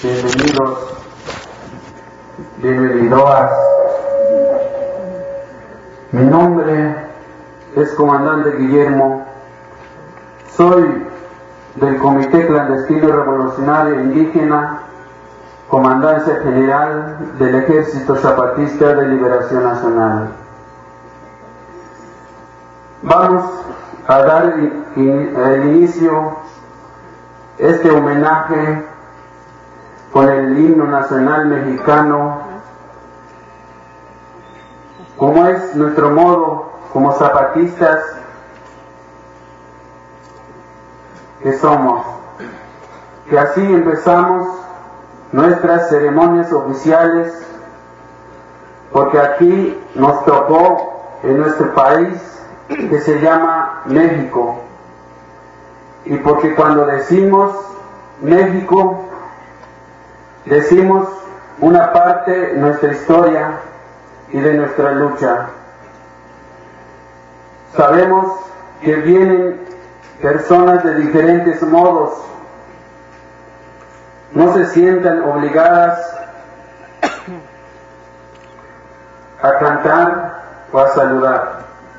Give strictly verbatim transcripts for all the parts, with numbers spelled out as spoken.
Bienvenidos, bienvenidas. Mi nombre es Comandante Guillermo, soy del Comité Clandestino Revolucionario Indígena, Comandancia General del Ejército Zapatista de Liberación Nacional. Vamos a dar el inicio este homenaje con el himno nacional mexicano, como es nuestro modo como zapatistas que somos, que así empezamos nuestras ceremonias oficiales, porque aquí nos tocó en nuestro país que se llama México, y porque cuando decimos México decimos una parte de nuestra historia y de nuestra lucha. Sabemos que vienen personas de diferentes modos, no se sientan obligadas a cantar o a saludar,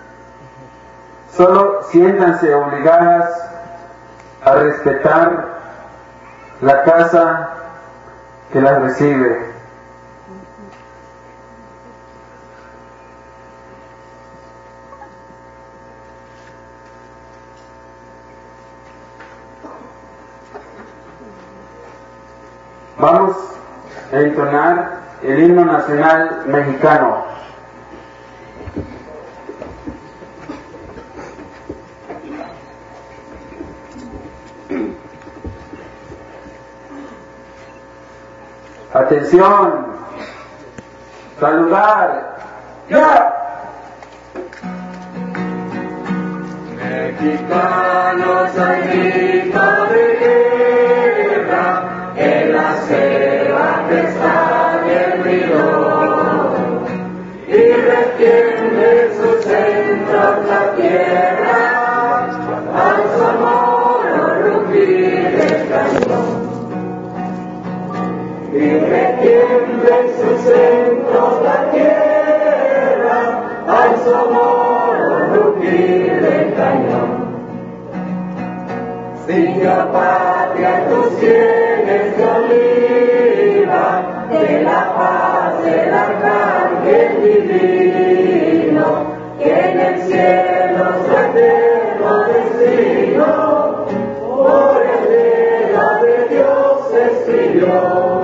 solo siéntanse obligadas a respetar la casa que las recibe. Vamos a entonar el himno nacional mexicano. Atención, saludar, ya. Mexicanos al grito de guerra, en la selva está el río, y retiene su centro la tierra, al sonoro rugir del cañón. Y retiembla en su centro la tierra, al sonoro rugir del cañón. Siga patria tus sienes de oliva, de la paz del arcángel divino, que en el cielo su eterno destino, por el dedo de Dios escribió.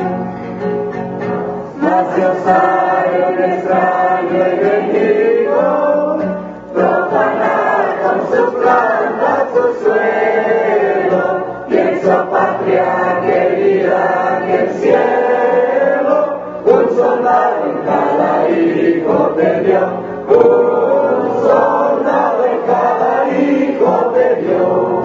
Mas Dios hay un extraño enemigo, profanar con su planta su suelo, y en su patria querida que el cielo, un soldado en cada hijo te dio, un soldado en cada hijo te dio.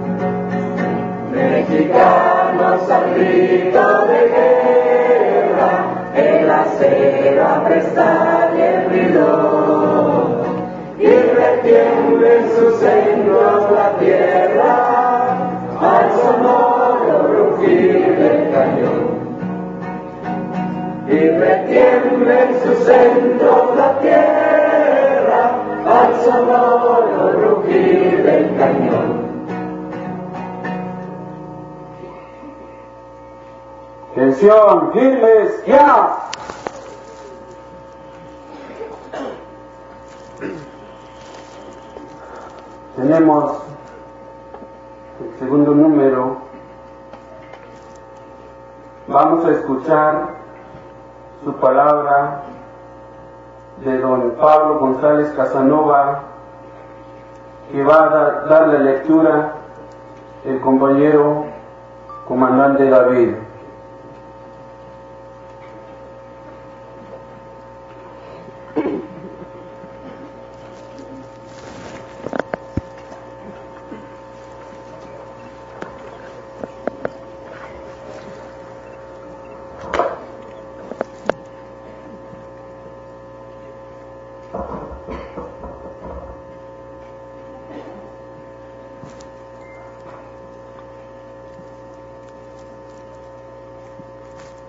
Mexicanos al grito de guerra, en la selva prestar el río, y retiemble en sus centros la tierra, al sonoro rugir del cañón. Y retiemble en sus centros la tierra, al sonoro rugir del cañón. Atención, firmes, ya. Tenemos el segundo número. Vamos a escuchar su palabra de don Pablo González Casanova, que va a dar, darle lectura el compañero comandante David.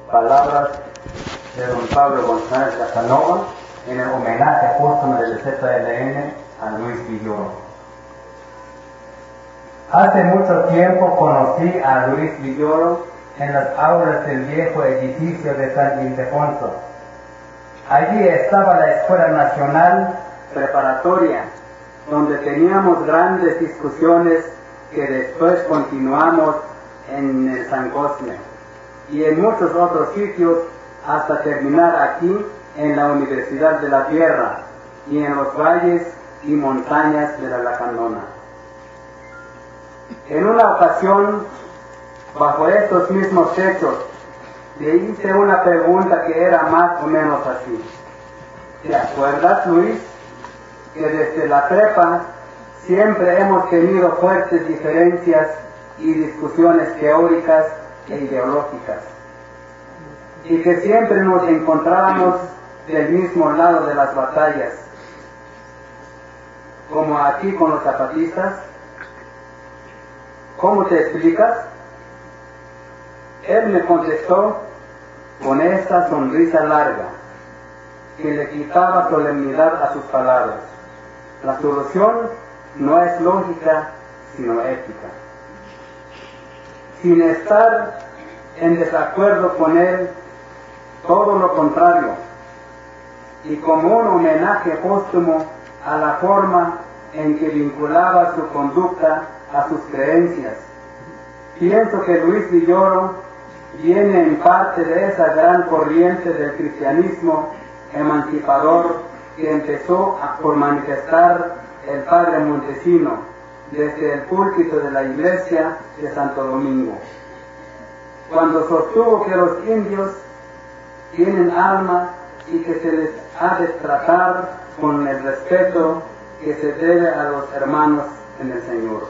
palabras de don Pablo González Casanova en el homenaje póstumo del Z L N a Luis Villoro. Hace mucho tiempo conocí a Luis Villoro en las aulas del viejo edificio de San Ildefonso. Allí estaba la Escuela Nacional Preparatoria, donde teníamos grandes discusiones que después continuamos en el San Cosme y en muchos otros sitios hasta terminar aquí en la Universidad de la Tierra y en los valles y montañas de la Lacandona. En una ocasión, bajo estos mismos techos, le hice una pregunta que era más o menos así. ¿Te acuerdas, Luis, que desde la prepa siempre hemos tenido fuertes diferencias y discusiones teóricas e ideológicas, y que siempre nos encontrábamos del mismo lado de las batallas, como aquí con los zapatistas? ¿Cómo te explicas? Él me contestó con esta sonrisa larga que le quitaba solemnidad a sus palabras. La solución no es lógica, sino ética. Sin estar en desacuerdo con él, todo lo contrario, y como un homenaje póstumo a la forma en que vinculaba su conducta a sus creencias. Pienso que Luis Villoro viene en parte de esa gran corriente del cristianismo emancipador que empezó a, por manifestar el padre Montesino desde el púlpito de la iglesia de Santo Domingo, cuando sostuvo que los indios tienen alma y que se les ha de tratar con el respeto que se debe a los hermanos en el Señor.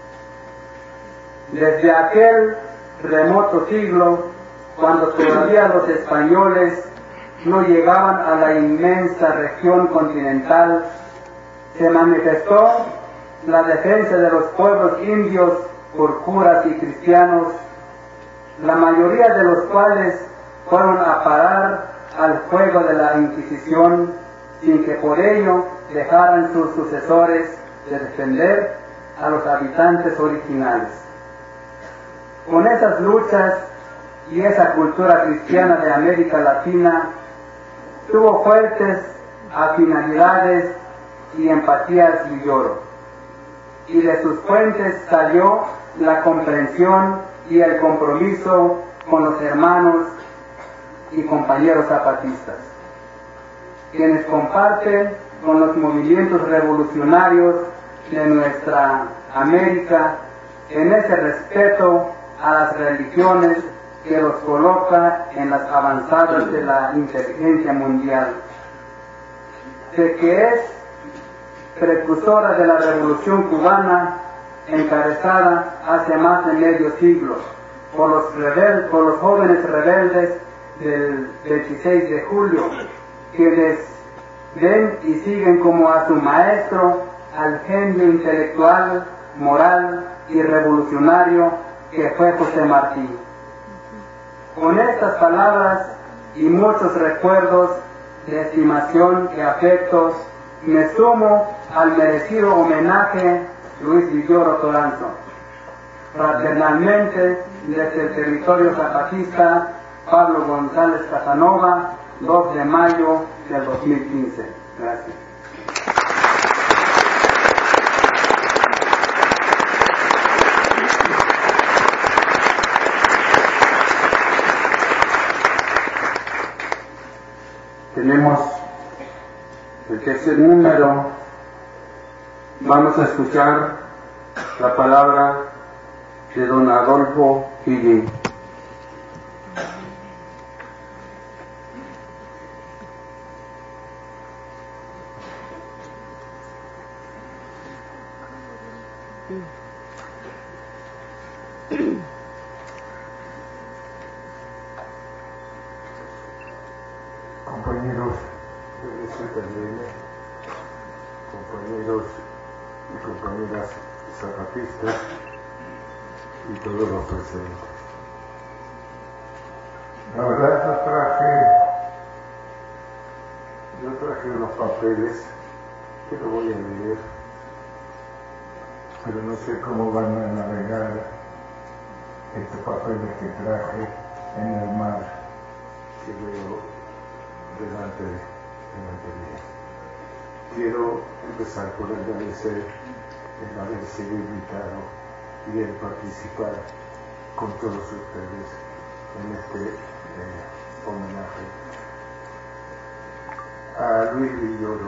Desde aquel remoto siglo, cuando todavía los españoles no llegaban a la inmensa región continental, se manifestó la defensa de los pueblos indios por curas y cristianos, la mayoría de los cuales fueron a parar al fuego de la Inquisición, sin que por ello dejaran sus sucesores de defender a los habitantes originales. Con esas luchas y esa cultura cristiana de América Latina, tuvo fuertes afinidades y empatías Villoro, y de sus fuentes salió la comprensión y el compromiso con los hermanos y compañeros zapatistas, quienes comparten con los movimientos revolucionarios de nuestra América en ese respeto a las religiones que los coloca en las avanzadas de la inteligencia mundial, de que es precursora de la Revolución Cubana, encabezada hace más de medio siglo por los, rebel, por los jóvenes rebeldes del veintiséis de julio, quienes ven y siguen como a su maestro al genio intelectual, moral y revolucionario que fue José Martí. Con estas palabras y muchos recuerdos de estimación y afecto, me sumo al merecido homenaje Luis Villoro Toranzo. Fraternalmente, desde el territorio zapatista, Pablo González Casanova, dos de mayo del dos mil quince. Gracias. Tenemos el tercer número. Vamos a escuchar la palabra de don Adolfo Higuín. Compañeros de Z L N, compañeros y compañeras zapatistas y todos los presentes. La verdad yo traje, yo traje unos papeles que lo voy a leer, pero no sé cómo van a navegar estos papeles que traje en el mar que veo delante, delante mío. Quiero empezar por agradecer el haber sido invitado y el participar con todos ustedes en este eh, homenaje a Luis Villoro,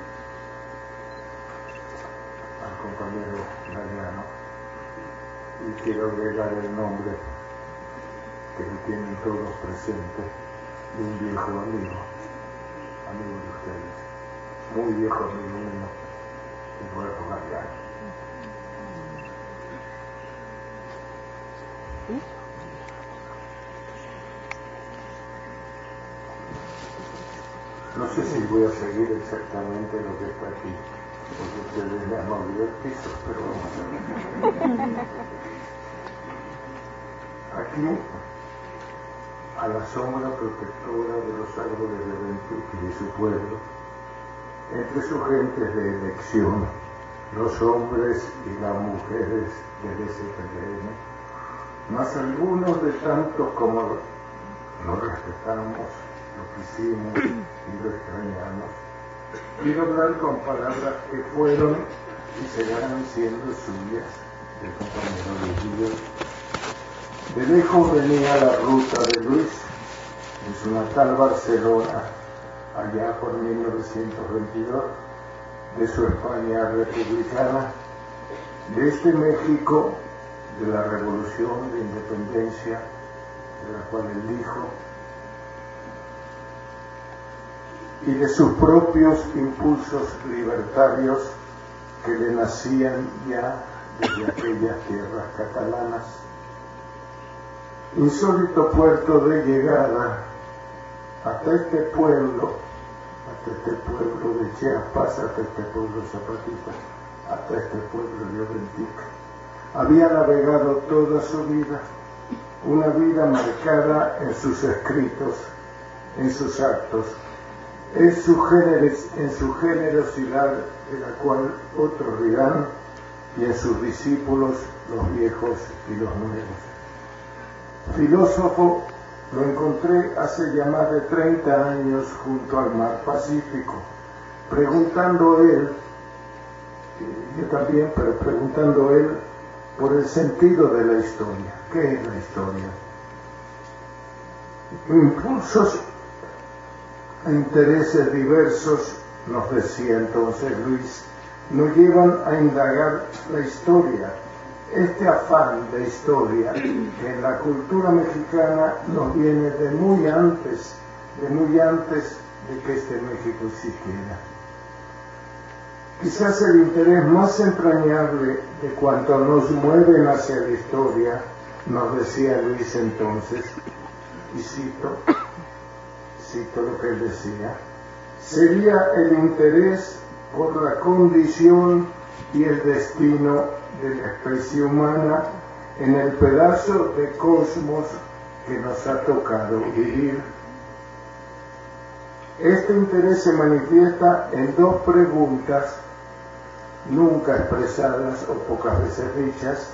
al compañero Galeano, y quiero agregar el nombre que lo tienen todos presentes de un viejo amigo, amigo de ustedes, muy viejo amigo mío, Eduardo Galeano. No sé si voy a seguir exactamente lo que está aquí, porque ustedes me han movido el piso, pero vamos a ver. Aquí, a la sombra protectora de los árboles de Bentuque y de su pueblo, entre sus gentes de elección, los hombres y las mujeres del S P L N, más algunos de tantos como lo respetamos, lo quisimos y lo extrañamos, quiero hablar con palabras que fueron y seguirán siendo suyas, del compañero de Luis. De lejos venía la ruta de Luis, en su natal Barcelona, allá por mil novecientos veintidós, de su España republicana, de este México, de la Revolución de Independencia, de la cual él dijo, y de sus propios impulsos libertarios que le nacían ya desde aquellas tierras catalanas. Insólito puerto de llegada hasta este pueblo, hasta este pueblo de Chiapas, hasta este pueblo de Zapatita, hasta este pueblo de Oventic. Había navegado toda su vida, una vida marcada en sus escritos, en sus actos, en su, generes, en su generosidad, de la cual otros dirán, y en sus discípulos, los viejos y los nuevos. Filósofo, lo encontré hace ya más de treinta años junto al mar Pacífico, preguntando él, yo también, pero preguntando él por el sentido de la historia. ¿Qué es la historia? Impulsos e intereses diversos, nos decía entonces Luis, nos llevan a indagar la historia. Este afán de historia que en la cultura mexicana nos viene de muy antes, de muy antes de que este México existiera. Quizás el interés más entrañable de cuanto nos mueven hacia la historia, nos decía Luis entonces, y cito, cito lo que él decía, sería el interés por la condición y el destino de la especie humana en el pedazo de cosmos que nos ha tocado vivir. Este interés se manifiesta en dos preguntas nunca expresadas o pocas veces dichas,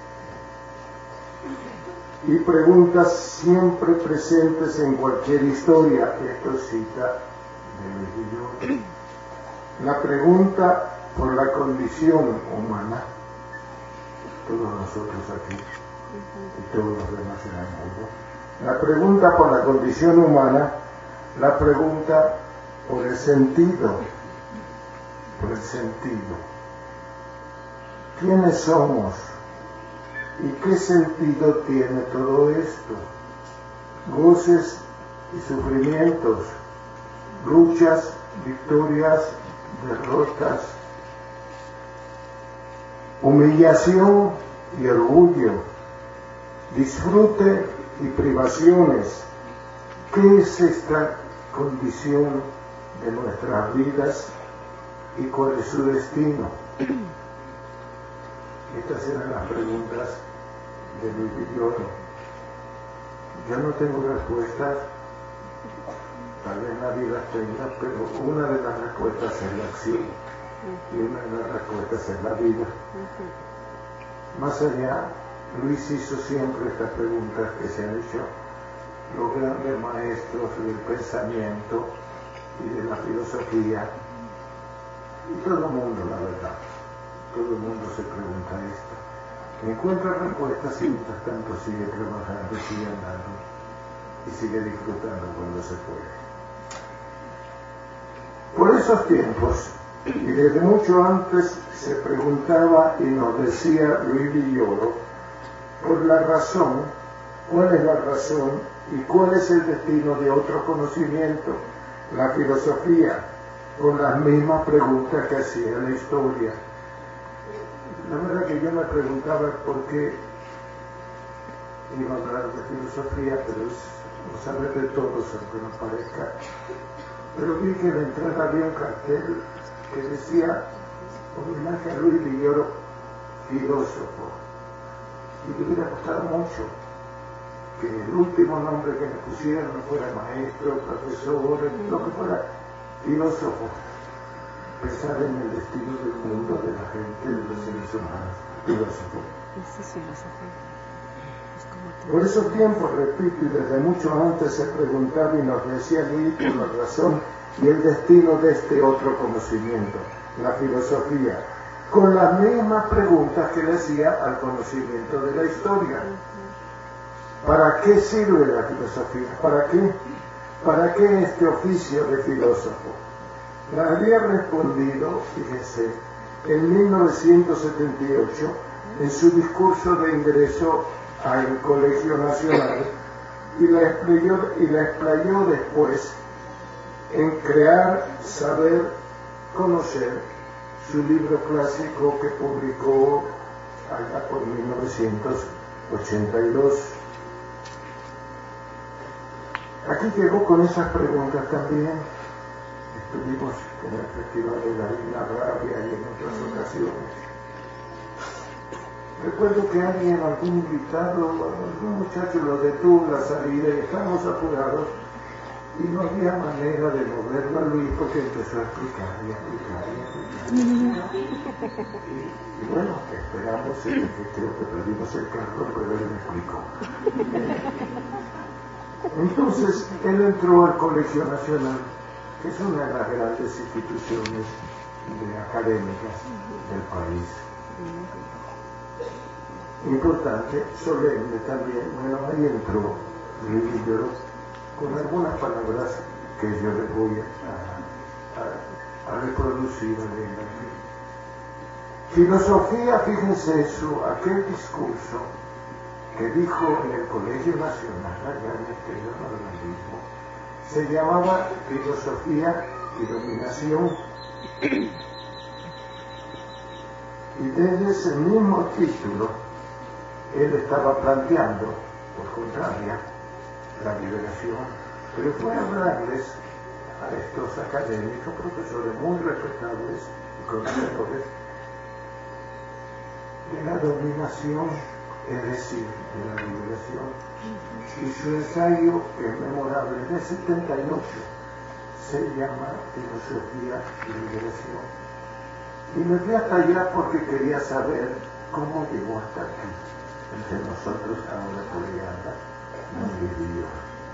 y preguntas siempre presentes en cualquier historia. Esto cita de Luis Villoro. La pregunta por la condición humana, todos nosotros aquí y todos los demás en el mundo, la pregunta por la condición humana, la pregunta por el sentido, por el sentido. ¿Quiénes somos? ¿Y qué sentido tiene todo esto? Goces y sufrimientos, luchas, victorias, derrotas, humillación y orgullo, disfrute y privaciones. ¿Qué es esta condición de nuestras vidas y cuál es su destino? Estas eran las preguntas de Luis Villoro. Yo no tengo respuestas, tal vez nadie las tenga, pero una de las respuestas es la acción y una de las respuestas es la vida. Más allá, Luis hizo siempre estas preguntas que se han hecho los grandes maestros del pensamiento y de la filosofía, y todo el mundo, la verdad, todo el mundo se pregunta esto. Encuentra respuestas y mientras tanto sigue trabajando, sigue andando y sigue disfrutando cuando se puede. Por esos tiempos, y desde mucho antes, se preguntaba y nos decía Luis Villoro por la razón, cuál es la razón y cuál es el destino de otro conocimiento, la filosofía, con las mismas preguntas que hacía la historia. La verdad que yo me preguntaba por qué iba a hablar de filosofía, pero es no saber de todos, aunque no parezca. Pero vi que de entrada había un cartel que decía homenaje a Luis Villoro, filósofo. Y me hubiera gustado mucho que el último nombre que me pusieran no fuera maestro, profesor, lo que fuera, filósofo. Pensar en el destino del mundo, de la gente, de los seres humanos, filósofo. Por esos tiempos, repito, y desde mucho antes se preguntaba y nos decía Luis por la razón y el destino de este otro conocimiento, la filosofía, con las mismas preguntas que le hacía al conocimiento de la historia. ¿Para qué sirve la filosofía? ¿Para qué? ¿Para qué este oficio de filósofo? La había respondido, fíjese, en mil novecientos setenta y ocho, en su discurso de ingreso al Colegio Nacional, y la explayó, y la explayó después en Crear, Saber, Conocer, su libro clásico que publicó allá por mil novecientos ochenta y dos. Aquí llegó con esas preguntas también. Estuvimos en el Festival de la Isla Rabia y en otras ocasiones. Recuerdo que alguien, algún invitado, algún muchacho lo detuvo en la salida y estábamos apurados y no había manera de moverlo a Luis porque empezó a explicar y a explicar y a explicar. Y, y bueno, esperamos, y que creo que perdimos el carro, pero él me explicó. Entonces, él entró al Colegio Nacional, que es una de las grandes instituciones de académicas del país. Importante, solemne también. Bueno, ahí entró Luis Villoro con algunas palabras que yo les voy a, a, a reproducir, a leer aquí. Filosofía, fíjense eso, aquel discurso que dijo en el Colegio Nacional, allá en este organismo, se llamaba Filosofía y Dominación. Y desde ese mismo título, él estaba planteando, por contraria, la liberación, pero fue a hablarles a estos académicos, profesores muy respetables y conocedores, de la dominación, es decir, de la liberación. Y su ensayo, que es memorable, de setenta y ocho, se llama Filosofía y Liberación. Y me fui hasta allá porque quería saber cómo llegó hasta aquí. Entre nosotros ahora por allá anda, nos vivió.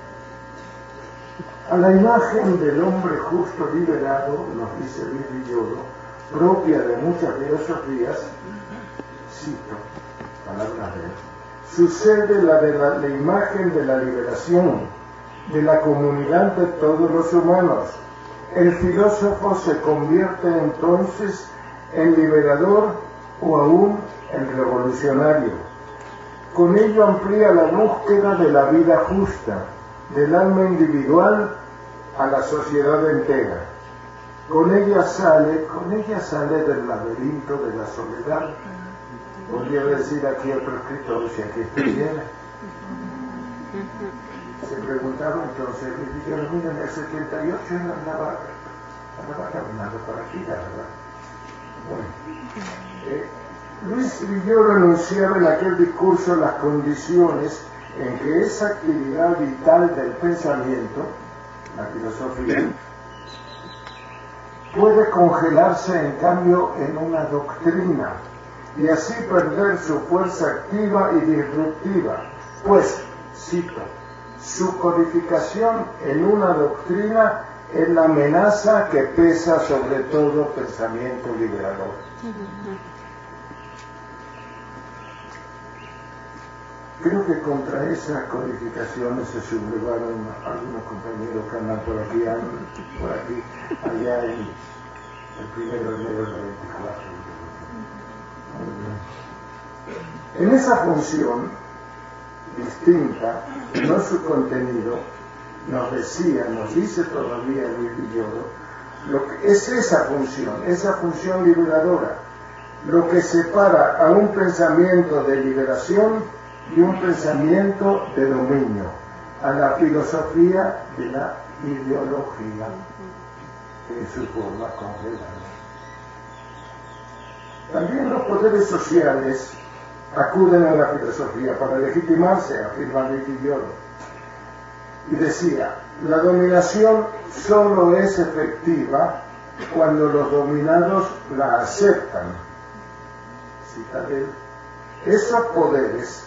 A la imagen del hombre justo liberado, nos dice Luis Villoro, propia de muchas filosofías, cito palabras de él, sucede la de la, la imagen de la liberación, de la comunidad de todos los humanos. El filósofo se convierte entonces en liberador o aún en revolucionario. Con ello amplía la búsqueda de la vida justa, del alma individual a la sociedad entera. Con ella sale, con ella sale del laberinto de la soledad. Podría decir aquí otro escritor, si aquí estoy bien. Se preguntaba entonces, y yo, mira, en el setenta y ocho él andaba, andaba caminando para aquí, la verdad. Bueno, eh, Luis Villoro anunciaba en aquel discurso las condiciones en que esa actividad vital del pensamiento, la filosofía, puede congelarse en cambio en una doctrina y así perder su fuerza activa y disruptiva, pues, cito, su codificación en una doctrina es la amenaza que pesa sobre todo pensamiento liberador. Creo que contra esa codificación se sublevaron algunos compañeros que andan por aquí, por aquí, allá en el primero de enero del veinticuatro. En esa función distinta, no su contenido, nos decía, nos dice todavía Luis Villoro, lo que es esa función, esa función liberadora, lo que separa a un pensamiento de liberación y un pensamiento de dominio, a la filosofía de la ideología, que es su forma congelada. También los poderes sociales acuden a la filosofía para legitimarse, afirma Luis Villoro. Y decía, la dominación solo es efectiva cuando los dominados la aceptan. Cita de él. Esos poderes,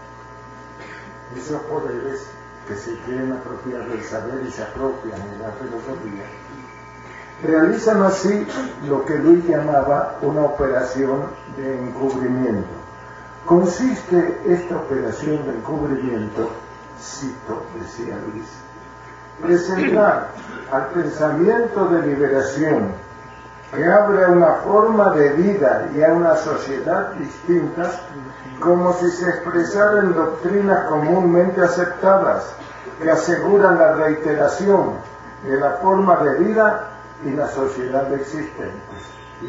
esos poderes que se creen apropiados del saber y se apropian de la filosofía, realizan así lo que Luis llamaba una operación de encubrimiento. Consiste esta operación de encubrimiento, cito, decía Luis, presentar al pensamiento de liberación que abre a una forma de vida y a una sociedad distintas como si se expresara en doctrinas comúnmente aceptadas que aseguran la reiteración de la forma de vida y la sociedad existentes.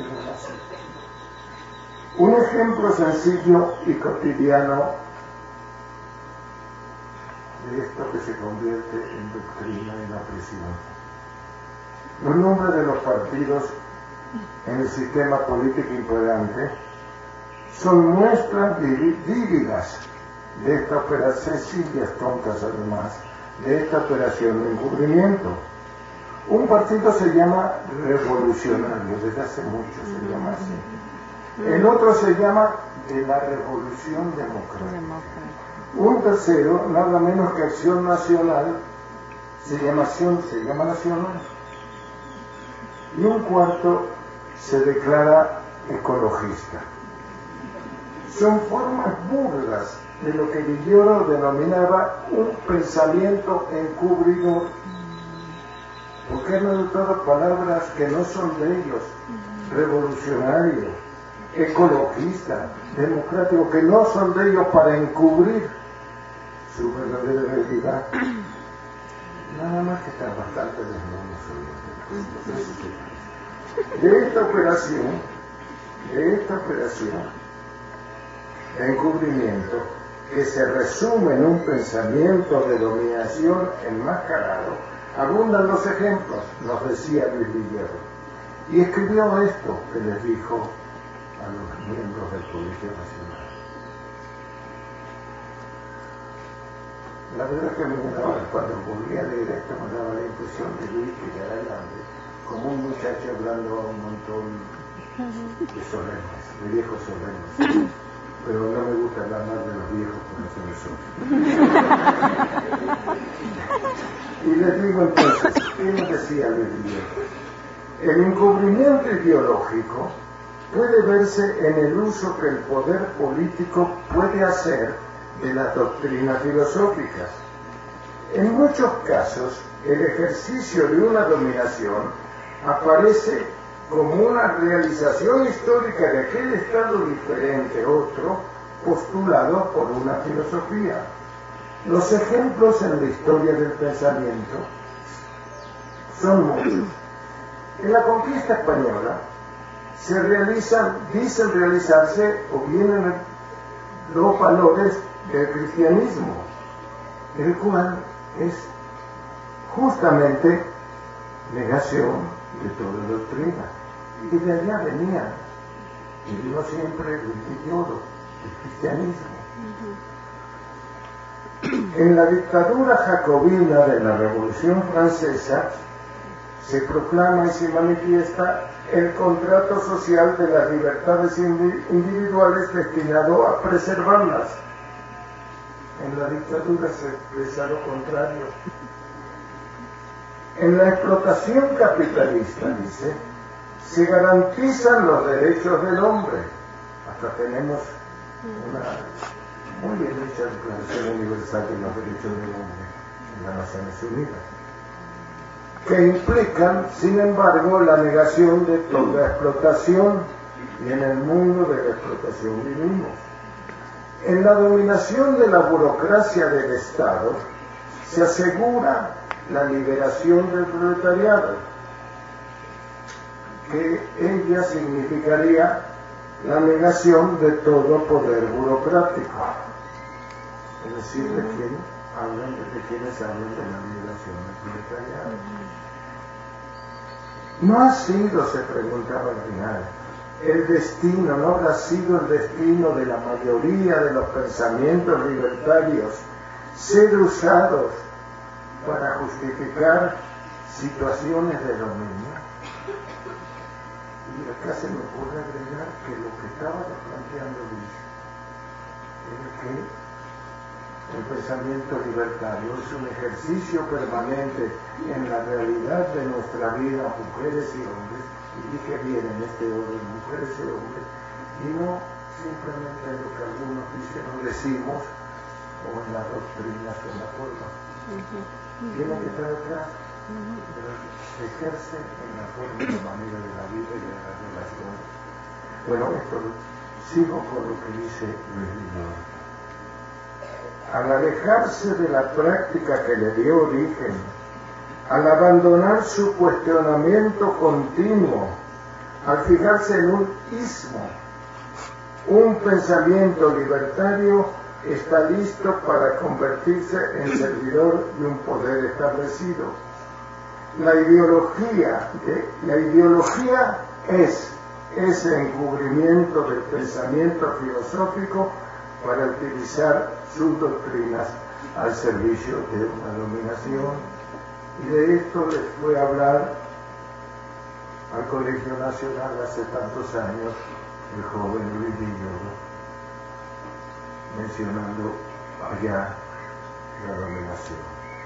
Un ejemplo sencillo y cotidiano de esto que se convierte en doctrina y la presión. Los nombres de los partidos en el sistema político imperante son muestras vívidas de esta operación, sencillas, tontas además, de esta operación de encubrimiento. Un partido se llama revolucionario, desde hace mucho se llama así. El otro se llama de la Revolución Democrática. Un tercero, nada menos que Acción Nacional, se llama Acción, se llama Nacional. Y un cuarto se declara ecologista. Son formas burdas de lo que Villoro denominaba un pensamiento encubridor, porque han adoptado palabras que no son de ellos: revolucionario, ecologista, democrático, que no son de ellos para encubrir su verdadera realidad. Nada más que están bastante desnudos hoy. De esta operación, de esta operación de encubrimiento, que se resume en un pensamiento de dominación enmascarado, abundan los ejemplos, nos decía Luis Villoro. Y escribió esto que les dijo a los miembros del Colegio Nacional. La verdad que me daba, cuando volví a leer esto, me daba la impresión de Luis, que ya era grande, como un muchacho hablando a un montón de solemnes, de viejos solemnes. Pero no me gusta hablar más de los viejos porque se me son. Y les digo entonces, ¿qué nos decía Luis Villoro? El encubrimiento ideológico puede verse en el uso que el poder político puede hacer de las doctrinas filosóficas. En muchos casos, el ejercicio de una dominación aparece como una realización histórica de aquel estado diferente, otro, postulado por una filosofía. Los ejemplos en la historia del pensamiento son muchos. En la conquista española se realizan, dicen realizarse o vienen los valores del cristianismo, el cual es justamente negación de toda doctrina. Y de allá venía, y vino siempre el Villoro, el cristianismo. En la dictadura jacobina de la Revolución Francesa se proclama y se manifiesta el contrato social de las libertades individuales destinado a preservarlas. En la dictadura se expresa lo contrario. En la explotación capitalista, dice, se garantizan los derechos del hombre. Hasta tenemos una muy bien hecha Declaración Universal de los Derechos del Hombre en las Naciones Unidas, que implican, sin embargo, la negación de toda explotación, y en el mundo de la explotación vivimos. En la dominación de la burocracia del Estado se asegura la liberación del proletariado, que ella significaría la negación de todo poder burocrático. Es decir, de, quien hablan, de quienes hablan de la liberación del proletariado. No ha sido, se preguntaba al final, el destino, no habrá sido el destino de la mayoría de los pensamientos libertarios ser usados para justificar situaciones de dominio. Y acá se me ocurre agregar que lo que estaba planteando Luis era que el pensamiento libertario es un ejercicio permanente en la realidad de nuestra vida, mujeres y hombres, y dije bien en este orden, mujeres y hombres, y no simplemente lo que algunos dicen o decimos, o en las doctrinas o en la forma. Uh-huh. Tiene que estar atrás, uh-huh. Pero se ejerce en la forma y la manera de la vida y de la relación. Bueno, esto sigo con lo que dice Luis Guillón. Al alejarse de la práctica que le dio origen, al abandonar su cuestionamiento continuo, al fijarse en un ismo, un pensamiento libertario está listo para convertirse en servidor de un poder establecido. La ideología, de, la ideología es ese encubrimiento del pensamiento filosófico para utilizar sus doctrinas al servicio de una dominación. Y de esto les fue a hablar al Colegio Nacional hace tantos años el joven Luis Guillón, mencionando allá la dominación.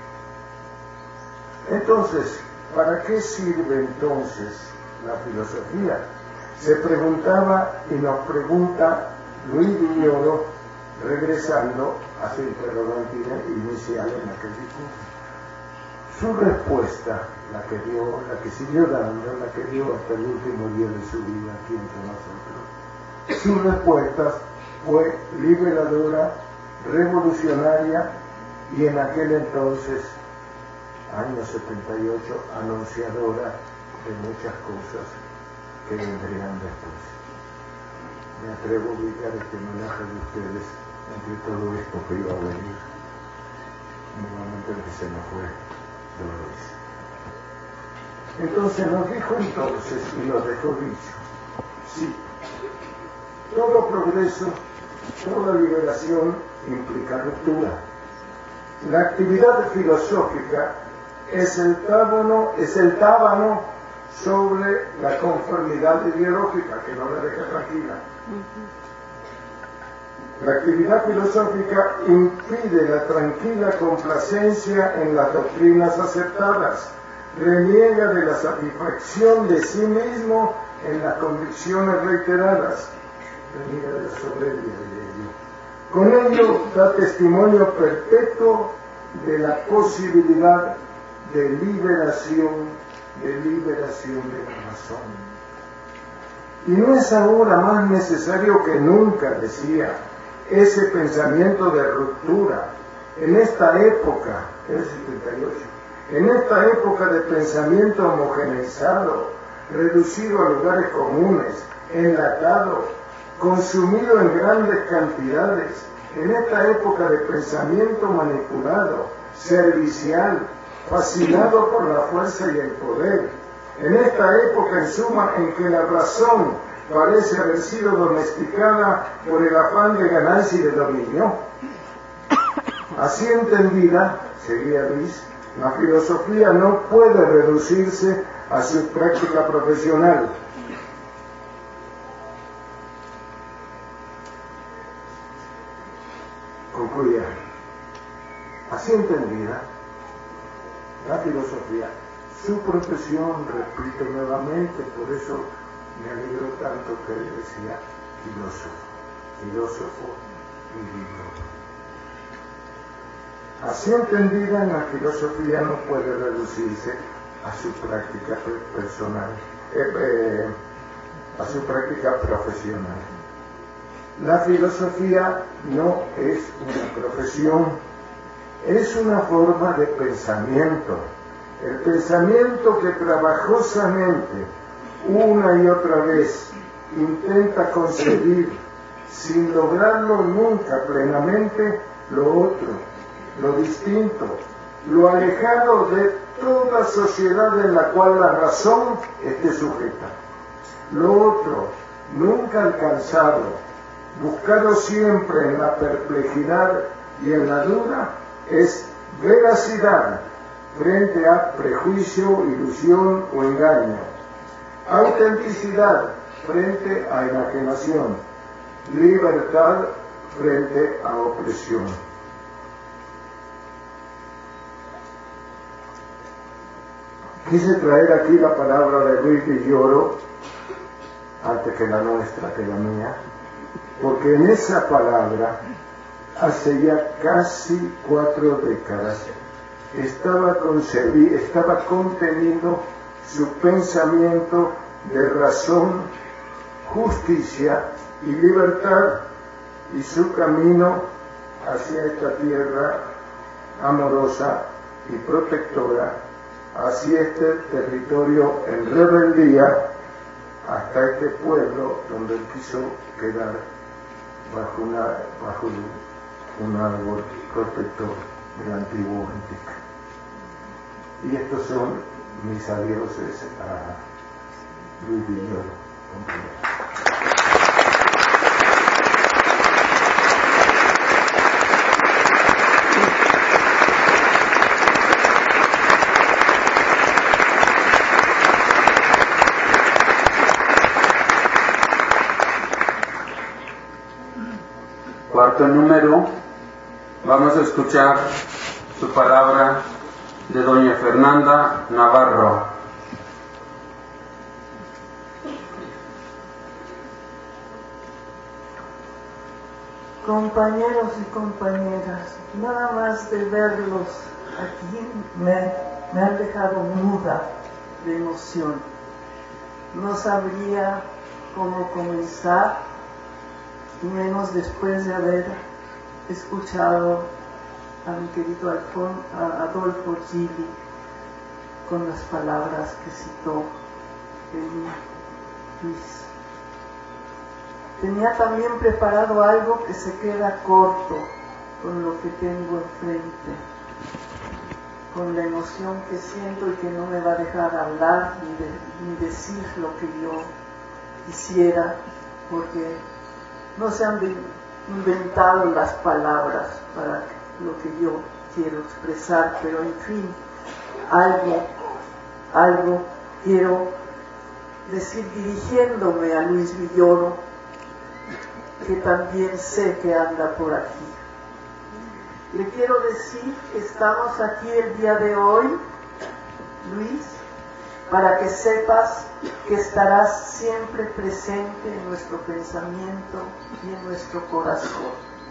Entonces, ¿para qué sirve entonces la filosofía? Se preguntaba y nos pregunta Luis Guillón, regresando a su interrogante inicial en aquel discurso. Su respuesta, la que dio, la que siguió dando, la que dio hasta el último día de su vida aquí entre nosotros, su respuesta fue liberadora, revolucionaria y en aquel entonces, año setenta y ocho, anunciadora de muchas cosas que vendrían después. Me atrevo a ubicar este homenaje de ustedes entre todo esto que iba a venir. En el momento en que se nos fue Dolores. Entonces nos dijo entonces, y nos dejó dicho, sí, todo progreso, toda liberación implica ruptura. La actividad filosófica es el tábano, es el tábano sobre la conformidad ideológica que no la deja tranquila. La actividad filosófica impide la tranquila complacencia en las doctrinas aceptadas, reniega de la satisfacción de sí mismo en las convicciones reiteradas, reniega de la soberbia de ello. Con ello da testimonio perpetuo de la posibilidad de liberación, de liberación de la razón. Y no es ahora más necesario que nunca, decía, ese pensamiento de ruptura, en esta época, el setenta y ocho, en esta época de pensamiento homogeneizado, reducido a lugares comunes, enlatado, consumido en grandes cantidades, en esta época de pensamiento manipulado, servicial, fascinado por la fuerza y el poder, en esta época en suma en que la razón parece haber sido domesticada por el afán de ganancia y de dominio, Así entendida, seguía Luis, la filosofía no puede reducirse a su práctica profesional. Concluía. Así entendida, la filosofía, su profesión, repito nuevamente, por eso me alegro tanto que él decía filósofo, filósofo y libro. Así entendida, la filosofía no puede reducirse a su práctica personal, eh, eh, a su práctica profesional. La filosofía no es una profesión, es una forma de pensamiento. El pensamiento que trabajosamente, una y otra vez, intenta concebir, sin lograrlo nunca plenamente, lo otro, lo distinto, lo alejado de toda sociedad en la cual la razón esté sujeta. Lo otro, nunca alcanzado, buscado siempre en la perplejidad y en la duda, es veracidad frente a prejuicio, ilusión o engaño, autenticidad frente a enajenación, libertad frente a opresión. Quise traer aquí la palabra de Luis Villoro, antes que la nuestra, que la mía, porque en esa palabra, hace ya casi cuatro décadas, estaba, concebido, estaba contenido su pensamiento de razón, justicia y libertad, y su camino hacia esta tierra amorosa y protectora, hacia este territorio en rebeldía, hasta este pueblo donde él quiso quedar bajo, una, bajo un árbol protector del antiguo Antica. Y estos son mis adioses a Luis Villoro. Cuarto número, vamos a escuchar su palabra de doña Fernanda Navarro. Compañeros y compañeras, nada más de verlos aquí me, me han dejado muda de emoción. No sabría cómo comenzar, y menos después de haber escuchado a mi querido Alfon, a Adolfo Gili con las palabras que citó Luis. Tenía también preparado algo que se queda corto con lo que tengo enfrente, con la emoción que siento y que no me va a dejar hablar ni, de, ni decir lo que yo quisiera, porque no se han inventado las palabras para lo que yo quiero expresar, pero en fin, algo, algo quiero decir dirigiéndome a Luis Villoro, que también sé que anda por aquí. Le quiero decir que estamos aquí el día de hoy, Luis, para que sepas que estarás siempre presente en nuestro pensamiento y en nuestro corazón.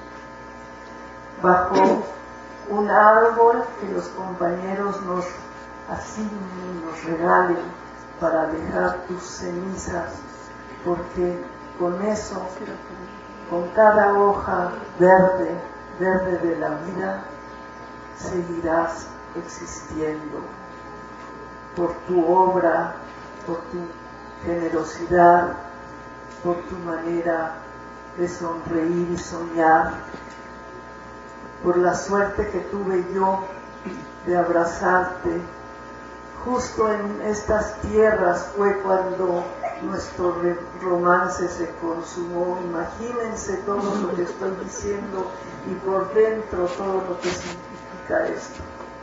Bajo un árbol que los compañeros nos asignen, nos regalen para dejar tus cenizas, porque con eso, con cada hoja verde, verde de la vida, seguirás existiendo. Por tu obra, por tu generosidad, por tu manera de sonreír y soñar, por la suerte que tuve yo de abrazarte. Justo en estas tierras fue cuando nuestro romance se consumó. Imagínense todo lo que estoy diciendo y por dentro todo lo que significa esto.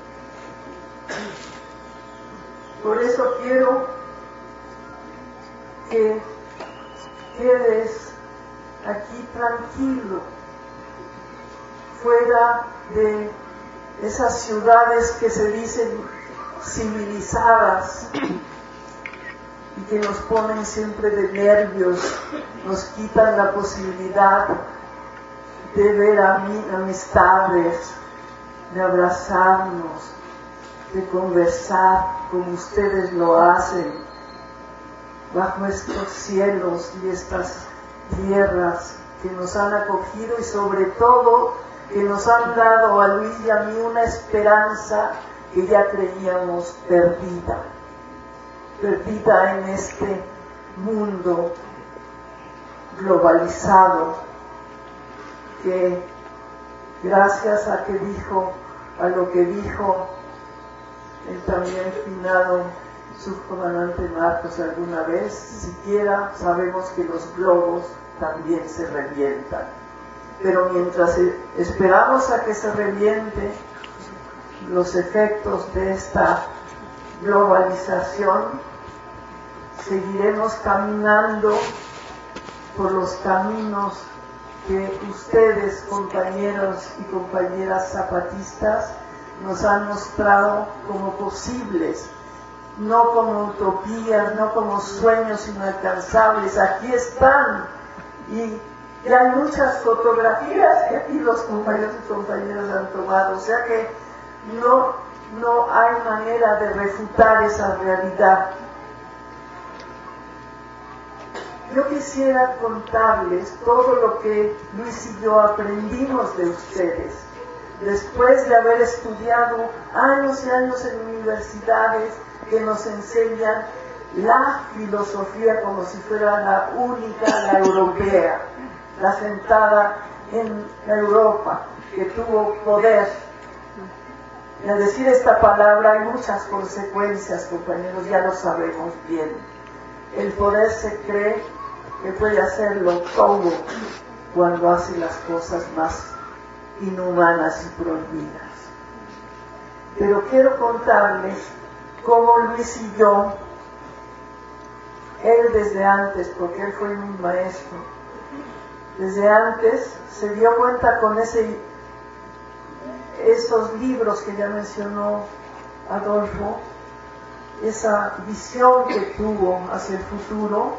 Por eso quiero que quedes aquí tranquilo, fuera de esas ciudades que se dicen civilizadas y que nos ponen siempre de nervios, nos quitan la posibilidad de ver a mí, amistades, de abrazarnos, de conversar como ustedes lo hacen bajo estos cielos y estas tierras que nos han acogido y sobre todo que nos han dado a Luis y a mí una esperanza que ya creíamos perdida, perdida en este mundo globalizado que gracias a que dijo, a lo que dijo el también finado subcomandante Marcos alguna vez, siquiera sabemos que los globos también se revientan. Pero mientras esperamos a que se reviente los efectos de esta globalización, seguiremos caminando por los caminos que ustedes, compañeros y compañeras zapatistas, nos han mostrado como posibles, no como utopías, no como sueños inalcanzables. Aquí están y ya hay muchas fotografías que aquí los compañeros y compañeras han tomado, o sea que no, no hay manera de refutar esa realidad. Yo quisiera contarles todo lo que Luis y yo aprendimos de ustedes, después de haber estudiado años y años en universidades que nos enseñan la filosofía como si fuera la única, la europea, la sentada en Europa, que tuvo poder. Y al decir esta palabra hay muchas consecuencias, compañeros, ya lo sabemos bien. El poder se cree que puede hacerlo todo cuando hace las cosas más inhumanas y prohibidas. Pero quiero contarles cómo Luis y yo, él desde antes, porque él fue mi maestro, desde antes se dio cuenta con ese, esos libros que ya mencionó Adolfo, esa visión que tuvo hacia el futuro,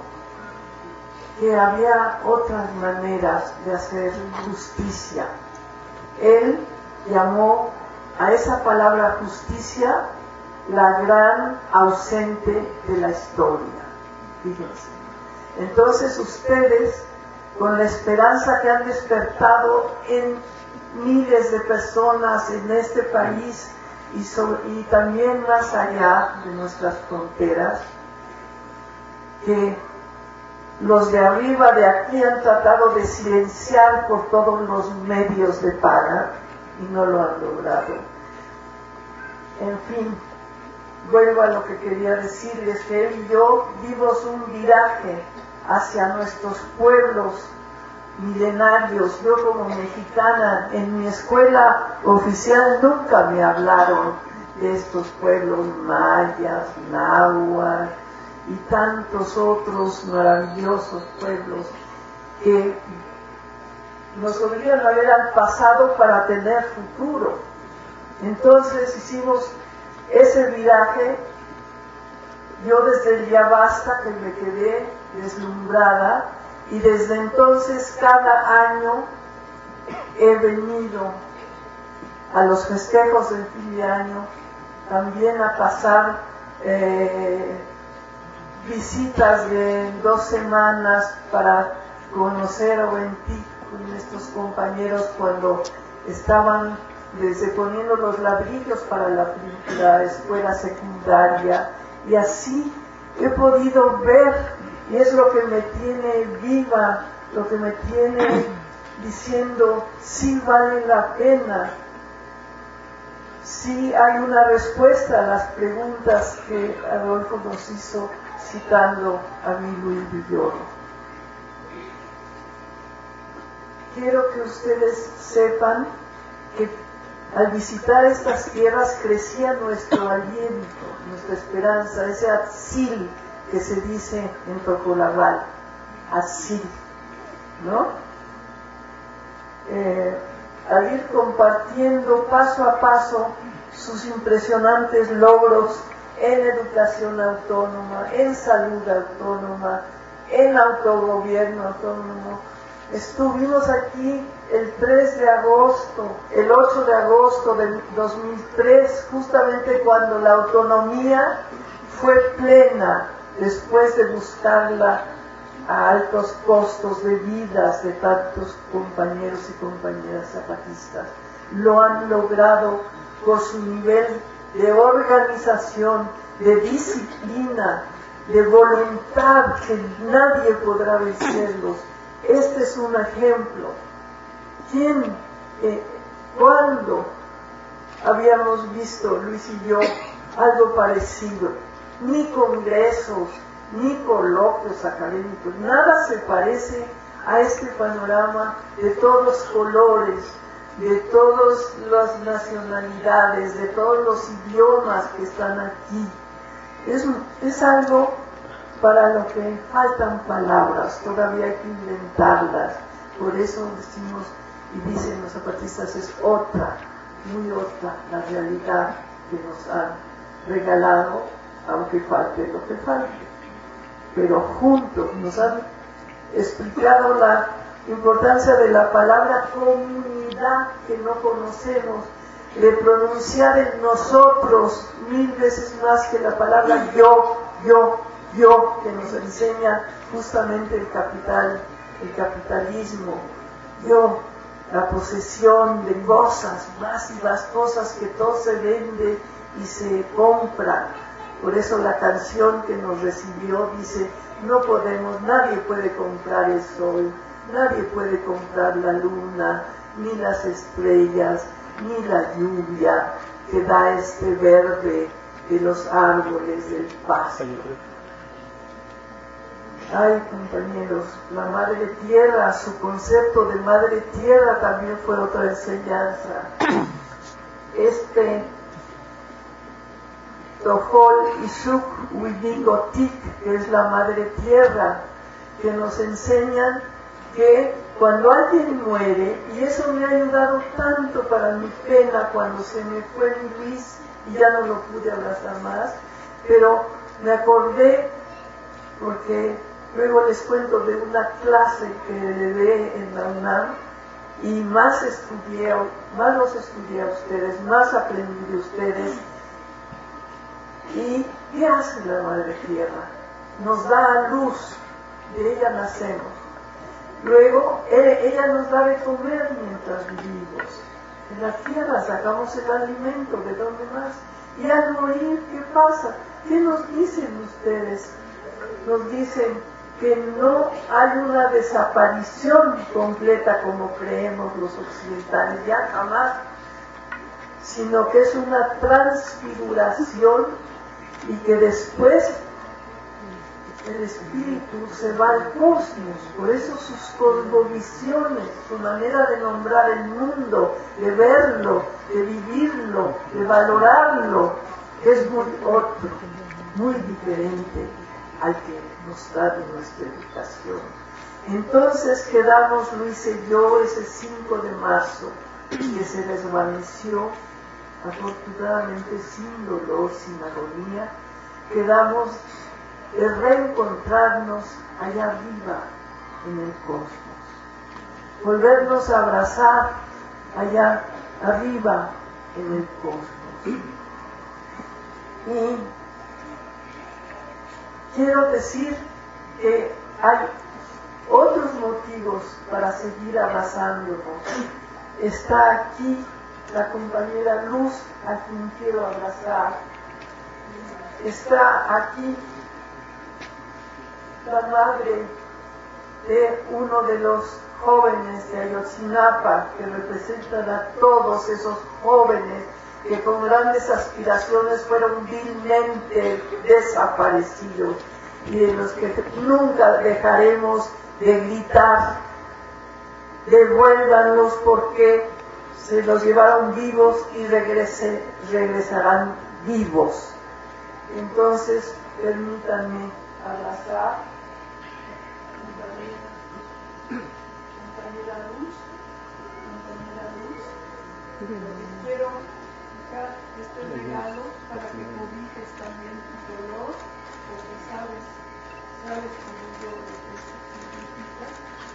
que había otras maneras de hacer justicia. Él llamó a esa palabra justicia la gran ausente de la historia. Fíjense. Entonces ustedes, con la esperanza que han despertado en miles de personas en este país y, so, y también más allá de nuestras fronteras, que los de arriba de aquí han tratado de silenciar por todos los medios de paga y no lo han logrado. En fin, vuelvo a lo que quería decirles, que él y yo dimos un viraje hacia nuestros pueblos milenarios. Yo como mexicana, en mi escuela oficial nunca me hablaron de estos pueblos mayas, náhuatl y tantos otros maravillosos pueblos que nos obligan a ver al pasado para tener futuro. Entonces hicimos ese viraje. Yo desde el ya basta que me quedé deslumbrada, y desde entonces cada año he venido a los festejos del fin de año también a pasar eh, visitas de dos semanas para conocer a Oventic con estos compañeros cuando estaban desde poniendo los ladrillos para la, la escuela secundaria, y así he podido ver, y es lo que me tiene viva, lo que me tiene diciendo sí vale la pena, sí hay una respuesta a las preguntas que Adolfo nos hizo citando a mi Luis Villoro. Quiero que ustedes sepan que al visitar estas tierras crecía nuestro aliento, nuestra esperanza, ese atzil que se dice en Tocolabal, atzil, ¿no? Eh, al ir compartiendo paso a paso sus impresionantes logros en educación autónoma, en salud autónoma, en autogobierno autónomo. Estuvimos aquí el tres de agosto, el ocho de agosto del dos mil tres, justamente cuando la autonomía fue plena, después de buscarla a altos costos de vidas de tantos compañeros y compañeras zapatistas. Lo han logrado por su nivel de organización, de disciplina, de voluntad, que nadie podrá vencerlos. Este es un ejemplo. ¿Quién, eh, cuándo habíamos visto, Luis y yo, algo parecido? Ni congresos, ni coloquios académicos, nada se parece a este panorama de todos colores, de todas las nacionalidades, de todos los idiomas que están aquí. Es, es algo para lo que faltan palabras, todavía hay que inventarlas. Por eso decimos y dicen los zapatistas, es otra, muy otra la realidad que nos han regalado, aunque falte lo que falte. Pero juntos nos han explicado la importancia de la palabra comunidad, que no conocemos, de pronunciar en nosotros mil veces más que la palabra yo, yo, yo, que nos enseña justamente el capital, el capitalismo. Yo, la posesión de cosas, más y más cosas, que todo se vende y se compra. Por eso la canción que nos recibió dice, no podemos, nadie puede comprar el sol, nadie puede comprar la luna, ni las estrellas, ni la lluvia que da este verde de los árboles del pasto. Ay, compañeros, la Madre Tierra, su concepto de Madre Tierra también fue otra enseñanza. Este Tohol Ishuk Widigotik, que es la Madre Tierra, que nos enseñan que cuando alguien muere, y eso me ha ayudado tanto para mi pena cuando se me fue mi Luis y ya no lo pude abrazar más, pero me acordé porque luego les cuento de una clase que le dé en la UNAM y más estudié, más los estudié a ustedes, más aprendí de ustedes. ¿Y qué hace la Madre Tierra? Nos da a luz, de ella nacemos. Luego, ella nos da de comer mientras vivimos. En la tierra sacamos el alimento, ¿de dónde más? Y al morir, ¿qué pasa? ¿Qué nos dicen ustedes? Nos dicen que no hay una desaparición completa como creemos los occidentales, ya jamás, sino que es una transfiguración y que después el espíritu se va al cosmos. Por eso sus cosmovisiones, su manera de nombrar el mundo, de verlo, de vivirlo, de valorarlo, es muy otro, muy diferente al que nos da de nuestra educación. Entonces quedamos, Luis y yo, ese cinco de marzo, que se desvaneció, afortunadamente sin dolor, sin agonía, quedamos de reencontrarnos allá arriba en el cosmos, volvernos a abrazar allá arriba en el cosmos. Y quiero decir que hay otros motivos para seguir abrazándonos. Está aquí la compañera Luz, a quien quiero abrazar. Está aquí la madre de uno de los jóvenes de Ayotzinapa, que representan a todos esos jóvenes que con grandes aspiraciones fueron vilmente desaparecidos. y de los que nunca dejaremos de gritar: devuélvanlos, porque se los llevaron vivos y regrese, regresarán vivos. Entonces, permítanme abrazar compañera Luz, compañera Luz. Quiero dejar este regalo para que cobijes también tu dolor, porque sabes, sabes como yo lo que significa.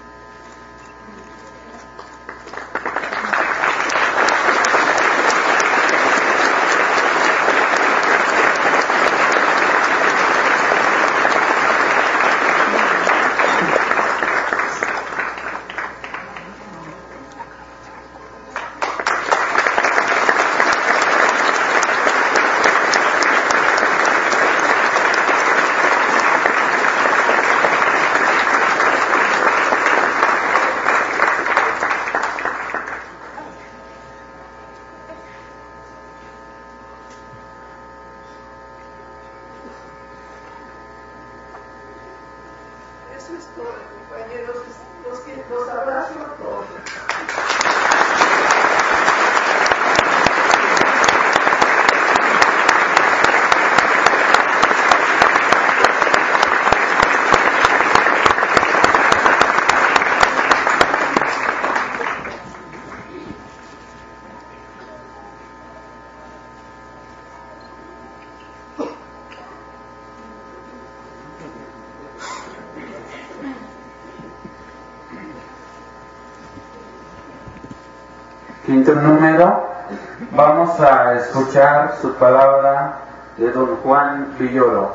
Eso es todo, compañeros. Los, que, los abrazo a todos. Quinto número, vamos a escuchar su palabra de don Juan Villoro.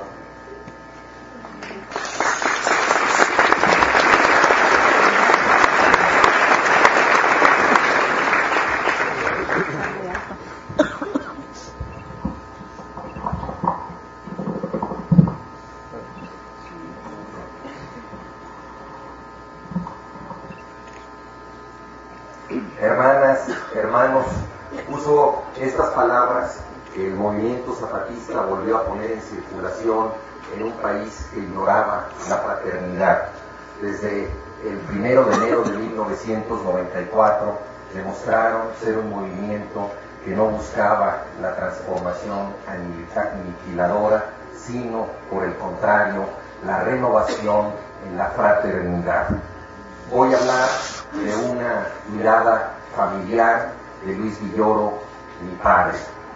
Hermanas, hermanos, uso estas palabras que el movimiento zapatista volvió a poner en circulación en un país que ignoraba la fraternidad. Desde el primero de enero de mil novecientos noventa y cuatro demostraron ser un movimiento que no buscaba la transformación aniquiladora, sino, por el contrario, la renovación en la fraternidad. Voy a hablar de una mirada familiar de Luis Villoro, mi padre.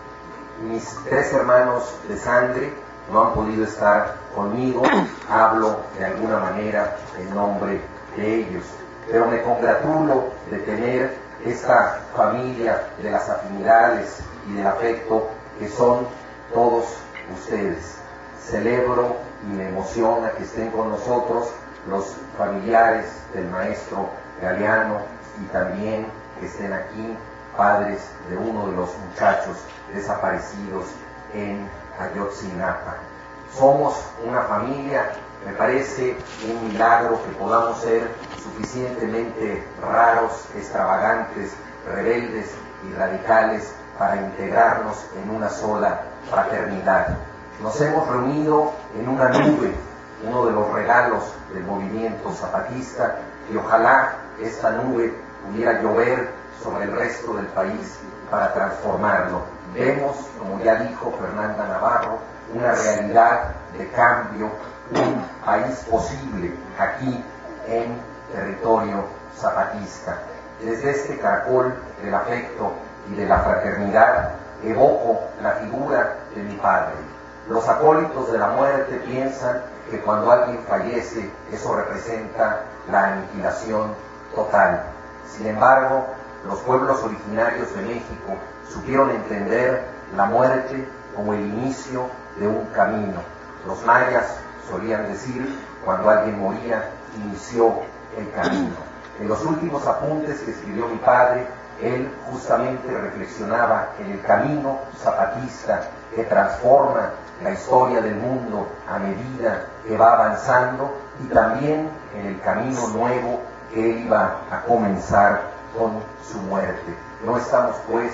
Mis tres hermanos de sangre no han podido estar conmigo, hablo de alguna manera en nombre de ellos, pero me congratulo de tener esta familia de las afinidades y del afecto que son todos ustedes. Celebro y me emociona que estén con nosotros los familiares del maestro Galeano y también que estén aquí padres de uno de los muchachos desaparecidos en Ayotzinapa. Somos una familia, me parece un milagro que podamos ser suficientemente raros, extravagantes, rebeldes y radicales para integrarnos en una sola fraternidad. Nos hemos reunido en una nube, uno de los regalos del movimiento zapatista, y ojalá esta nube pudiera llover sobre el resto del país para transformarlo. Vemos, como ya dijo Fernanda Navarro, una realidad de cambio, un país posible aquí en territorio zapatista. Desde este caracol del afecto y de la fraternidad evoco la figura de mi padre. Los acólitos de la muerte piensan que cuando alguien fallece, eso representa la aniquilación total. Sin embargo, los pueblos originarios de México supieron entender la muerte como el inicio de un camino. Los mayas solían decir, cuando alguien moría, inició el camino. En los últimos apuntes que escribió mi padre, él justamente reflexionaba en el camino zapatista que transforma la historia del mundo a medida que va avanzando, y también en el camino nuevo que él iba a comenzar con su muerte. No estamos pues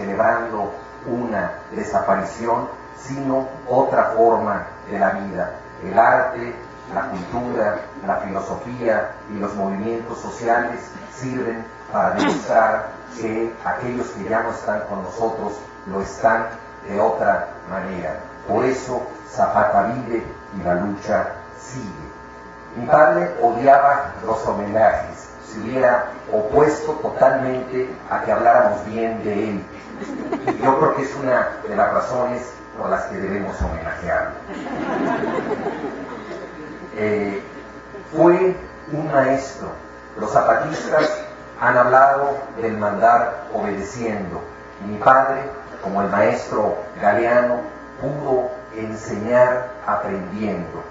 celebrando una desaparición, sino otra forma de la vida. el arte, la cultura, la filosofía y los movimientos sociales sirven para demostrar que aquellos que ya no están con nosotros lo están de otra manera. Por eso Zapata vive y la lucha sigue. Mi padre odiaba los homenajes, se hubiera opuesto totalmente a que habláramos bien de él. Y yo creo que es una de las razones por las que debemos homenajearlo. Eh, fue un maestro. Los zapatistas han hablado del mandar obedeciendo. Y mi padre, como el maestro Galeano, pudo enseñar aprendiendo.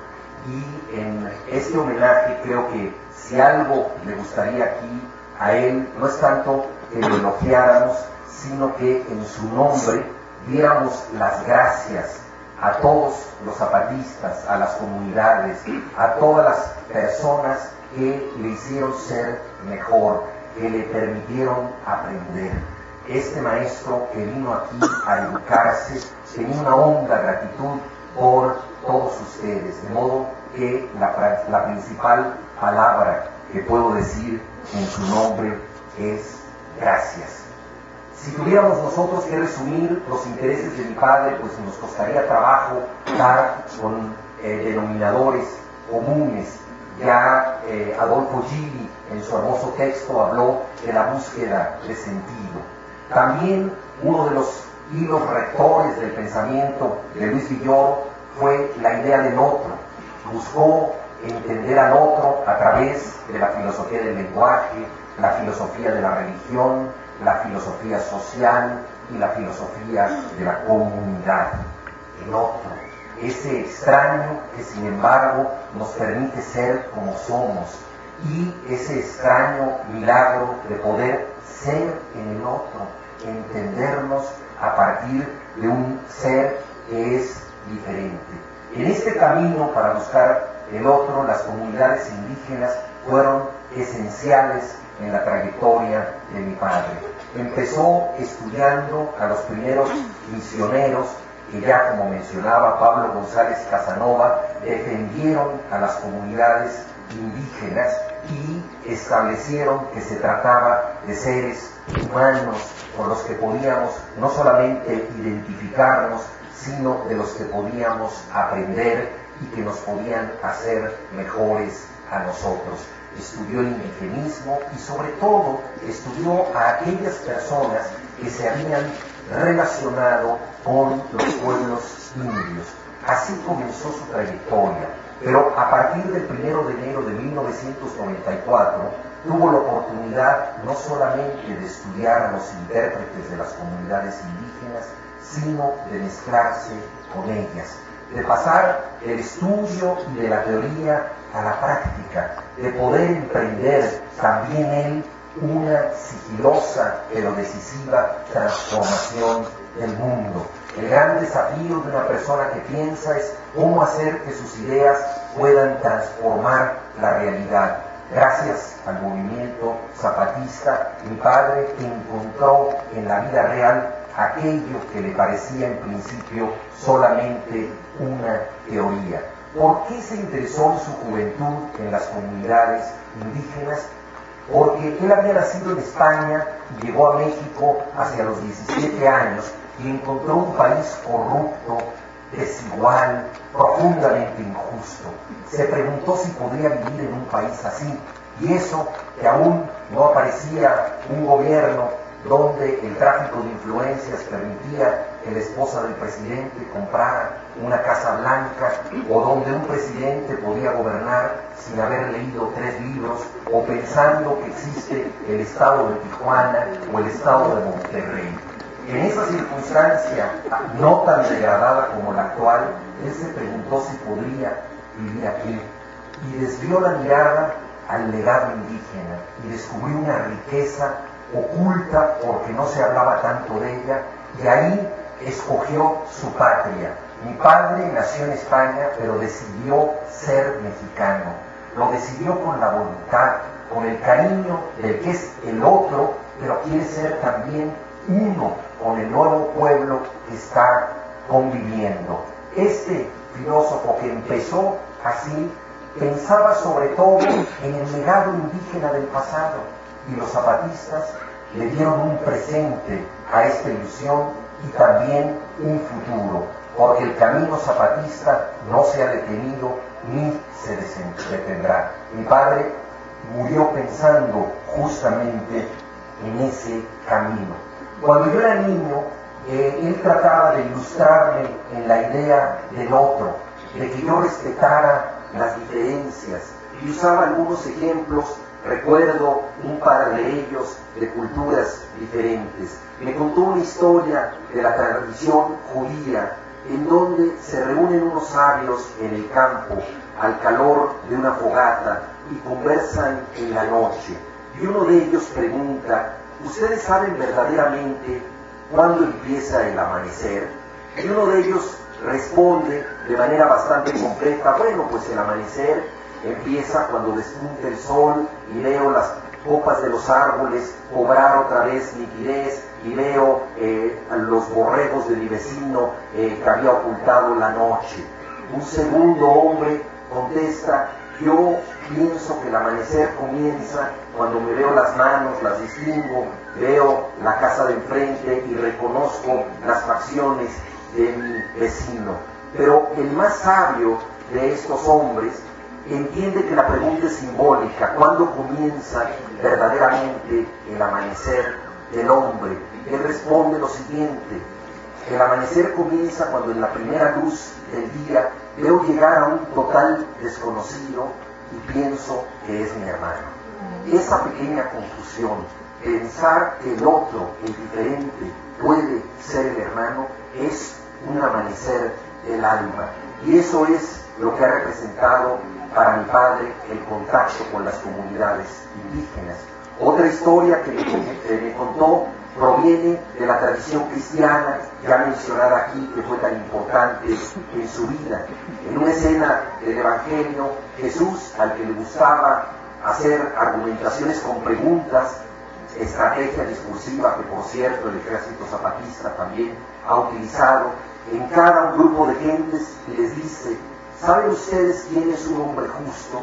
Y en este homenaje creo que si algo le gustaría aquí a él, no es tanto que lo elogiáramos, sino que en su nombre diéramos las gracias a todos los zapatistas, a las comunidades, a todas las personas que le hicieron ser mejor, que le permitieron aprender. Este maestro que vino aquí a educarse tenía una honda gratitud por todos ustedes, de modo que la, la principal palabra que puedo decir en su nombre es gracias. Si tuviéramos nosotros que resumir los intereses de mi padre, pues nos costaría trabajo dar con eh, denominadores comunes. Ya eh, Adolfo Gili en su hermoso texto habló de la búsqueda de sentido. También uno de los hilos rectores del pensamiento de Luis Villoro fue la idea del otro. Buscó entender al otro a través de la filosofía del lenguaje, la filosofía de la religión, la filosofía social y la filosofía de la comunidad. El otro, ese extraño que sin embargo nos permite ser como somos, y ese extraño milagro de poder ser en el otro, entendernos a partir de un ser que es diferente. En este camino para buscar el otro, las comunidades indígenas fueron esenciales en la trayectoria de mi padre. Empezó estudiando a los primeros misioneros que ya, como mencionaba Pablo González Casanova, defendieron a las comunidades indígenas y establecieron que se trataba de seres humanos con los que podíamos no solamente identificarnos, sino de los que podíamos aprender y que nos podían hacer mejores a nosotros. Estudió el indigenismo y sobre todo estudió a aquellas personas que se habían relacionado con los pueblos indios. Así comenzó su trayectoria, pero a partir del primero de enero de mil novecientos noventa y cuatro tuvo la oportunidad no solamente de estudiar a los intérpretes de las comunidades indígenas, sino de mezclarse con ellas, de pasar del estudio y de la teoría a la práctica, de poder emprender también él una sigilosa pero decisiva transformación del mundo. El gran desafío de una persona que piensa es cómo hacer que sus ideas puedan transformar la realidad. Gracias al movimiento zapatista, mi padre encontró en la vida real aquello que le parecía en principio solamente una teoría. ¿Por qué se interesó en su juventud en las comunidades indígenas? Porque él había nacido en España y llegó a México hacia los diecisiete años y encontró un país corrupto, desigual, profundamente injusto. Se preguntó si podría vivir en un país así, y eso que aún no aparecía un gobierno donde el tráfico de influencias permitía que la esposa del presidente comprara una casa blanca, o donde un presidente podía gobernar sin haber leído tres libros, o pensando que existe el estado de Tijuana o el estado de Monterrey. En esa circunstancia no tan degradada como la actual, él se preguntó si podría vivir aquí, y desvió la mirada al legado indígena y descubrió una riqueza oculta porque no se hablaba tanto de ella, y ahí escogió su patria. Mi padre nació en España, pero decidió ser mexicano. Lo decidió con la voluntad, con el cariño del que es el otro, pero quiere ser también uno con el nuevo pueblo que está conviviendo. Este filósofo que empezó así, pensaba sobre todo en el legado indígena del pasado, y los zapatistas le dieron un presente a esta ilusión y también un futuro, porque el camino zapatista no se ha detenido ni se detendrá. Mi padre murió pensando justamente en ese camino. Cuando yo era niño, eh, él trataba de ilustrarme en la idea del otro, de que yo respetara las diferencias, y usaba algunos ejemplos. Recuerdo un par de ellos de culturas diferentes. Me contó una historia de la tradición judía, en donde se reúnen unos sabios en el campo al calor de una fogata y conversan en la noche. Y uno de ellos pregunta: ¿ustedes saben verdaderamente cuándo empieza el amanecer? Y uno de ellos responde de manera bastante completa: bueno, pues el amanecer empieza cuando despunta el sol y veo las copas de los árboles cobrar otra vez nitidez y veo eh, a los borregos de mi vecino eh, que había ocultado la noche. Un segundo hombre contesta: yo pienso que el amanecer comienza cuando me veo las manos, las distingo, veo la casa de enfrente y reconozco las facciones de mi vecino. Pero el más sabio de estos hombres entiende que la pregunta es simbólica: ¿cuándo comienza verdaderamente el amanecer del hombre? Él responde lo siguiente: el amanecer comienza cuando en la primera luz del día veo llegar a un total desconocido y pienso que es mi hermano. Esa pequeña confusión, pensar que el otro, el diferente, puede ser el hermano, es un amanecer del alma. Y eso es lo que ha representado para mi padre el contacto con las comunidades indígenas. Otra historia que me, eh, me contó proviene de la tradición cristiana, ya mencionada aquí, que fue tan importante en su vida. En una escena del Evangelio, Jesús, al que le gustaba hacer argumentaciones con preguntas, estrategia discursiva que, por cierto, el ejército zapatista también ha utilizado, en cada grupo de gentes les dice: ¿saben ustedes quién es un hombre justo?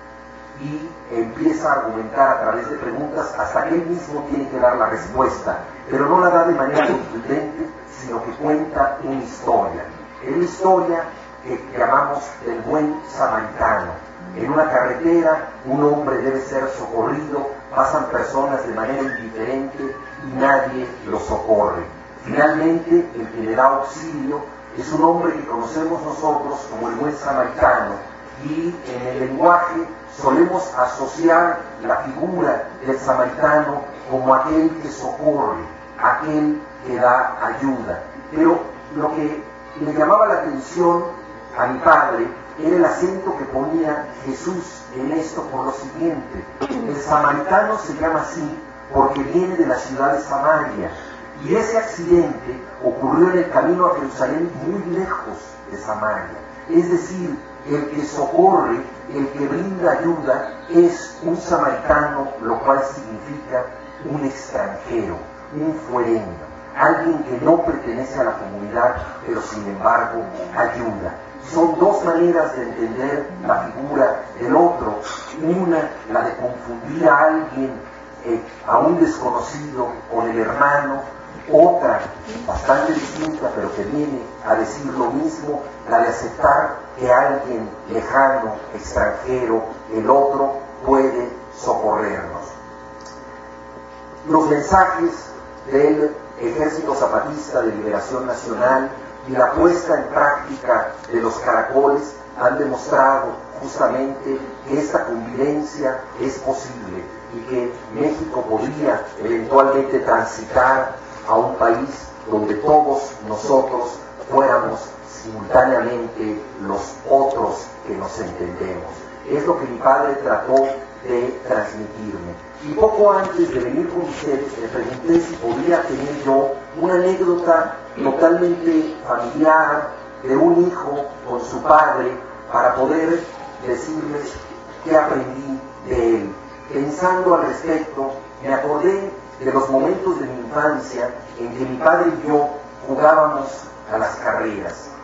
Y empieza a argumentar a través de preguntas hasta que él mismo tiene que dar la respuesta, pero no la da de manera contundente, sino que cuenta una historia. Es la historia que llamamos del buen samaritano. En una carretera un hombre debe ser socorrido, pasan personas de manera indiferente y nadie lo socorre. Finalmente, el que le da auxilio es un hombre que conocemos nosotros como el buen samaritano, y en el lenguaje solemos asociar la figura del samaritano como aquel que socorre, aquel que da ayuda. Pero lo que le llamaba la atención a mi padre era el acento que ponía Jesús en esto por lo siguiente: el samaritano se llama así porque viene de la ciudad de Samaria, y ese accidente ocurrió en el camino a Jerusalén, muy lejos de Samaria. Es decir, el que socorre, el que brinda ayuda, es un samaritano, lo cual significa un extranjero, un fuereño, alguien que no pertenece a la comunidad, pero sin embargo ayuda. Son dos maneras de entender la figura del otro: una, la de confundir a alguien, eh, a un desconocido, con el hermano; otra, bastante distinta, pero que viene a decir lo mismo, la de aceptar que alguien lejano, extranjero, el otro, puede socorrernos. Los mensajes del Ejército Zapatista de Liberación Nacional y la puesta en práctica de los caracoles han demostrado justamente que esta convivencia es posible y que México podría eventualmente transitar a un país donde todos nosotros fuéramos simultáneamente los otros que nos entendemos. Es lo que mi padre trató de transmitirme. Y poco antes de venir con ustedes me pregunté si podría tener yo una anécdota totalmente familiar de un hijo con su padre para poder decirles qué aprendí de él. Pensando al respecto, me acordé de los momentos de mi infancia en que mi padre y yo jugábamos a las carreras.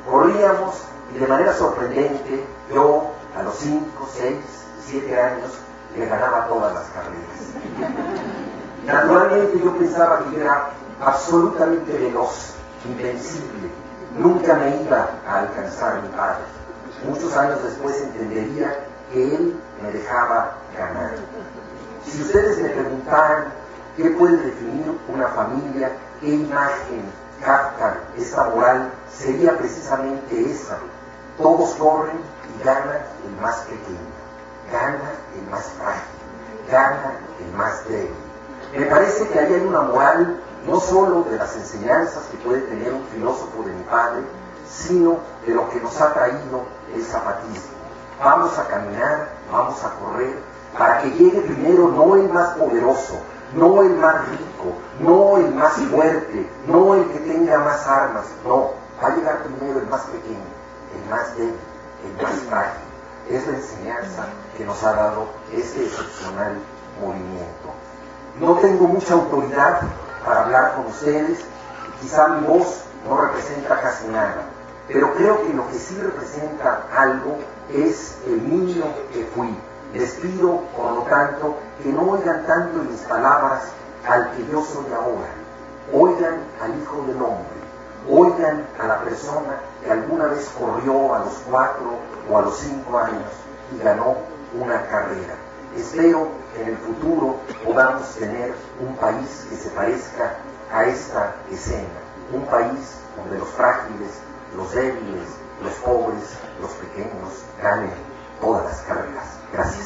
Corríamos y de manera sorprendente, yo a los cinco, seis, siete años le ganaba todas las carreras. Naturalmente yo pensaba que era absolutamente veloz, invencible. Nunca me iba a alcanzar mi padre. Muchos años después entendería que él me dejaba ganar. Si ustedes me preguntaran qué puede definir una familia, qué imagen capta esta moral, sería precisamente esa. Todos corren y gana el más pequeño, gana el más frágil, gana el más débil. Me parece que ahí hay una moral no solo de las enseñanzas que puede tener un filósofo de mi padre, sino de lo que nos ha traído el zapatismo. Vamos a caminar, vamos a correr, para que llegue primero no el más poderoso, no el más rico, no el más fuerte, no el que tenga más armas, no, va a llegar primero el más pequeño, el más débil, el más frágil. Es la enseñanza que nos ha dado este excepcional movimiento. No tengo mucha autoridad para hablar con ustedes, quizá mi voz no representa casi nada, pero creo que lo que sí representa algo es el niño que fui. Les pido, por lo tanto, que no oigan tanto en mis palabras al que yo soy ahora. Oigan al Hijo del Hombre, oigan a la persona que alguna vez corrió a los cuatro o a los cinco años y ganó una carrera. Espero que en el futuro podamos tener un país que se parezca a esta escena, un país donde los frágiles, los débiles, los pobres, los pequeños ganen todas las carreras. Gracias.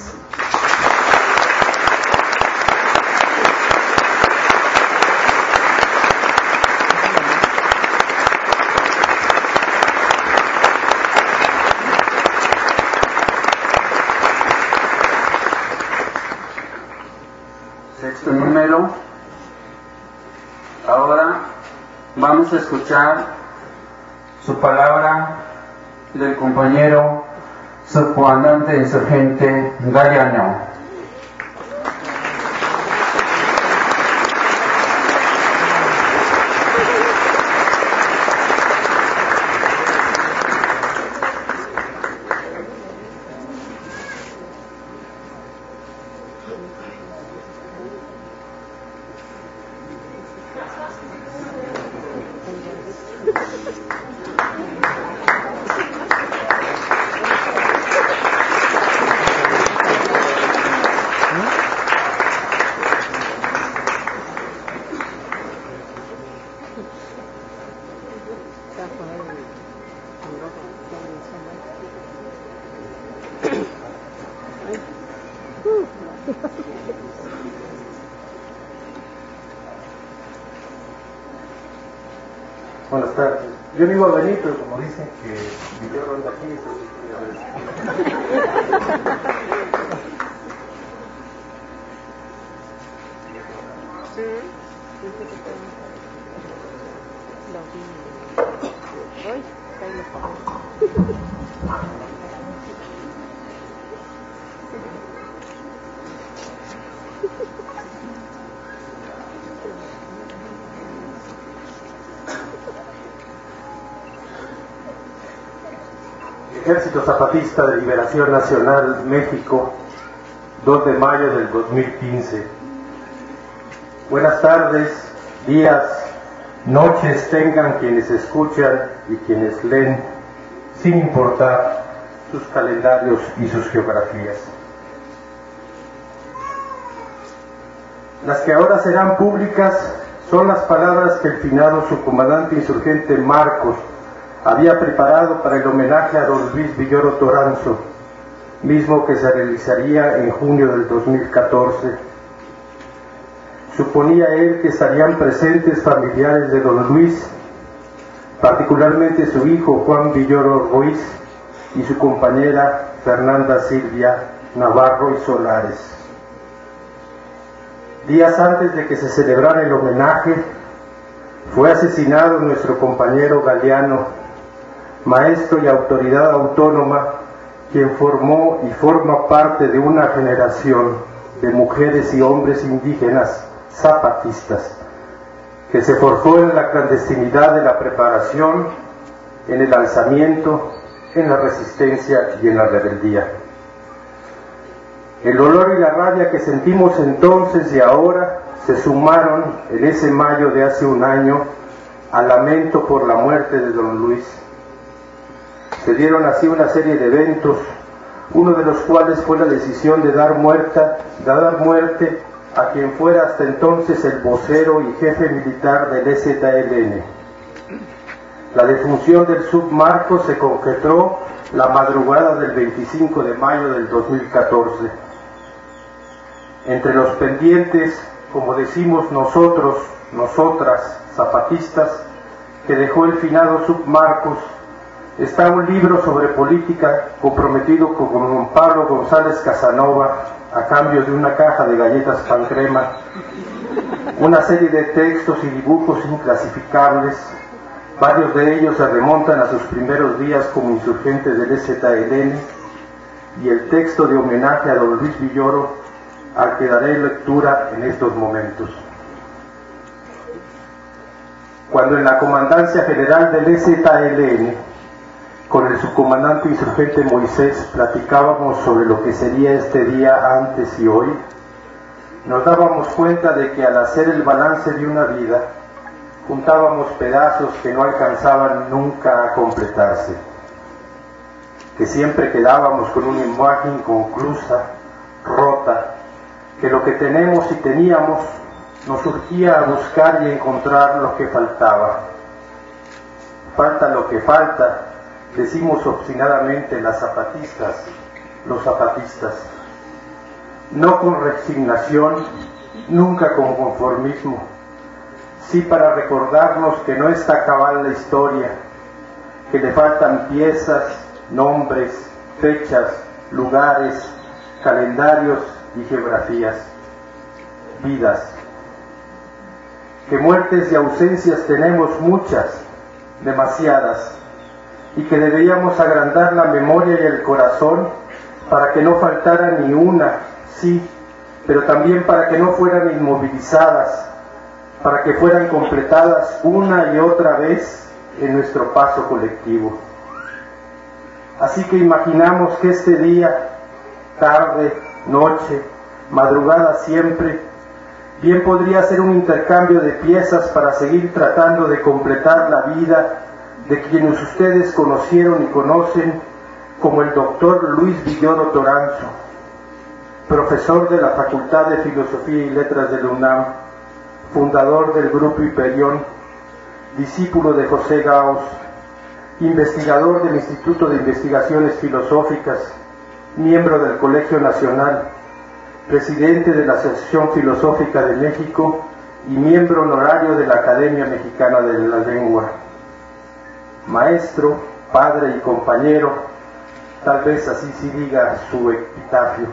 Sexto número. Ahora vamos a escuchar su palabra del compañero subcomandante insurgente Galeano. Buenas tardes. Yo no iba a venir, pero como dicen que mi perro anda aquí, entonces Ejército Zapatista de Liberación Nacional, México, dos de mayo del dos mil quince. Buenas tardes, días, noches tengan quienes escuchan y quienes leen, sin importar sus calendarios y sus geografías. Las que ahora serán públicas son las palabras que el finado subcomandante insurgente Marcos había preparado para el homenaje a don Luis Villoro Toranzo, mismo que se realizaría en junio del dos mil catorce. Suponía él que estarían presentes familiares de don Luis, particularmente su hijo Juan Villoro Ruiz y su compañera Fernanda Silvia Navarro y Solares. Días antes de que se celebrara el homenaje, fue asesinado nuestro compañero Galeano, maestro y autoridad autónoma, quien formó y forma parte de una generación de mujeres y hombres indígenas zapatistas, que se forjó en la clandestinidad de la preparación en el alzamiento, en la resistencia y en la rebeldía. El dolor y la rabia que sentimos entonces y ahora se sumaron en ese mayo de hace un año al lamento por la muerte de don Luis. Se dieron así una serie de eventos, uno de los cuales fue la decisión de dar, muerta, de dar muerte a quien fuera hasta entonces el vocero y jefe militar del E Z L N. La defunción del submarco se concretó la madrugada del veinticinco de mayo del dos mil catorce. Entre los pendientes, como decimos nosotros, nosotras, zapatistas, que dejó el finado submarcos, está un libro sobre política comprometido con don Pablo González Casanova a cambio de una caja de galletas pan crema, una serie de textos y dibujos inclasificables. Varios de ellos se remontan a sus primeros días como insurgentes del E Z L N, y el texto de homenaje a don Luis Villoro, al que daré lectura en estos momentos. Cuando en la Comandancia General del E Z L N, con el subcomandante insurgente Moisés, platicábamos sobre lo que sería este día antes y hoy, nos dábamos cuenta de que al hacer el balance de una vida, juntábamos pedazos que no alcanzaban nunca a completarse, que siempre quedábamos con una imagen inconclusa, rota, que lo que tenemos y teníamos nos surgía a buscar y encontrar lo que faltaba. Falta lo que falta, decimos obstinadamente las zapatistas, los zapatistas, no con resignación, nunca con conformismo, sí para recordarnos que no está cabal la historia, que le faltan piezas, nombres, fechas, lugares, calendarios y geografías, vidas, que muertes y ausencias tenemos muchas, demasiadas, y que deberíamos agrandar la memoria y el corazón para que no faltara ni una, sí, pero también para que no fueran inmovilizadas, para que fueran completadas una y otra vez en nuestro paso colectivo. Así que imaginamos que este día, tarde, noche, madrugada siempre, bien podría ser un intercambio de piezas para seguir tratando de completar la vida de quienes ustedes conocieron y conocen como el doctor Luis Villoro Toranzo, profesor de la Facultad de Filosofía y Letras de la UNAM, fundador del Grupo Hiperión, discípulo de José Gauss, investigador del Instituto de Investigaciones Filosóficas, miembro del Colegio Nacional, presidente de la Asociación Filosófica de México y miembro honorario de la Academia Mexicana de la Lengua. Maestro, padre y compañero, tal vez así sí diga su epitafio.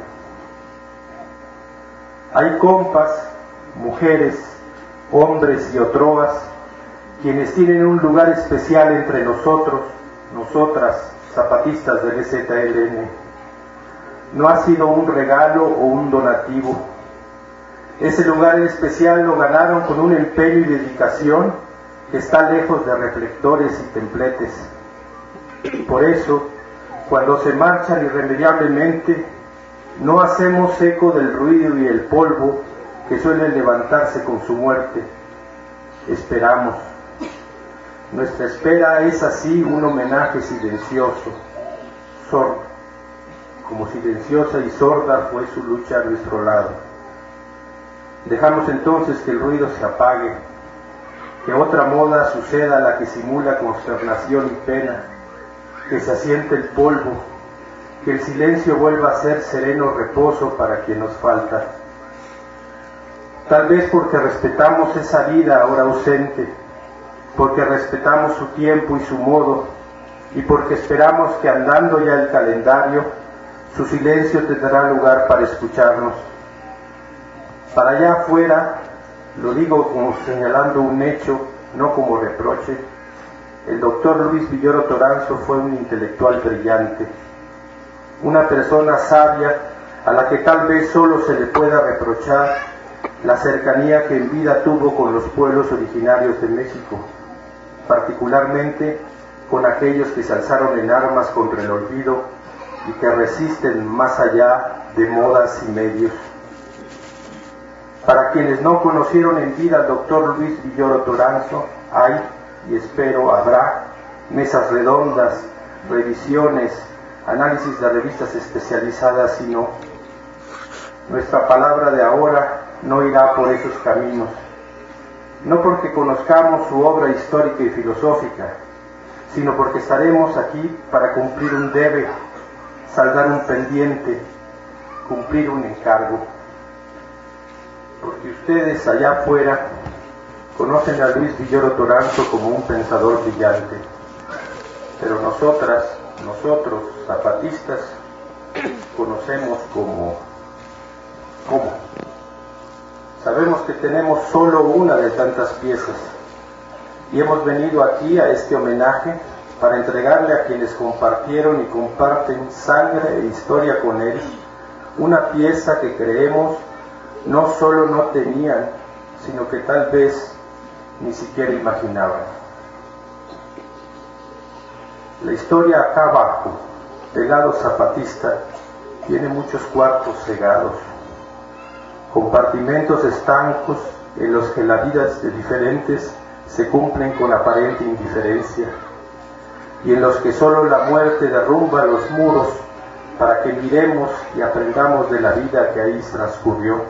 Hay compas, mujeres, hombres y otroas, quienes tienen un lugar especial entre nosotros, nosotras, zapatistas del E Z L N. No ha sido un regalo o un donativo. Ese lugar en especial lo ganaron con un empeño y dedicación que está lejos de reflectores y templetes. Por eso, cuando se marchan irremediablemente, no hacemos eco del ruido y el polvo que suelen levantarse con su muerte. Esperamos. Nuestra espera es así un homenaje silencioso, sordo, como silenciosa y sorda fue su lucha a nuestro lado. Dejamos entonces que el ruido se apague, que otra moda suceda a la que simula consternación y pena, que se asiente el polvo, que el silencio vuelva a ser sereno reposo para quien nos falta. Tal vez porque respetamos esa vida ahora ausente, porque respetamos su tiempo y su modo, y porque esperamos que andando ya el calendario, su silencio tendrá lugar para escucharnos. Para allá afuera, lo digo como señalando un hecho, no como reproche, el doctor Luis Villoro Toranzo fue un intelectual brillante, una persona sabia a la que tal vez solo se le pueda reprochar la cercanía que en vida tuvo con los pueblos originarios de México, particularmente con aquellos que se alzaron en armas contra el olvido y que resisten más allá de modas y medios. Para quienes no conocieron en vida al doctor Luis Villoro Toranzo, hay, y espero habrá, mesas redondas, revisiones, análisis de revistas especializadas y no. Nuestra palabra de ahora no irá por esos caminos, no porque conozcamos su obra histórica y filosófica, sino porque estaremos aquí para cumplir un debe, saldar un pendiente, cumplir un encargo. Porque ustedes allá afuera conocen a Luis Villoro Toranzo como un pensador brillante, pero nosotras, nosotros, zapatistas, conocemos como, ¿cómo? Sabemos que tenemos solo una de tantas piezas y hemos venido aquí a este homenaje para entregarle a quienes compartieron y comparten sangre e historia con él una pieza que creemos no solo no tenían, sino que tal vez ni siquiera imaginaban. La historia acá abajo, del lado zapatista, tiene muchos cuartos cegados, compartimentos estancos en los que las vidas de diferentes se cumplen con aparente indiferencia, y en los que solo la muerte derrumba los muros para que miremos y aprendamos de la vida que ahí transcurrió,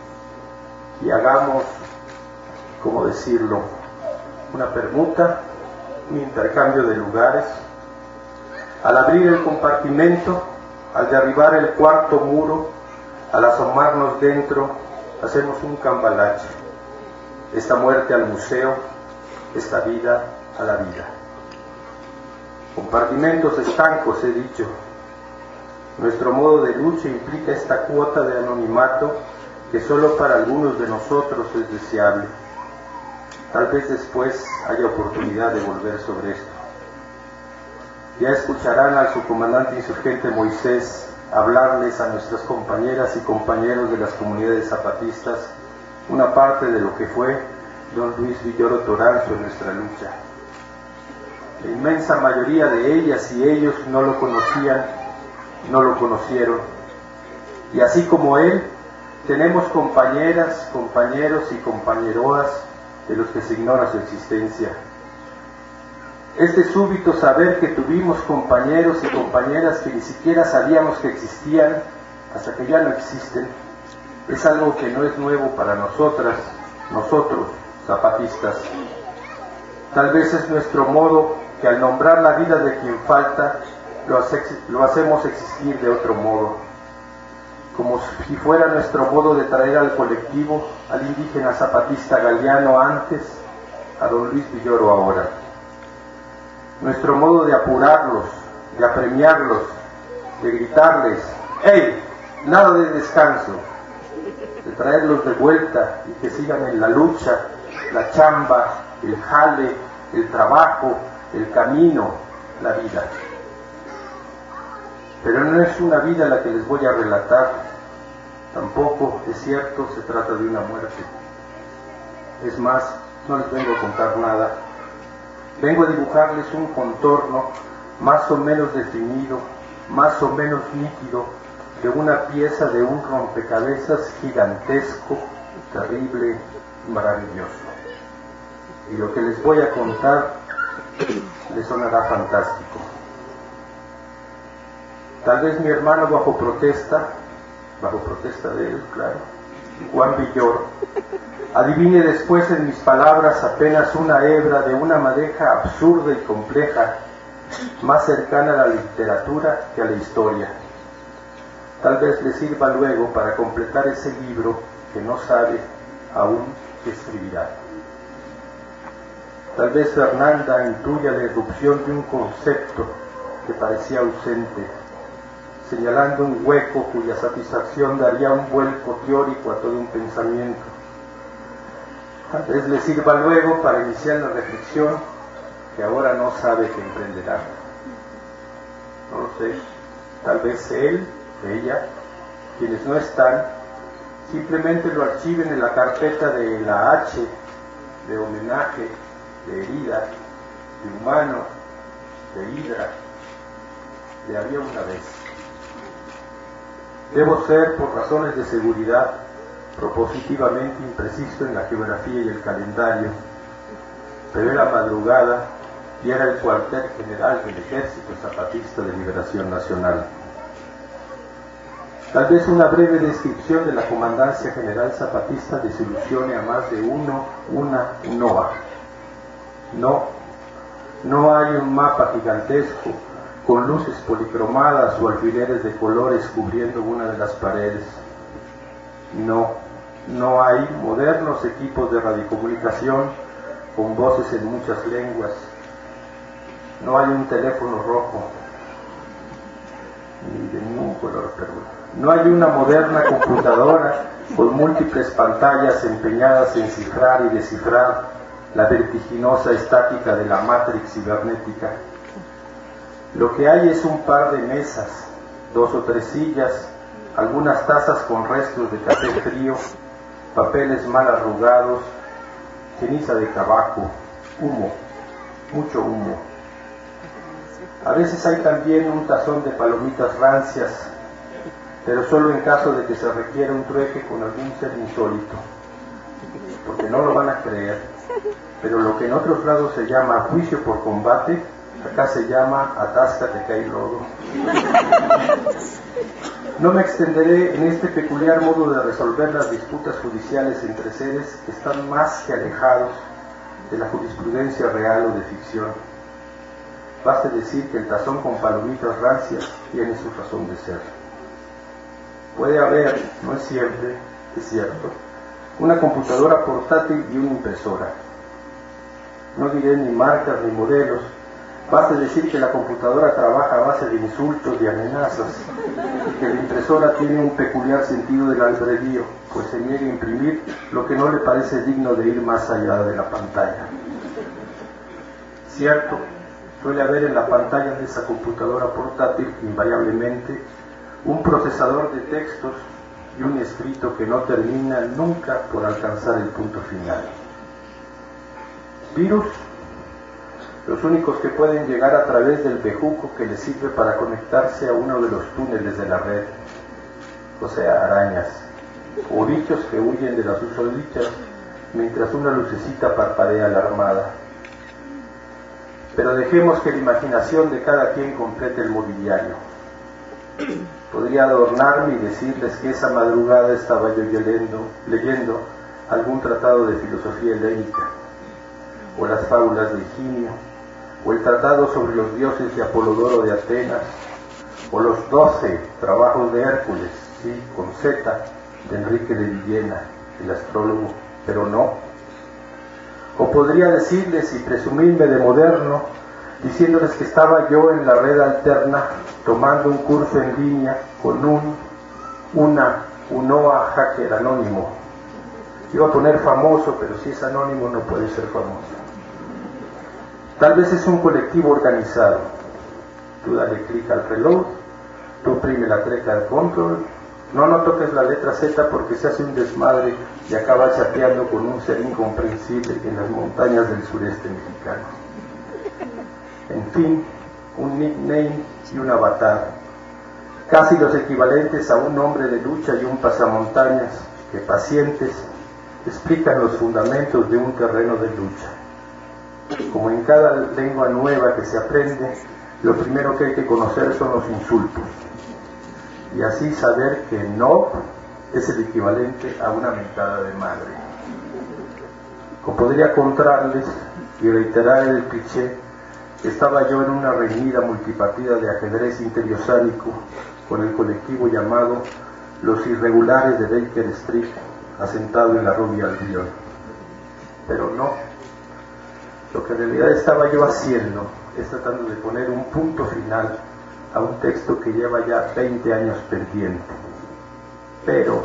y hagamos, ¿cómo decirlo?, una permuta, un intercambio de lugares. Al abrir el compartimento, al derribar el cuarto muro, al asomarnos dentro, hacemos un cambalache. Esta muerte al museo, esta vida a la vida. Compartimentos estancos, he dicho. Nuestro modo de lucha implica esta cuota de anonimato que solo para algunos de nosotros es deseable. Tal vez después haya oportunidad de volver sobre esto. Ya escucharán al subcomandante insurgente Moisés hablarles a nuestras compañeras y compañeros de las comunidades zapatistas una parte de lo que fue don Luis Villoro Toranzo en nuestra lucha. La inmensa mayoría de ellas y ellos no lo conocían, no lo conocieron. Y así como él, tenemos compañeras, compañeros y compañeroas de los que se ignora su existencia. Este súbito saber que tuvimos compañeros y compañeras que ni siquiera sabíamos que existían hasta que ya no existen, es algo que no es nuevo para nosotras, nosotros, zapatistas. Tal vez es nuestro modo que al nombrar la vida de quien falta, lo, hace, lo hacemos existir de otro modo, como si fuera nuestro modo de traer al colectivo, al indígena zapatista Galeano antes, a don Luis Villoro ahora. Nuestro modo de apurarlos, de apremiarlos, de gritarles, ¡hey! Nada de descanso, de traerlos de vuelta y que sigan en la lucha, la chamba, el jale, el trabajo, el camino, la vida. Pero no es una vida la que les voy a relatar, tampoco, es cierto, se trata de una muerte. Es más, no les vengo a contar nada. Vengo a dibujarles un contorno más o menos definido, más o menos nítido, de una pieza de un rompecabezas gigantesco, terrible y maravilloso. Y lo que les voy a contar les sonará fantástico. Tal vez mi hermano bajo protesta, bajo protesta de él, claro, Juan Villoro, adivine después en mis palabras apenas una hebra de una madeja absurda y compleja, más cercana a la literatura que a la historia. Tal vez le sirva luego para completar ese libro que no sabe aún qué escribirá. Tal vez Fernanda intuya la irrupción de un concepto que parecía ausente, señalando un hueco cuya satisfacción daría un vuelco teórico a todo un pensamiento. Tal vez le sirva luego para iniciar la reflexión que ahora no sabe que emprenderá. No lo sé, tal vez él, ella, quienes no están, simplemente lo archiven en la carpeta de la H, de homenaje, de herida, de humano, de Hidra, de había una vez. Debo ser, por razones de seguridad, propositivamente impreciso en la geografía y el calendario, pero era madrugada y era el cuartel general del Ejército Zapatista de Liberación Nacional. Tal vez una breve descripción de la Comandancia General Zapatista desilusione a más de uno, una, noa. No, no hay un mapa gigantesco con luces policromadas o alfileres de colores cubriendo una de las paredes. No, no hay modernos equipos de radiocomunicación con voces en muchas lenguas. No hay un teléfono rojo, ni de ningún color, perdón. No hay una moderna computadora con múltiples pantallas empeñadas en cifrar y descifrar la vertiginosa estática de la Matrix cibernética. Lo que hay es un par de mesas, dos o tres sillas, algunas tazas con restos de café frío, papeles mal arrugados, ceniza de tabaco, humo, mucho humo. A veces hay también un tazón de palomitas rancias, pero solo en caso de que se requiera un trueque con algún ser insólito, porque no lo van a creer, pero lo que en otros lados se llama juicio por combate, acá se llama atáscate que hay lodo. No me extenderé en este peculiar modo de resolver las disputas judiciales entre seres que están más que alejados de la jurisprudencia real o de ficción. Baste decir que el tazón con palomitas rancias tiene su razón de ser. Puede haber, no es siempre, es cierto, una computadora portátil y una impresora. No diré ni marcas ni modelos, basta decir que la computadora trabaja a base de insultos y amenazas, y que la impresora tiene un peculiar sentido del albedrío, pues se niega a imprimir lo que no le parece digno de ir más allá de la pantalla. Cierto, suele haber en la pantalla de esa computadora portátil, invariablemente, un procesador de textos y un escrito que no termina nunca por alcanzar el punto final. Virus, los únicos que pueden llegar a través del bejuco que les sirve para conectarse a uno de los túneles de la red, o sea, arañas, o bichos que huyen de las susodichas mientras una lucecita parpadea alarmada. Pero dejemos que la imaginación de cada quien complete el mobiliario. Podría adornarme y decirles que esa madrugada estaba yo leyendo, leyendo algún tratado de filosofía helénica, o las fábulas de Higinio, o el tratado sobre los dioses de Apolodoro de Atenas, o los doce trabajos de Hércules, sí, con Z, de Enrique de Villena, el astrólogo, pero no. O podría decirles y presumirme de moderno, diciéndoles que estaba yo en la red alterna tomando un curso en línea con un, una, unoa hacker anónimo. Iba a poner famoso, pero si es anónimo no puede ser famoso. Tal vez es un colectivo organizado. Tú dale clic al reload, tú oprime la tecla al control, no, no toques la letra Z porque se hace un desmadre y acaba chateando con un ser incomprensible en las montañas del sureste mexicano. En fin, un nickname y un avatar, casi los equivalentes a un hombre de lucha y un pasamontañas que pacientes explican los fundamentos de un terreno de lucha. Como en cada lengua nueva que se aprende, lo primero que hay que conocer son los insultos, y así saber que no es el equivalente a una mentada de madre. O podría contarles y reiterar el cliché. Estaba yo en una reñida multipartida de ajedrez interiosánico con el colectivo llamado Los Irregulares de Baker Street, asentado en la rubia Albion. Pero no, lo que en realidad estaba yo haciendo es tratando de poner un punto final a un texto que lleva ya veinte años pendiente. Pero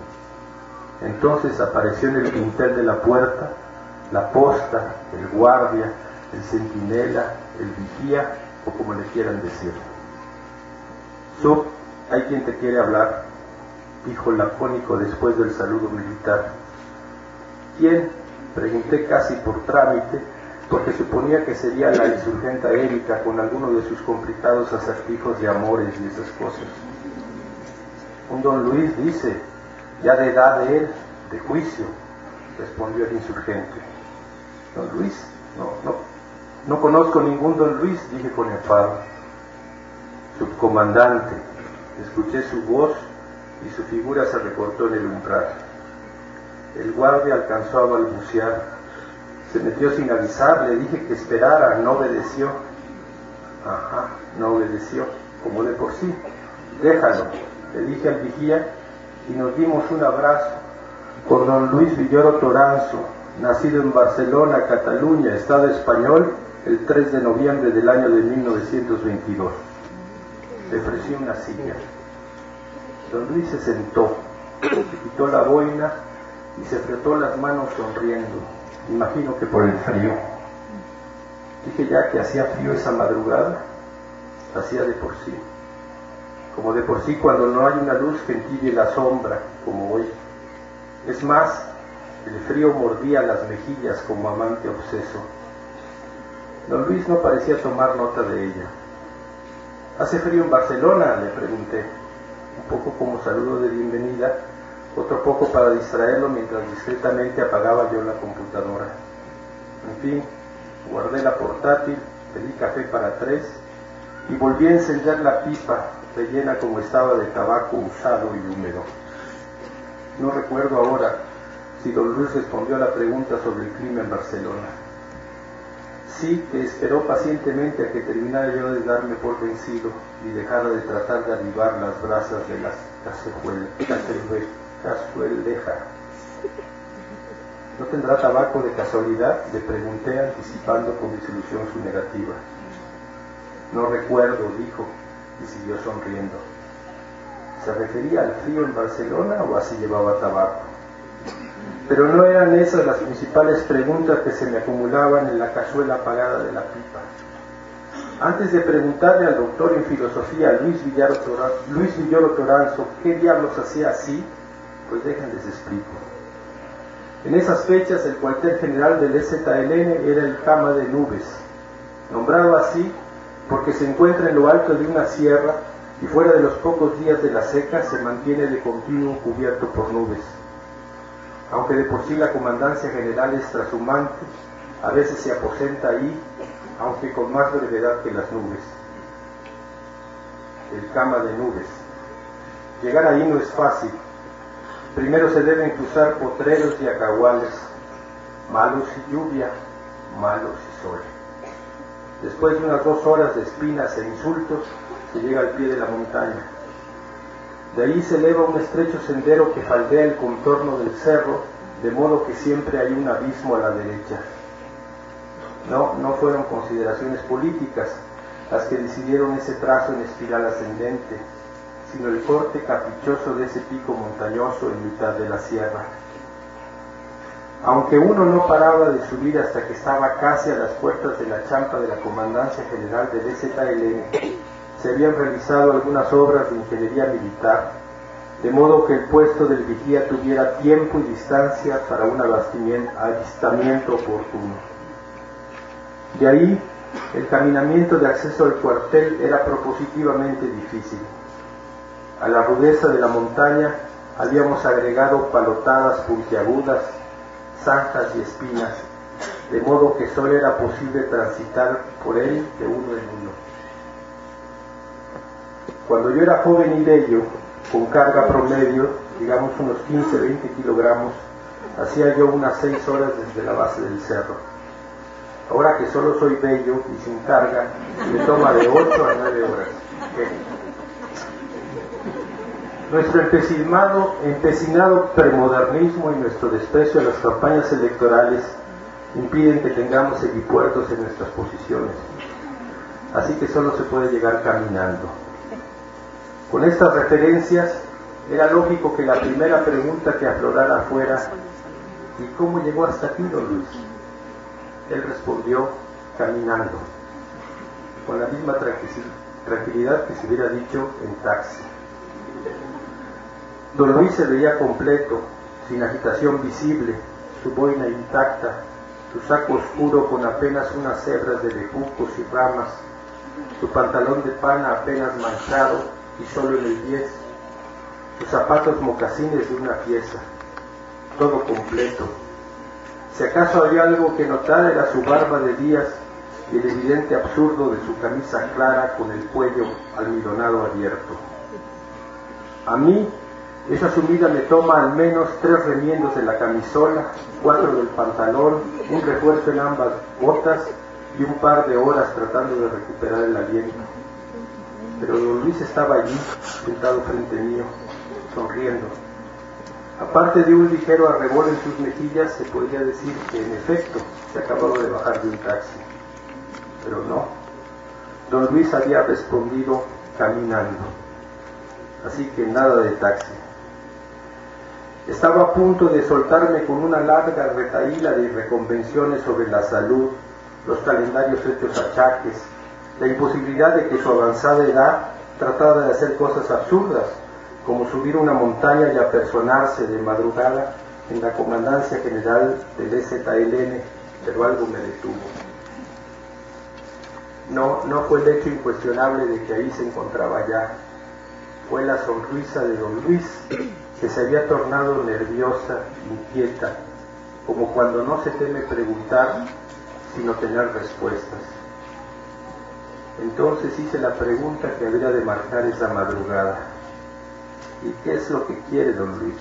entonces apareció en el dintel de la puerta la posta, el guardia, el centinela, el vigía, o como le quieran decir. Sub, hay quien te quiere hablar, dijo lacónico después del saludo militar. ¿Quién? Pregunté casi por trámite, porque suponía que sería la insurgenta Erika con alguno de sus complicados acertijos de amores y esas cosas. Un don Luis dice, ya de edad de él, de juicio, respondió el insurgente. Don Luis, no, no, no conozco ningún don Luis, dije con enfado. Subcomandante, escuché su voz y su figura se recortó en el umbral. El guardia alcanzó a balbucear. Se metió sin avisar, le dije que esperara, no obedeció. Ajá, no obedeció, como de por sí. Déjalo, le dije al vigía, y nos dimos un abrazo. Por don Luis Villoro Toranzo, nacido en Barcelona, Cataluña, Estado español, el tres de noviembre del año de mil novecientos veintidós. Le ofrecí una silla. Don Luis se sentó, se quitó la boina y se frotó las manos sonriendo. Imagino que por el frío. Dije ya que hacía frío esa madrugada. Hacía de por sí. Como de por sí cuando no hay una luz que entibie la sombra, como hoy. Es más, el frío mordía las mejillas como amante obseso. Don Luis no parecía tomar nota de ella. ¿Hace frío en Barcelona?, le pregunté, un poco como saludo de bienvenida, otro poco para distraerlo mientras discretamente apagaba yo la computadora. En fin, guardé la portátil, pedí café para tres y volví a encender la pipa, rellena como estaba de tabaco usado y húmedo. No recuerdo ahora si don Luis respondió a la pregunta sobre el clima en Barcelona. Sí, que esperó pacientemente a que terminara yo de darme por vencido y dejara de tratar de avivar las brasas de las cazuelejas. ¿No tendrá tabaco de casualidad?, le pregunté anticipando con disolución su negativa. No recuerdo, dijo, y siguió sonriendo. ¿Se refería al frío en Barcelona o así llevaba tabaco? Pero no eran esas las principales preguntas que se me acumulaban en la cazuela apagada de la pipa. Antes de preguntarle al doctor en filosofía Luis Villoro Toranzo, Luis Villoro Toranzo qué diablos hacía así, pues déjenles explico. En esas fechas el cuartel general del E Z L N era el Cama de Nubes, nombrado así porque se encuentra en lo alto de una sierra y fuera de los pocos días de la seca se mantiene de continuo cubierto por nubes. Aunque de por sí la comandancia general es trashumante, a veces se aposenta ahí, aunque con más brevedad que las nubes. El Cama de Nubes. Llegar ahí no es fácil. Primero se deben cruzar potreros y acahuales, malos y lluvia, malos y sol. Después de unas dos horas de espinas e insultos, se llega al pie de la montaña. De ahí se eleva un estrecho sendero que faldea el contorno del cerro, de modo que siempre hay un abismo a la derecha. No, no fueron consideraciones políticas las que decidieron ese trazo en espiral ascendente, sino el corte caprichoso de ese pico montañoso en mitad de la sierra. Aunque uno no paraba de subir hasta que estaba casi a las puertas de la champa de la Comandancia General del E Z L N, se habían realizado algunas obras de ingeniería militar, de modo que el puesto del vigía tuviera tiempo y distancia para un avistamiento oportuno. De ahí, el caminamiento de acceso al cuartel era propositivamente difícil. A la rudeza de la montaña habíamos agregado palotadas puntiagudas, zanjas y espinas, de modo que solo era posible transitar por él de uno en uno. Cuando yo era joven y bello, con carga promedio, digamos unos quince a veinte kilogramos, hacía yo unas seis horas desde la base del cerro. Ahora que solo soy bello y sin carga, me toma de ocho a nueve horas. ¿Qué? Nuestro empecinado, empecinado premodernismo y nuestro desprecio a las campañas electorales impiden que tengamos helipuertos en nuestras posiciones. Así que solo se puede llegar caminando. Con estas referencias, era lógico que la primera pregunta que aflorara fuera: ¿y cómo llegó hasta aquí, don Luis? Él respondió: caminando, con la misma tranquilidad que se hubiera dicho en taxi. Don Luis se veía completo, sin agitación visible, su boina intacta, su saco oscuro con apenas unas hebras de bejucos y ramas, su pantalón de pana apenas manchado y solo en el diez, sus zapatos mocasines de una pieza, todo completo. Si acaso había algo que notar era su barba de días y el evidente absurdo de su camisa clara con el cuello almidonado abierto. A mí, esa sumida me toma al menos tres remiendos de la camisola, cuatro del pantalón, un refuerzo en ambas botas y un par de horas tratando de recuperar el aliento. Pero don Luis estaba allí, sentado frente mío, sonriendo. Aparte de un ligero arrebol en sus mejillas, se podría decir que en efecto se acababa de bajar de un taxi. Pero no, don Luis había respondido caminando. Así que nada de taxi. Estaba a punto de soltarme con una larga retahíla de reconvenciones sobre la salud, los calendarios hechos achaques, la imposibilidad de que su avanzada edad tratara de hacer cosas absurdas, como subir una montaña y apersonarse de madrugada en la comandancia general del E Z L N, pero algo me detuvo. No, no fue el hecho incuestionable de que ahí se encontraba ya, fue la sonrisa de don Luis, que se había tornado nerviosa, inquieta, como cuando no se teme preguntar, sino tener respuestas. Entonces hice la pregunta que habría de marcar esa madrugada. ¿Y qué es lo que quiere don Luis?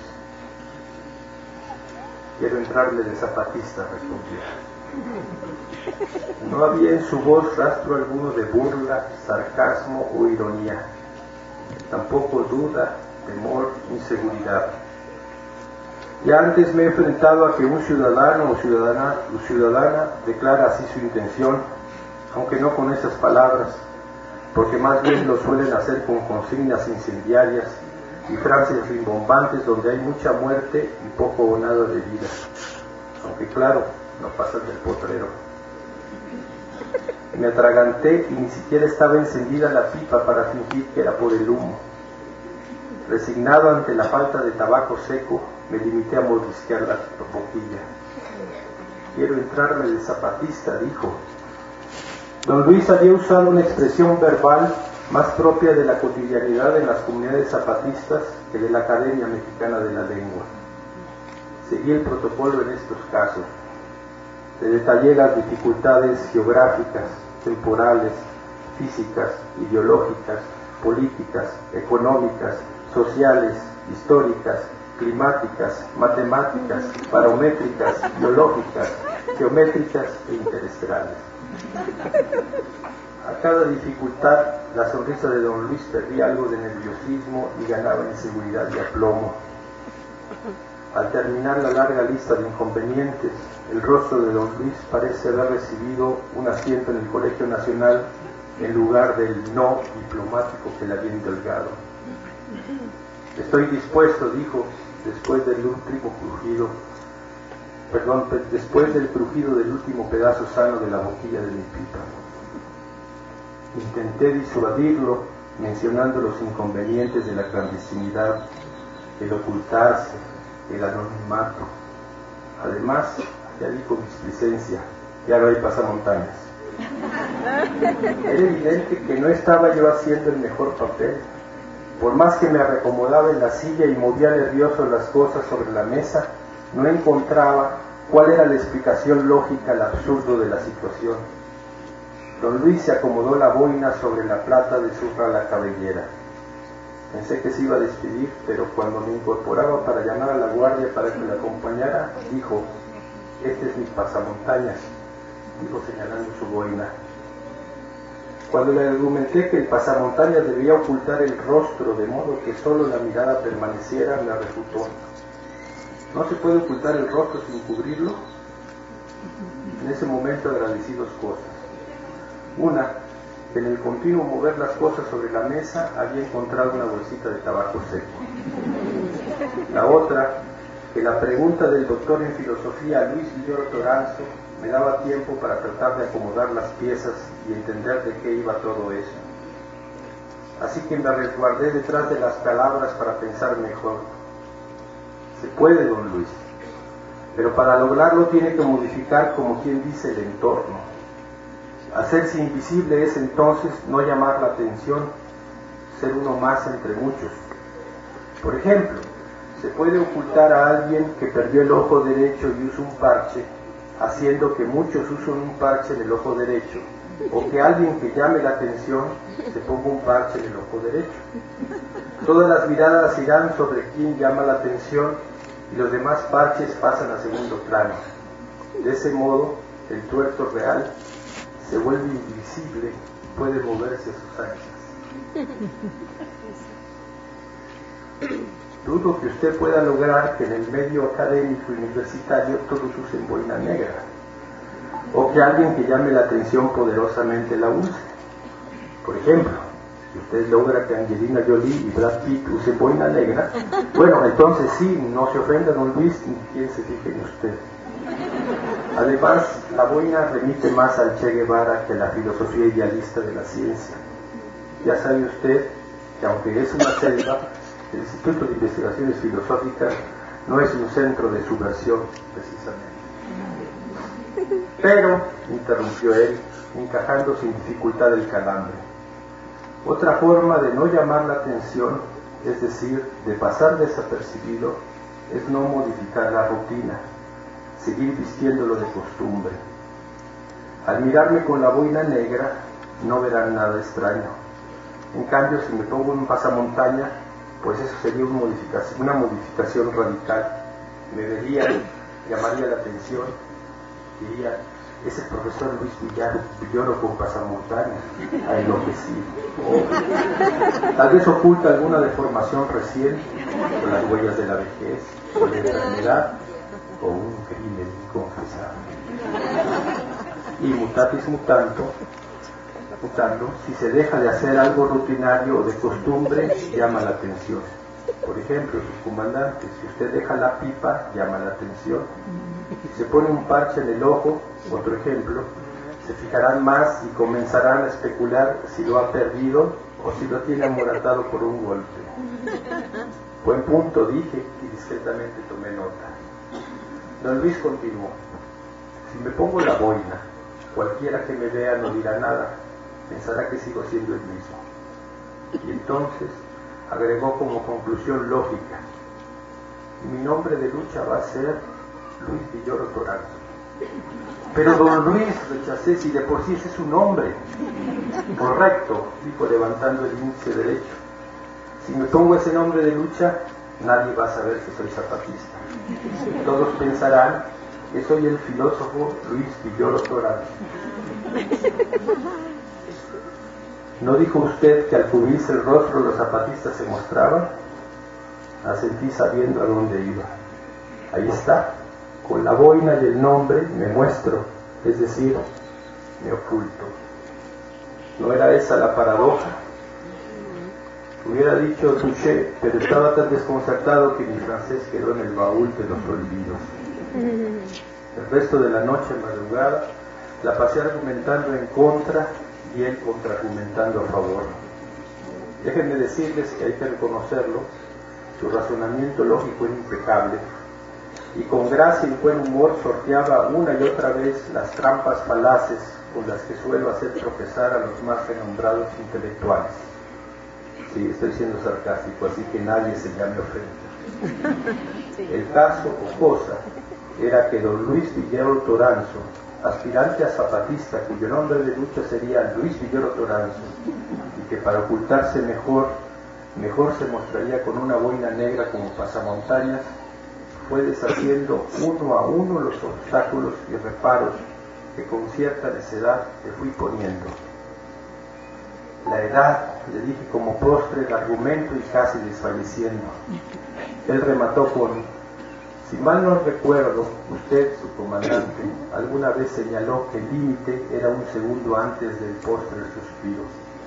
Quiero entrarle de zapatista, respondió. No había en su voz rastro alguno de burla, sarcasmo o ironía. Tampoco duda, temor, inseguridad. Ya antes me he enfrentado a que un ciudadano o ciudadana, o ciudadana declara así su intención, aunque no con esas palabras, porque más bien lo suelen hacer con consignas incendiarias y frases rimbombantes donde hay mucha muerte y poco o nada de vida, aunque claro, no pasan del potrero. Me atraganté y ni siquiera estaba encendida la pipa para fingir que era por el humo. Resignado ante la falta de tabaco seco, me limité a mordisquear la boquilla. Quiero entrarme de zapatista, dijo. Don Luis había usado una expresión verbal más propia de la cotidianidad en las comunidades zapatistas que de la Academia Mexicana de la Lengua. Seguí el protocolo en estos casos. Le detallé las dificultades geográficas, temporales, físicas, ideológicas, políticas, económicas, sociales, históricas, climáticas, matemáticas, barométricas, biológicas, geométricas e interestelares. A cada dificultad, la sonrisa de don Luis perdía algo de nerviosismo y ganaba en seguridad y aplomo. Al terminar la larga lista de inconvenientes, el rostro de don Luis parece haber recibido un asiento en el Colegio Nacional en lugar del no diplomático que le había indulgado. Estoy dispuesto, dijo, después del último crujido, perdón, después del crujido del último pedazo sano de la boquilla de mi pipa. Intenté disuadirlo, mencionando los inconvenientes de la clandestinidad, el ocultarse, el anonimato. Además, ya dijo displicencia, ya no hay pasamontañas. Era evidente que no estaba yo haciendo el mejor papel. Por más que me reacomodaba en la silla y movía nervioso las cosas sobre la mesa, no encontraba cuál era la explicación lógica al absurdo de la situación. Don Luis se acomodó la boina sobre la plata de su rala cabellera. Pensé que se iba a despedir, pero cuando me incorporaba para llamar a la guardia para que la acompañara, dijo: "Este es mi pasamontañas", dijo señalando su boina. Cuando le argumenté que el pasamontañas debía ocultar el rostro de modo que solo la mirada permaneciera, me refutó: ¿no se puede ocultar el rostro sin cubrirlo? En ese momento agradecí dos cosas. Una, que en el continuo mover las cosas sobre la mesa había encontrado una bolsita de tabaco seco. La otra, que la pregunta del doctor en filosofía Luis Villoro Toranzo me daba tiempo para tratar de acomodar las piezas y entender de qué iba todo eso. Así que me resguardé detrás de las palabras para pensar mejor. Se puede, don Luis. pero para lograrlo tiene que modificar, como quien dice, el entorno. Hacerse invisible es entonces no llamar la atención, ser uno más entre muchos. Por ejemplo, se puede ocultar a alguien que perdió el ojo derecho y usa un parche, haciendo que muchos usen un parche en el ojo derecho, o que alguien que llame la atención se ponga un parche en el ojo derecho. Todas las miradas irán sobre quien llama la atención y los demás parches pasan a segundo plano. De ese modo, el tuerto real se vuelve invisible y puede moverse a sus anchas. Dudo que usted pueda lograr que en el medio académico y universitario todos usen boina negra, o que alguien que llame la atención poderosamente la use. Por ejemplo, si usted logra que Angelina Jolie y Brad Pitt usen boina negra, bueno, entonces sí, no se ofenda, don Luis, ni quien se fije en usted. Además, la boina remite más al Che Guevara que a la filosofía idealista de la ciencia. Ya sabe usted que aunque es una selva, el Instituto de Investigaciones Filosóficas no es un centro de subversión, precisamente. Pero, interrumpió él, encajando sin dificultad el calambre, otra forma de no llamar la atención, es decir, de pasar desapercibido, es no modificar la rutina, seguir vistiéndolo de costumbre. Al mirarme con la boina negra, no verán nada extraño. En cambio, si me pongo un pasamontaña, pues eso sería una modificación, una modificación radical. Me verían, llamaría la atención, dirían, es el profesor Luis Villar, Villoro con pasamontaña, a enloquecido. O tal vez oculta alguna deformación reciente, con las huellas de la vejez, o la enfermedad, o un crimen inconfesable. Y mutatis mutando, mutando, si se deja de hacer algo rutinario o de costumbre, llama la atención. Por ejemplo, sus comandantes, si usted deja la pipa, llama la atención. Si se pone un parche en el ojo, otro ejemplo, se fijarán más y comenzarán a especular si lo ha perdido o si lo tiene amoratado por un golpe. Buen punto, dije, y discretamente tomé nota. Don Luis continuó, si me pongo la boina, cualquiera que me vea no dirá nada, pensará que sigo siendo el mismo. Y entonces agregó como conclusión lógica, mi nombre de lucha va a ser Luis Villoro Toranzo. Pero don Luis, rechacé, si de por sí ese es su nombre. Correcto, dijo levantando el índice derecho. Si me pongo ese nombre de lucha, nadie va a saber que soy zapatista. Todos pensarán que soy el filósofo Luis Villoro Toranzo. ¿No dijo usted que al cubrirse el rostro los zapatistas se mostraban? Asentí sabiendo a dónde iba. Ahí está, con la boina y el nombre me muestro, es decir, me oculto. ¿No era esa la paradoja? Hubiera dicho touché, pero estaba tan desconcertado que mi francés quedó en el baúl de los olvidos. El resto de la noche madrugada la pasé argumentando en contra y él contraargumentando a favor. Déjenme decirles que hay que reconocerlo, su razonamiento lógico era impecable, y con gracia y buen humor sorteaba una y otra vez las trampas falaces con las que suelo hacer tropezar a los más renombrados intelectuales. Sí, estoy siendo sarcástico, así que nadie se llame ofendido. El caso o cosa era que don Luis Villoro Toranzo, aspirante a zapatista cuyo nombre de lucha sería Luis Villoro Toranzo, y que para ocultarse mejor, mejor se mostraría con una boina negra como pasamontañas, fue deshaciendo uno a uno los obstáculos y reparos que con cierta necedad le fui poniendo. La edad, le dije como postre el argumento y casi desfalleciendo. Él remató con, si mal no recuerdo, usted, su comandante, alguna vez señaló que el límite era un segundo antes del postre suspiro.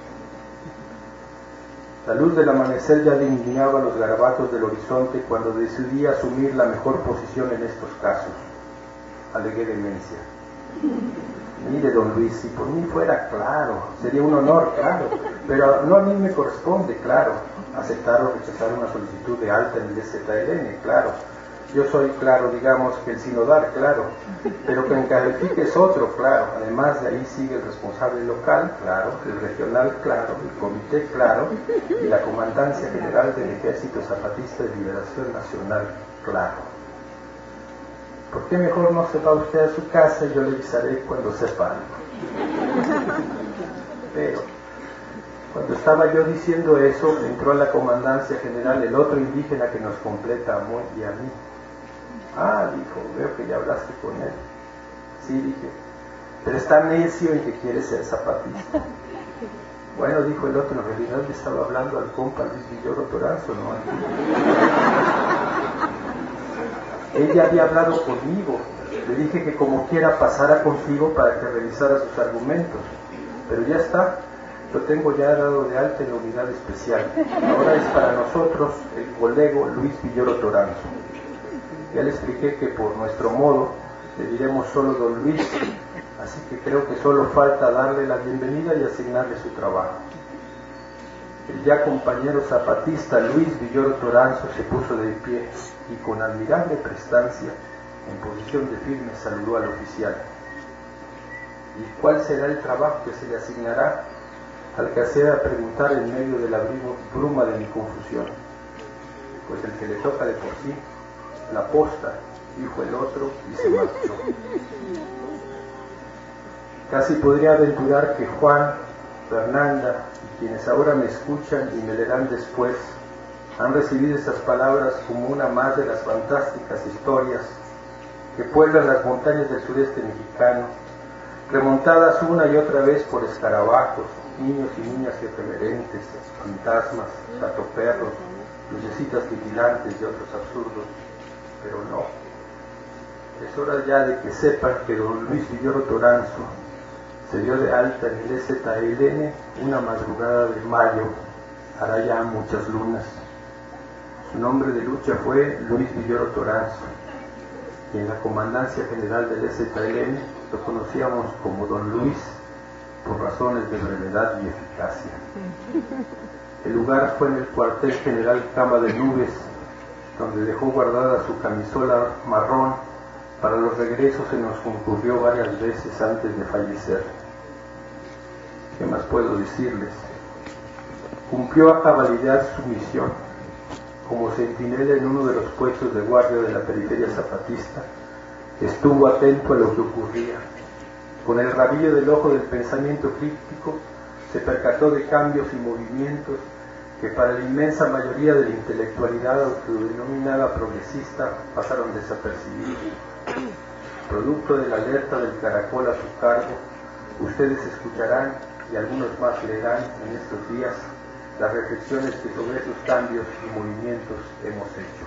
La luz del amanecer ya delineaba los garabatos del horizonte cuando decidí asumir la mejor posición en estos casos. Alegué demencia. Mire, don Luis, si por mí fuera, claro, sería un honor, claro, pero no a mí me corresponde, claro, aceptar o rechazar una solicitud de alta en el Z L N, claro, yo soy claro, digamos que el sinodal, claro, pero que en califique es otro, claro. Además de ahí sigue el responsable local, claro, el regional, claro, el comité, claro, y la Comandancia General del Ejército Zapatista de Liberación Nacional, claro. ¿Por qué mejor no se va usted a su casa y yo le avisaré cuando sepa algo? Pero cuando estaba yo diciendo eso, entró a la Comandancia General el otro indígena que nos completa a Moy y a mí. Ah, dijo, veo que ya hablaste con él. Sí, dije, pero está necio en que quiere ser zapatista. Bueno, dijo el otro, en realidad le estaba hablando al compa Luis Villoro Toranzo, ¿no? Ella había hablado conmigo. Le dije que como quiera pasara contigo para que revisara sus argumentos. Pero ya está, lo tengo ya dado de alta en la unidad especial. Ahora es para nosotros el colego Luis Villoro Toranzo. Ya le expliqué que por nuestro modo le diremos solo don Luis, así que creo que solo falta darle la bienvenida y asignarle su trabajo. El ya compañero zapatista Luis Villoro Toranzo se puso de pie y con admirable prestancia, en posición de firme, saludó al oficial. ¿Y cuál será el trabajo que se le asignará? Alcancé a preguntar en medio de la bruma de mi confusión. Pues el que le toca de por sí, la posta, dijo el otro y se marchó. Casi podría aventurar que Juan, Fernanda y quienes ahora me escuchan y me leerán después han recibido esas palabras como una más de las fantásticas historias que pueblan las montañas del sureste mexicano, remontadas una y otra vez por escarabajos, niños y niñas irreverentes, fantasmas, gatoperros, lucecitas titilantes y otros absurdos. Pero no, es hora ya de que sepan que don Luis Villoro Toranzo se dio de alta en el E Z L N una madrugada de mayo, hará ya muchas lunas. Su nombre de lucha fue Luis Villoro Toranzo, y en la Comandancia General del E Z L N lo conocíamos como don Luis por razones de brevedad y eficacia. El lugar fue en el cuartel general Cama de Nubes, donde dejó guardada su camisola marrón. Para los regresos se nos concurrió varias veces antes de fallecer. ¿Qué más puedo decirles? Cumplió a cabalidad su misión. Como centinela en uno de los puestos de guardia de la periferia zapatista, estuvo atento a lo que ocurría. Con el rabillo del ojo del pensamiento crítico, se percató de cambios y movimientos que para la inmensa mayoría de la intelectualidad autodenominada progresista pasaron desapercibidos. Producto de la alerta del caracol a su cargo, ustedes escucharán y algunos más leerán en estos días las reflexiones que sobre esos cambios y movimientos hemos hecho.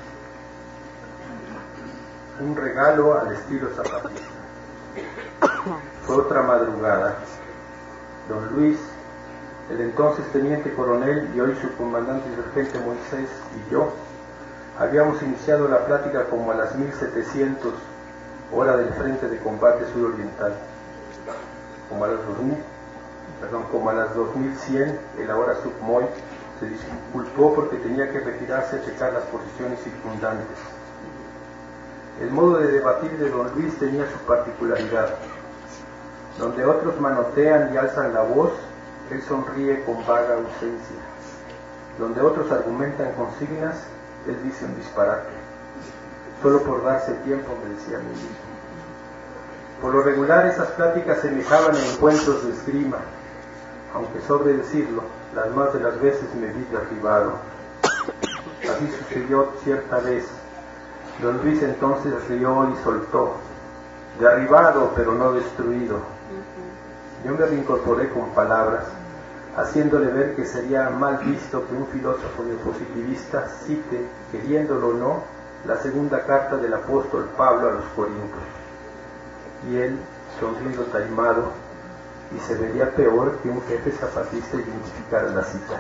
Un regalo al estilo zapatista. Fue otra madrugada. Don Luis, el entonces teniente coronel y hoy subcomandante insurgente Moisés y yo, habíamos iniciado la plática como a las mil setecientos, hora del frente de combate suroriental. Como a las dos mil, perdón, como a las dos mil cien, el ahora submoy se disculpó porque tenía que retirarse a checar las posiciones circundantes. El modo de debatir de don Luis tenía su particularidad. Donde otros manotean y alzan la voz, él sonríe con vaga ausencia. Donde otros argumentan consignas, él dice un disparate. Solo por darse tiempo, me decía a mí mismo. Por lo regular, esas pláticas semejaban a encuentros de esgrima, aunque sobre decirlo, las más de las veces me vi derribado. Así sucedió cierta vez. Don Luis entonces rió y soltó, derribado pero no destruido. Yo me reincorporé con palabras, haciéndole ver que sería mal visto que un filósofo neopositivista cite, queriéndolo o no, la segunda carta del apóstol Pablo a los Corintios. Y él, sonriendo taimado, y se vería peor que un jefe zapatista identificara la cita.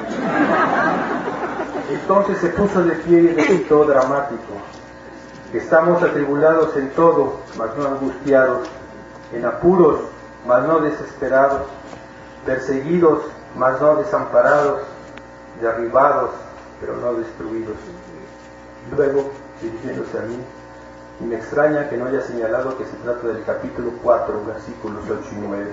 Entonces se puso de pie y recitó dramático: que estamos atribulados en todo, mas no angustiados, en apuros, mas no desesperados, perseguidos, mas no desamparados, derribados, pero no destruidos. Luego, dirigiéndose a mí, y me extraña que no haya señalado que se trata del capítulo cuatro, versículos ocho y nueve.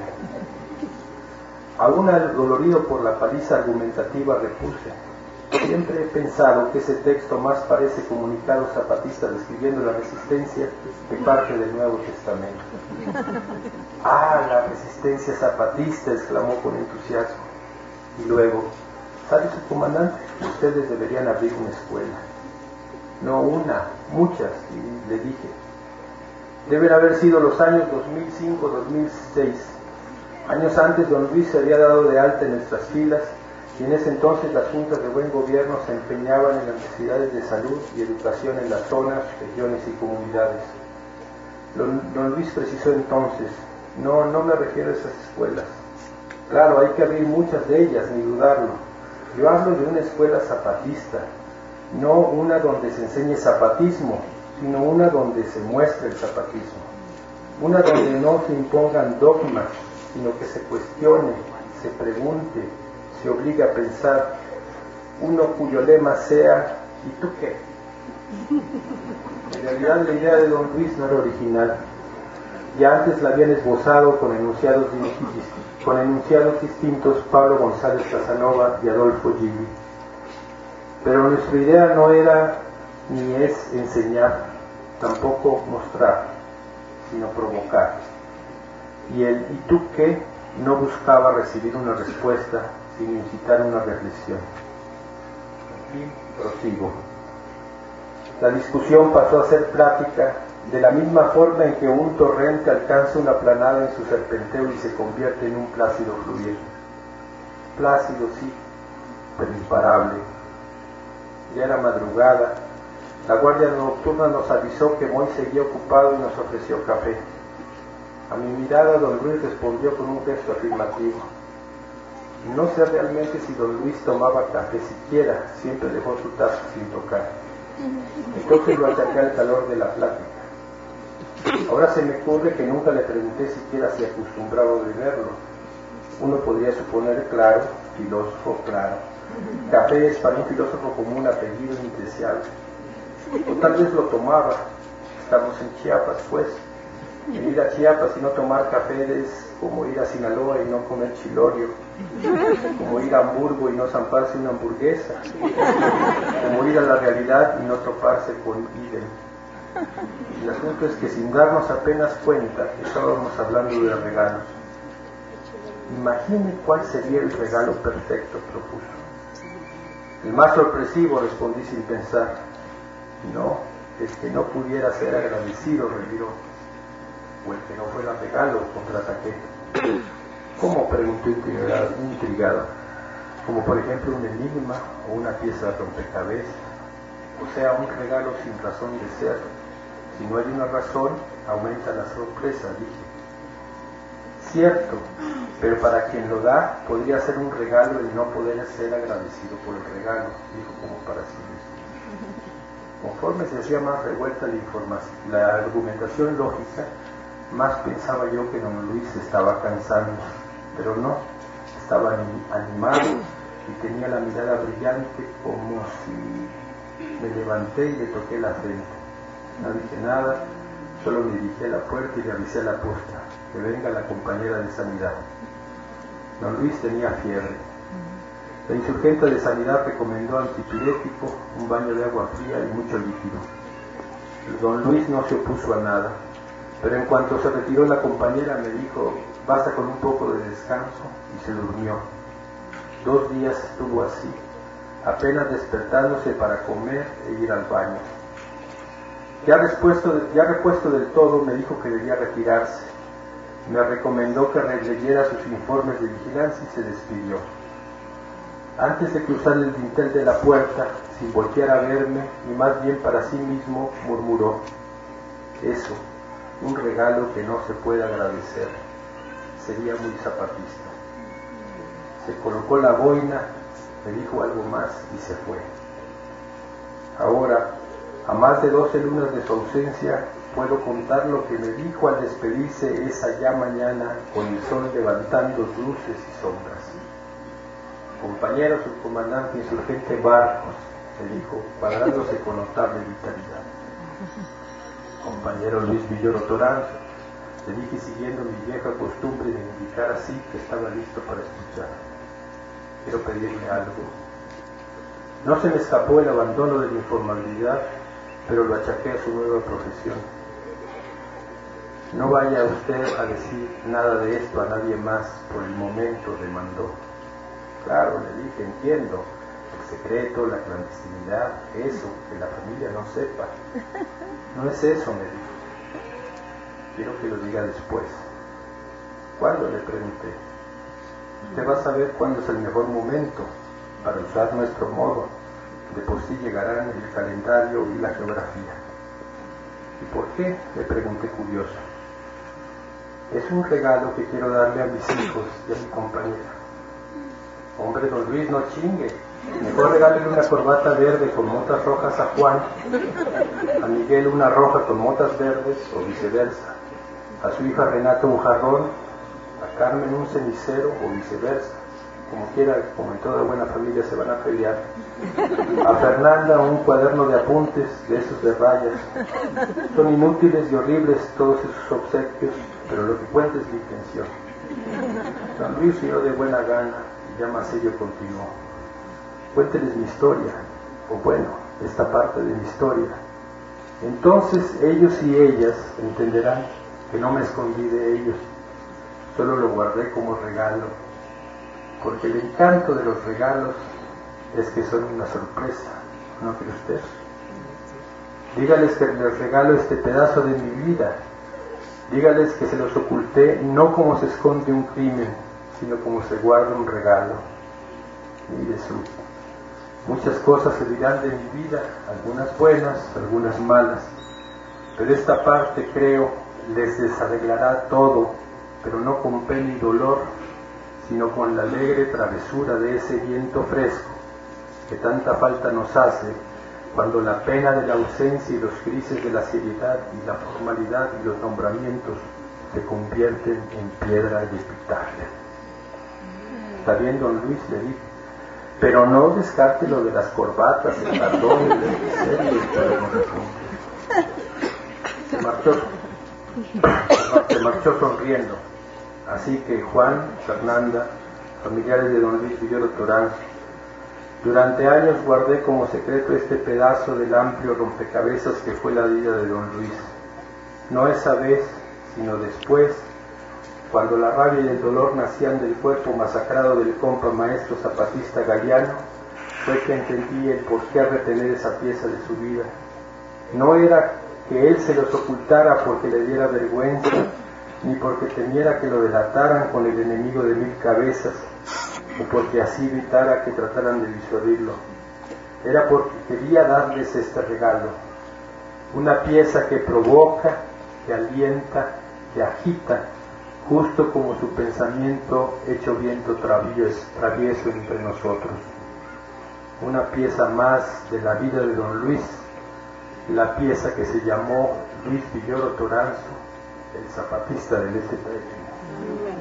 Aún dolorido por la paliza argumentativa repuse: siempre he pensado que ese texto más parece comunicado zapatista describiendo la resistencia que parte del Nuevo Testamento. ¡Ah, la resistencia zapatista!, exclamó con entusiasmo. Y luego: ¿sabe su comandante? Ustedes deberían abrir una escuela. No una, muchas, y le dije. Deben haber sido los años dos mil cinco dos mil seis. Años antes, don Luis se había dado de alta en nuestras filas, y en ese entonces las juntas de buen gobierno se empeñaban en las necesidades de salud y educación en las zonas, regiones y comunidades. Don, don Luis precisó entonces: no, no me refiero a esas escuelas. Claro, hay que abrir muchas de ellas, ni dudarlo. Yo hablo de una escuela zapatista, no una donde se enseñe zapatismo, sino una donde se muestre el zapatismo. Una donde no se impongan dogmas, sino que se cuestione, se pregunte, se obligue a pensar. Uno cuyo lema sea: ¿y tú qué? En realidad la idea de don Luis no era original. Ya antes la habían esbozado con enunciados, con enunciados distintos Pablo González Casanova y Adolfo Gili. Pero nuestra idea no era ni es enseñar, tampoco mostrar, sino provocar. Y el ¿y tú qué? No buscaba recibir una respuesta, sino incitar una reflexión. Y prosigo. La discusión pasó a ser plática, de la misma forma en que un torrente alcanza una planada en su serpenteo y se convierte en un plácido fluir. Plácido sí, pero imparable. Ya era madrugada. La guardia nocturna nos avisó que Moy seguía ocupado y nos ofreció café. A mi mirada, don Luis respondió con un gesto afirmativo. No sé realmente si don Luis tomaba café siquiera, siempre dejó su taza sin tocar. Entonces lo achaqué al calor de la plática. Ahora se me ocurre que nunca le pregunté siquiera si acostumbraba a beberlo. Uno podría suponer, claro, filósofo, claro. Café es para un filósofo como un apellido indeseable. O tal vez lo tomaba. Estamos en Chiapas, pues. Ir a Chiapas y no tomar café es como ir a Sinaloa y no comer chilorio, como ir a Hamburgo y no zamparse una hamburguesa, como ir a la realidad y no toparse con idem. El asunto es que sin darnos apenas cuenta estábamos hablando de regalos. Imagine cuál sería el regalo perfecto, propuso. El más sorpresivo, respondí sin pensar. No, el que no pudiera ser agradecido, reviró. O el que no fuera regalo, contraataqué. ¿Cómo? Preguntó intrigado. Como por ejemplo un enigma o una pieza de rompecabezas. O sea, un regalo sin razón de ser. Si no hay una razón, aumenta la sorpresa, dije. Cierto, pero para quien lo da, podría ser un regalo el no poder ser agradecido por el regalo, dijo como para sí mismo. Conforme se hacía más revuelta la información, la argumentación lógica, más pensaba yo que don Luis estaba cansando, pero no, estaba animado y tenía la mirada brillante como si me levanté y le toqué la frente. No dije nada, solo me dirigí a la puerta y le avisé a la posta, que venga la compañera de sanidad. Don Luis tenía fiebre. La insurgente de sanidad recomendó antipirético, un baño de agua fría y mucho líquido. Don Luis no se opuso a nada, pero en cuanto se retiró la compañera me dijo, basta con un poco de descanso, y se durmió. Dos días estuvo así, apenas despertándose para comer e ir al baño. Ya repuesto, ya repuesto del todo, me dijo que debía retirarse. Me recomendó que releyera sus informes de vigilancia y se despidió. Antes de cruzar el dintel de la puerta, sin voltear a verme, y más bien para sí mismo, murmuró: eso, un regalo que no se puede agradecer, sería muy zapatista. Se colocó la boina, me dijo algo más y se fue. Ahora, a más de doce lunas de su ausencia, puedo contar lo que me dijo al despedirse esa ya mañana con el sol levantando luces y sombras. Compañero subcomandante insurgente Barcos, me dijo, cuadrándose con notable vitalidad. Compañero Luis Villoro Toranzo, le dije siguiendo mi vieja costumbre de indicar así que estaba listo para escuchar. Quiero pedirle algo. No se me escapó el abandono de la informalidad, pero lo achaqué a su nueva profesión. No vaya usted a decir nada de esto a nadie más por el momento, demandó. Claro, le dije, entiendo. El secreto, la clandestinidad, eso, que la familia no sepa. No es eso, me dijo. Quiero que lo diga después. ¿Cuándo?, le pregunté. Usted va a saber cuándo es el mejor momento para usar nuestro modo. De por sí llegarán el calendario y la geografía. ¿Y por qué?, le pregunté curioso. Es un regalo que quiero darle a mis hijos y a mi compañera. Hombre, don Luis, no chingue. Mejor regálele una corbata verde con motas rojas a Juan, a Miguel una roja con motas verdes o viceversa, a su hija Renata un jarrón, a Carmen un cenicero o viceversa, como quiera, como en toda buena familia se van a pelear, a Fernanda un cuaderno de apuntes de esos de rayas. Son inútiles y horribles todos esos obsequios, pero lo que cuenta es la intención. Don Luis rió de buena gana y ya más ello continuó. Cuénteles mi historia, o bueno, esta parte de mi historia. Entonces ellos y ellas entenderán que no me escondí de ellos, solo lo guardé como regalo, porque el encanto de los regalos es que son una sorpresa, ¿no cree usted? Dígales que les regalo este pedazo de mi vida, dígales que se los oculté no como se esconde un crimen, sino como se guarda un regalo. Mire su... Muchas cosas se dirán de mi vida, algunas buenas, algunas malas, pero esta parte, creo, les desarreglará todo, pero no con pena y dolor, sino con la alegre travesura de ese viento fresco que tanta falta nos hace cuando la pena de la ausencia y los grises de la seriedad y la formalidad y los nombramientos se convierten en piedra y epitafio. ¿Está bien, don Luis?, le dije. Pero no descarte lo de las corbatas, el cartón, el cenicero y el cuaderno de apuntes. Se marchó, se marchó sonriendo. Así que Juan, Fernanda, familiares de don Luis Villoro Toranzo, durante años guardé como secreto este pedazo del amplio rompecabezas que fue la vida de don Luis. No esa vez, sino después, cuando la rabia y el dolor nacían del cuerpo masacrado del compa maestro zapatista Galeano, fue que entendí el por qué retener esa pieza de su vida. No era que él se los ocultara porque le diera vergüenza, ni porque temiera que lo delataran con el enemigo de mil cabezas, o porque así evitara que trataran de disuadirlo. Era porque quería darles este regalo, una pieza que provoca, que alienta, que agita, justo como su pensamiento hecho viento travieso, travieso entre nosotros. Una pieza más de la vida de don Luis, la pieza que se llamó Luis Villoro Toranzo, el zapatista del S T N.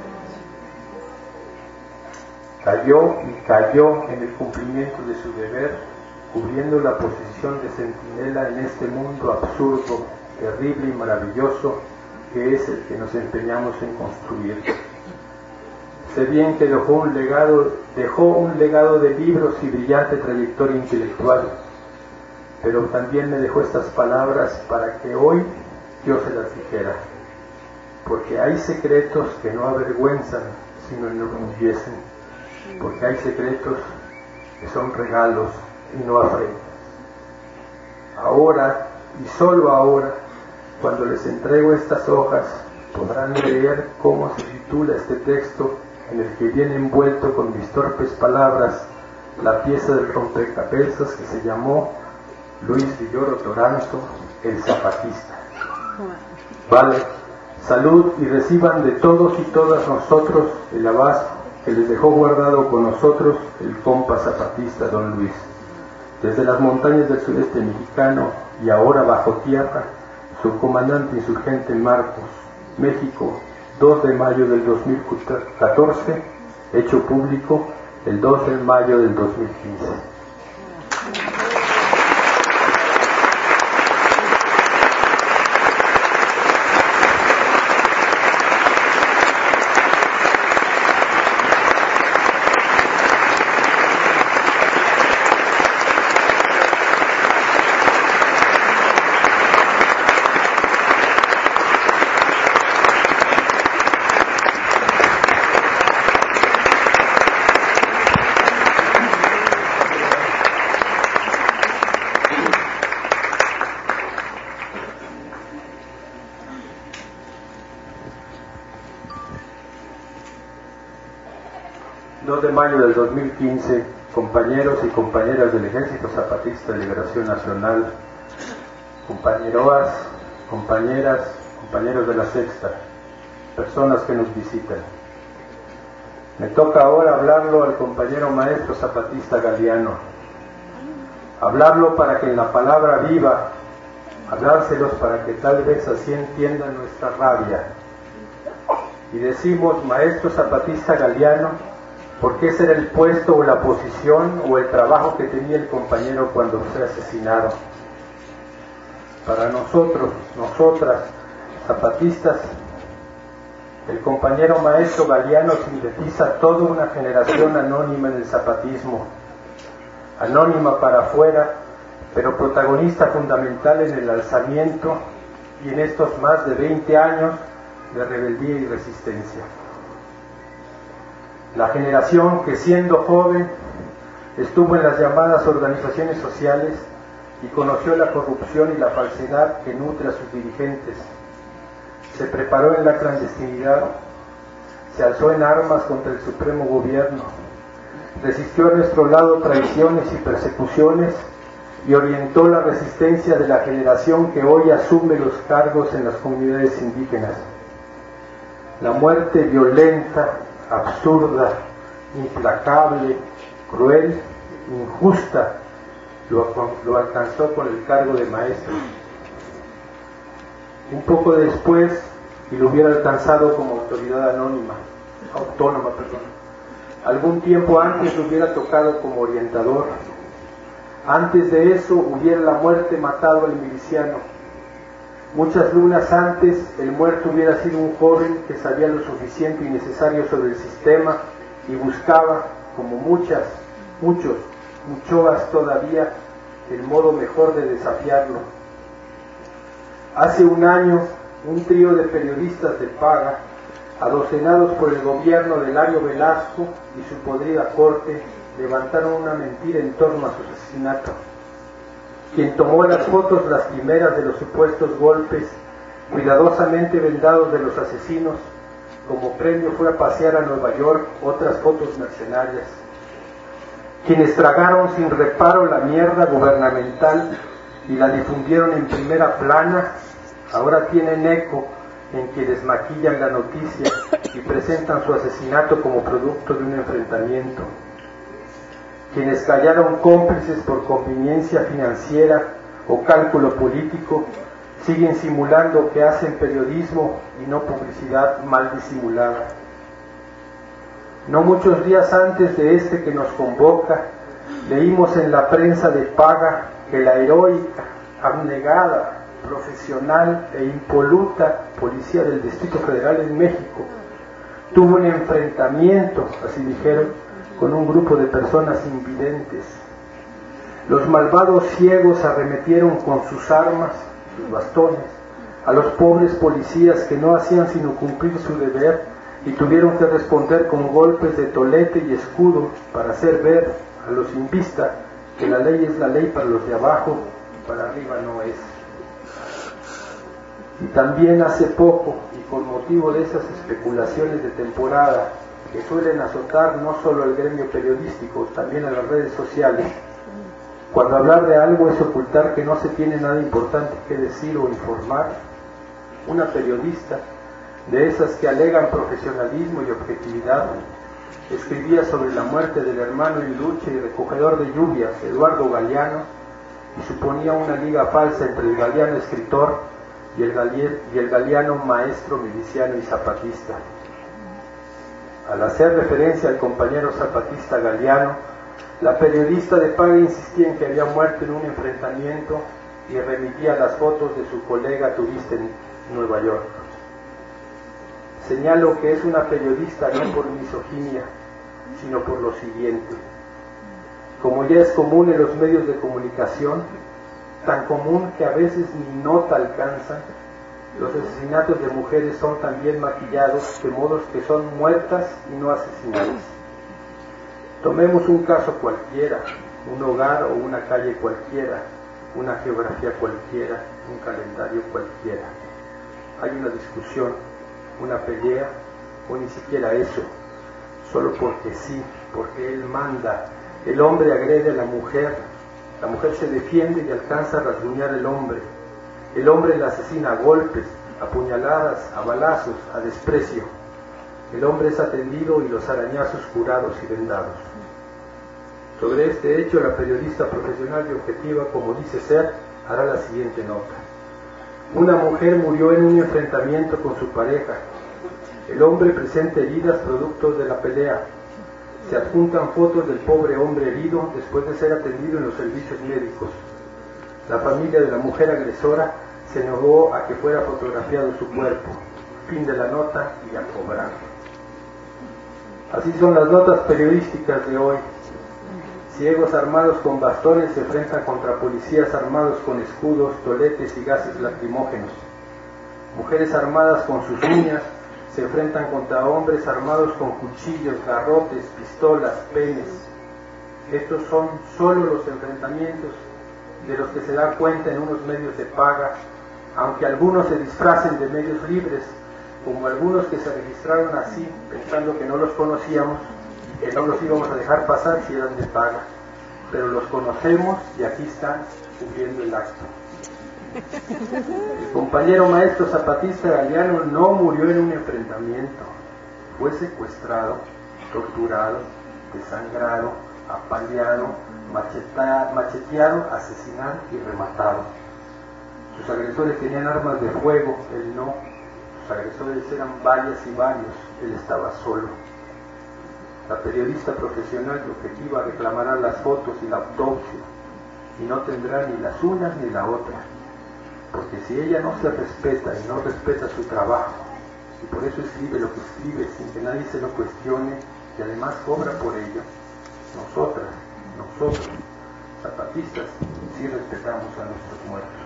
Cayó y cayó en el cumplimiento de su deber, cubriendo la posición de centinela en este mundo absurdo, terrible y maravilloso que es el que nos empeñamos en construir. Sé bien que dejó un legado, dejó un legado de libros y brillante trayectoria intelectual, pero también me dejó estas palabras para que hoy yo se las dijera, porque hay secretos que no avergüenzan, sino enorgullecen, porque hay secretos que son regalos y no afrentas. Ahora, y solo ahora, cuando les entrego estas hojas, podrán leer cómo se titula este texto en el que viene envuelto con mis torpes palabras la pieza del rompecabezas que se llamó Luis Villoro Toranzo, el zapatista. Vale, salud y reciban de todos y todas nosotros el abrazo que les dejó guardado con nosotros el compa zapatista don Luis. Desde las montañas del sureste mexicano y ahora bajo tierra, su comandante insurgente Marcos, México, dos de mayo del dos mil catorce, hecho público el dos de mayo del dos mil quince. mayo del dos mil quince, compañeros y compañeras del Ejército Zapatista de Liberación Nacional, compañeroas, compañeras, compañeros de la Sexta, personas que nos visitan. Me toca ahora hablarlo al compañero maestro zapatista Galiano, hablarlo para que en la palabra viva, hablárselos para que tal vez así entiendan nuestra rabia. Y decimos maestro zapatista Galiano porque ese era el puesto o la posición o el trabajo que tenía el compañero cuando fue asesinado. Para nosotros, nosotras, zapatistas, el compañero maestro Galiano sintetiza toda una generación anónima en el zapatismo, anónima para afuera, pero protagonista fundamental en el alzamiento y en estos más de veinte años de rebeldía y resistencia. La generación que siendo joven estuvo en las llamadas organizaciones sociales y conoció la corrupción y la falsedad que nutre a sus dirigentes. Se preparó en la clandestinidad, se alzó en armas contra el supremo gobierno, resistió a nuestro lado traiciones y persecuciones y orientó la resistencia de la generación que hoy asume los cargos en las comunidades indígenas. La muerte violenta, absurda, implacable, cruel, injusta, lo, lo alcanzó con el cargo de maestro. Un poco después, y lo hubiera alcanzado como autoridad anónima, autónoma, perdón. Algún tiempo antes lo hubiera tocado como orientador. Antes de eso hubiera la muerte matado al miliciano. Muchas lunas antes, el muerto hubiera sido un joven que sabía lo suficiente y necesario sobre el sistema y buscaba, como muchas, muchos, muchoas todavía, el modo mejor de desafiarlo. Hace un año, un trío de periodistas de paga, adocenados por el gobierno de Lario Velasco y su podrida corte, levantaron una mentira en torno a su asesinato. Quien tomó las fotos lastimeras de los supuestos golpes, cuidadosamente vendados de los asesinos, como premio fue a pasear a Nueva York otras fotos mercenarias. Quienes tragaron sin reparo la mierda gubernamental y la difundieron en primera plana, ahora tienen eco en quienes maquillan la noticia y presentan su asesinato como producto de un enfrentamiento. Quienes callaron cómplices por conveniencia financiera o cálculo político, siguen simulando que hacen periodismo y no publicidad mal disimulada. No muchos días antes de este que nos convoca, leímos en la prensa de paga que la heroica, abnegada, profesional e impoluta policía del Distrito Federal en México tuvo un enfrentamiento, así dijeron, con un grupo de personas invidentes. Los malvados ciegos arremetieron con sus armas, sus bastones, a los pobres policías que no hacían sino cumplir su deber y tuvieron que responder con golpes de tolete y escudo para hacer ver a los sin vista que la ley es la ley para los de abajo y para arriba no es. Y también hace poco, y con motivo de esas especulaciones de temporada que suelen azotar no solo al gremio periodístico, también a las redes sociales, cuando hablar de algo es ocultar que no se tiene nada importante que decir o informar, una periodista, de esas que alegan profesionalismo y objetividad, escribía sobre la muerte del hermano en lucha y recogedor de lluvias, Eduardo Galiano, y suponía una liga falsa entre el Galiano escritor y el, Galier, y el Galiano maestro miliciano y zapatista. Al hacer referencia al compañero zapatista Galiano, la periodista de paga insistía en que había muerto en un enfrentamiento y remitía las fotos de su colega turista en Nueva York. Señalo que es una periodista no por misoginia, sino por lo siguiente. Como ya es común en los medios de comunicación, tan común que a veces ni nota alcanzan, los asesinatos de mujeres son también maquillados de modos que son muertas y no asesinadas. Tomemos un caso cualquiera, un hogar o una calle cualquiera, una geografía cualquiera, un calendario cualquiera. Hay una discusión, una pelea, o ni siquiera eso. solo porque sí, porque él manda. El hombre agrede a la mujer, la mujer se defiende y alcanza a rasguñar al hombre. El hombre la asesina a golpes, a puñaladas, a balazos, a desprecio. El hombre es atendido y los arañazos curados y vendados. Sobre este hecho, la periodista profesional y objetiva, como dice ser, hará la siguiente nota. Una mujer murió en un enfrentamiento con su pareja. El hombre presenta heridas producto de la pelea. Se adjuntan fotos del pobre hombre herido después de ser atendido en los servicios médicos. La familia de la mujer agresora se negó a que fuera fotografiado su cuerpo. Fin de la nota y a cobrar. Así son las notas periodísticas de hoy. Ciegos armados con bastones se enfrentan contra policías armados con escudos, toletes y gases lacrimógenos. Mujeres armadas con sus uñas se enfrentan contra hombres armados con cuchillos, garrotes, pistolas, penes. Estos son solo los enfrentamientos de los que se da cuenta en unos medios de paga, aunque algunos se disfracen de medios libres, como algunos que se registraron así, pensando que no los conocíamos, que no los íbamos a dejar pasar si eran de paga, pero los conocemos y aquí están cubriendo el acto. El compañero maestro zapatista Galeano no murió en un enfrentamiento, fue secuestrado, torturado, desangrado, apaleado, macheta, macheteado, asesinado y rematado. Sus agresores tenían armas de fuego, él no. Sus agresores eran varias y varios, él estaba solo. La periodista profesional y objetiva reclamará las fotos y la autopsia y no tendrá ni las unas ni la otra, porque si ella no se respeta y no respeta su trabajo, y por eso escribe lo que escribe sin que nadie se lo cuestione y además cobra por ello, nosotras, nosotros, zapatistas, sí respetamos a nuestros muertos.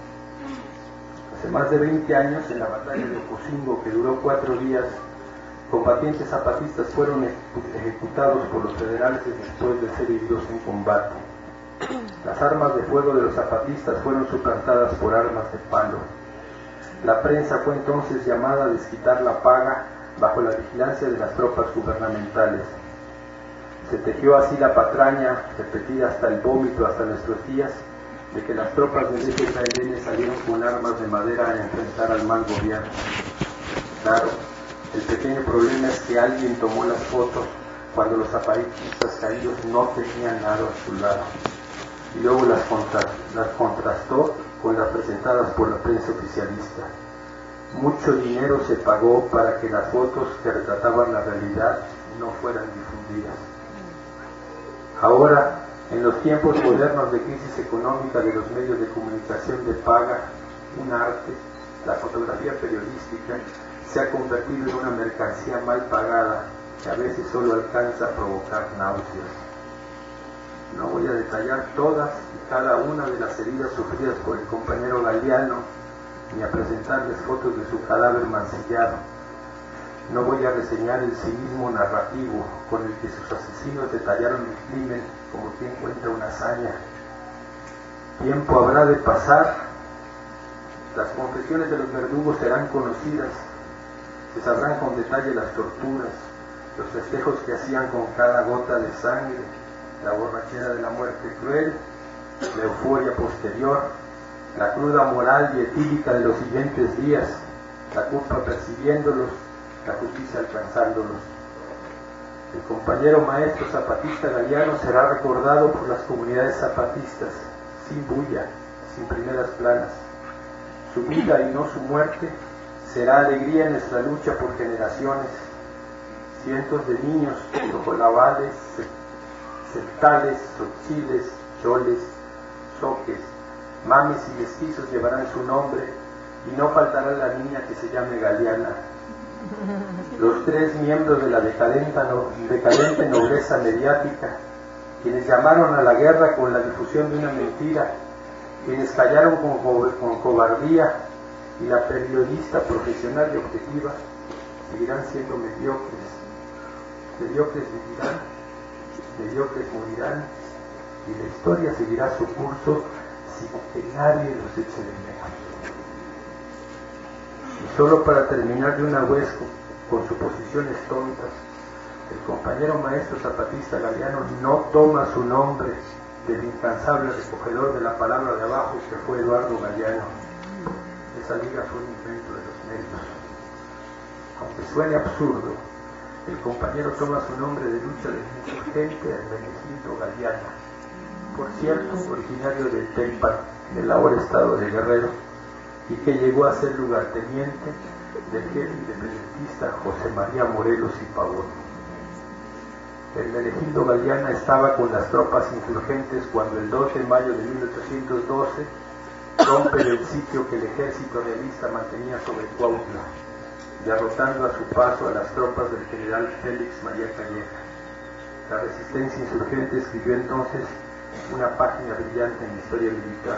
Hace más de veinte años, en la batalla de Ocosingo, que duró cuatro días, combatientes zapatistas fueron ejecutados por los federales después de ser heridos en combate. Las armas de fuego de los zapatistas fueron suplantadas por armas de palo. La prensa fue entonces llamada a desquitar la paga bajo la vigilancia de las tropas gubernamentales. Se tejió así la patraña, repetida hasta el vómito hasta nuestros días, de que las tropas del F K L N salieron con armas de madera a enfrentar al mal gobierno. Claro, el pequeño problema es que alguien tomó las fotos cuando los zapatistas caídos no tenían nada a su lado, y luego las, contra, las contrastó con las presentadas por la prensa oficialista. Mucho dinero se pagó para que las fotos que retrataban la realidad no fueran difundidas. Ahora, en los tiempos modernos de crisis económica de los medios de comunicación de paga, un arte, la fotografía periodística, se ha convertido en una mercancía mal pagada que a veces solo alcanza a provocar náuseas. No voy a detallar todas y cada una de las heridas sufridas por el compañero Galeano, ni a presentarles fotos de su cadáver mancillado. No voy a reseñar el cinismo narrativo con el que sus asesinos detallaron el crimen como quien cuenta una hazaña. Tiempo habrá de pasar, las confesiones de los verdugos serán conocidas, se sabrán con detalle las torturas, los festejos que hacían con cada gota de sangre, la borrachera de la muerte cruel, la euforia posterior, la cruda moral y etílica de los siguientes días, la culpa persiguiéndolos, la justicia alcanzándolos. El compañero maestro zapatista Galeano será recordado por las comunidades zapatistas, sin bulla, sin primeras planas. Su vida y no su muerte será alegría en nuestra lucha por generaciones. Cientos de niños, tojolabales, celtales, tzotziles, choles, soques, mames y mestizos llevarán su nombre y no faltará la niña que se llame Galeana. Los tres miembros de la decadente, no, decadente nobleza mediática, quienes llamaron a la guerra con la difusión de una mentira, quienes callaron con, con cobardía, y la periodista profesional y objetiva, seguirán siendo mediocres. Mediocres vivirán, mediocres morirán, y la historia seguirá su curso sin que nadie los eche de menos. Y solo para terminar de una vez con, con suposiciones tontas, El compañero maestro zapatista Galeano no toma su nombre del incansable recogedor de la palabra de abajo que fue Eduardo Galeano. Esa liga fue un invento de los medios. Aunque suene absurdo, el compañero toma su nombre de lucha del insurgente Hermenegildo Galeano, por cierto, originario de Telpan, del ahora estado de Guerrero, y que llegó a ser lugarteniente del jefe independentista José María Morelos y Pavón. Hermenegildo Galeano estaba con las tropas insurgentes cuando el dos de mayo de mil ochocientos doce rompen el sitio que el ejército realista mantenía sobre Cuautla, derrotando a su paso a las tropas del general Félix María Calleja. La resistencia insurgente escribió entonces una página brillante en la historia militar.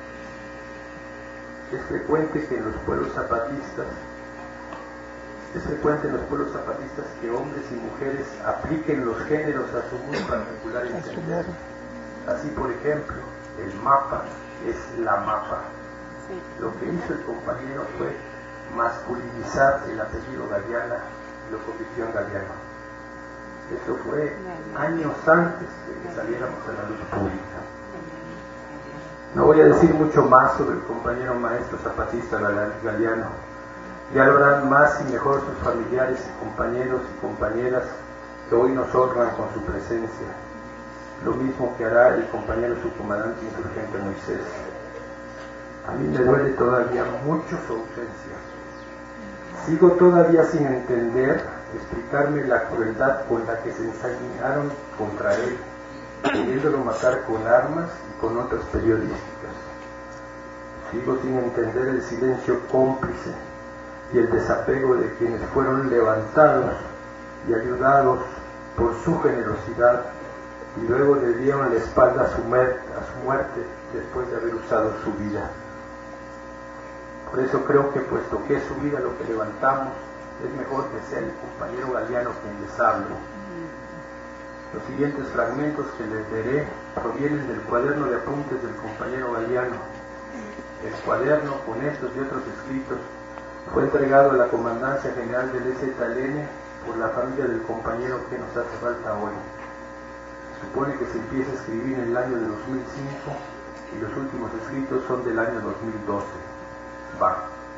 Es frecuente que en los pueblos zapatistas, es frecuente en los pueblos zapatistas que hombres y mujeres apliquen los géneros a su muy particular entender. Así, por ejemplo, el mapa es la mapa. Lo que hizo el compañero fue masculinizar el apellido Galeana y lo convirtió en Galeano. Esto fue años antes de que saliéramos a la luz pública. No voy a decir mucho más sobre el compañero maestro zapatista Galeano. Ya lo harán más y mejor sus familiares, compañeros y compañeras que hoy nos honran con su presencia. Lo mismo que hará el compañero subcomandante insurgente Moisés. A mí me duele todavía mucho su ausencia. Sigo todavía sin entender, explicarme la crueldad con la que se ensañaron contra él, queriéndolo matar con armas y con otras periodísticas. Sigo sin entender el silencio cómplice y el desapego de quienes fueron levantados y ayudados por su generosidad y luego le dieron la espalda a su, muerte, a su muerte después de haber usado su vida. Por eso creo que puesto que es su vida lo que levantamos, es mejor que sea el compañero Galeano quien les hable. Los siguientes fragmentos que les daré provienen del cuaderno de apuntes del compañero Galeano. El cuaderno con estos y otros escritos fue entregado a la Comandancia General del S Z L N por la familia del compañero que nos hace falta hoy. Se supone que se empieza a escribir en el año de dos mil cinco y los últimos escritos son del año dos mil doce. Va.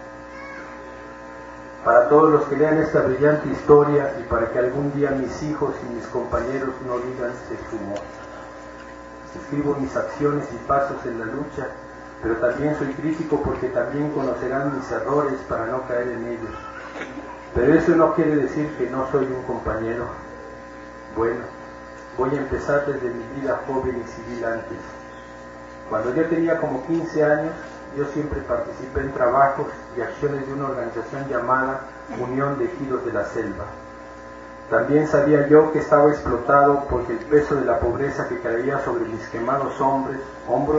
Para todos los que lean esta brillante historia y para que algún día mis hijos y mis compañeros no digan se sumó. Escribo mis acciones y pasos en la lucha, pero también soy crítico porque también conocerán mis errores para no caer en ellos. Pero eso no quiere decir que no soy un compañero. Bueno, voy a empezar desde mi vida joven y civil antes. Cuando yo tenía como quince años, yo siempre participé en trabajos y acciones de una organización llamada Unión de Ejidos de la Selva. También sabía yo que estaba explotado porque el peso de la pobreza que caía sobre mis quemados hombres, hombros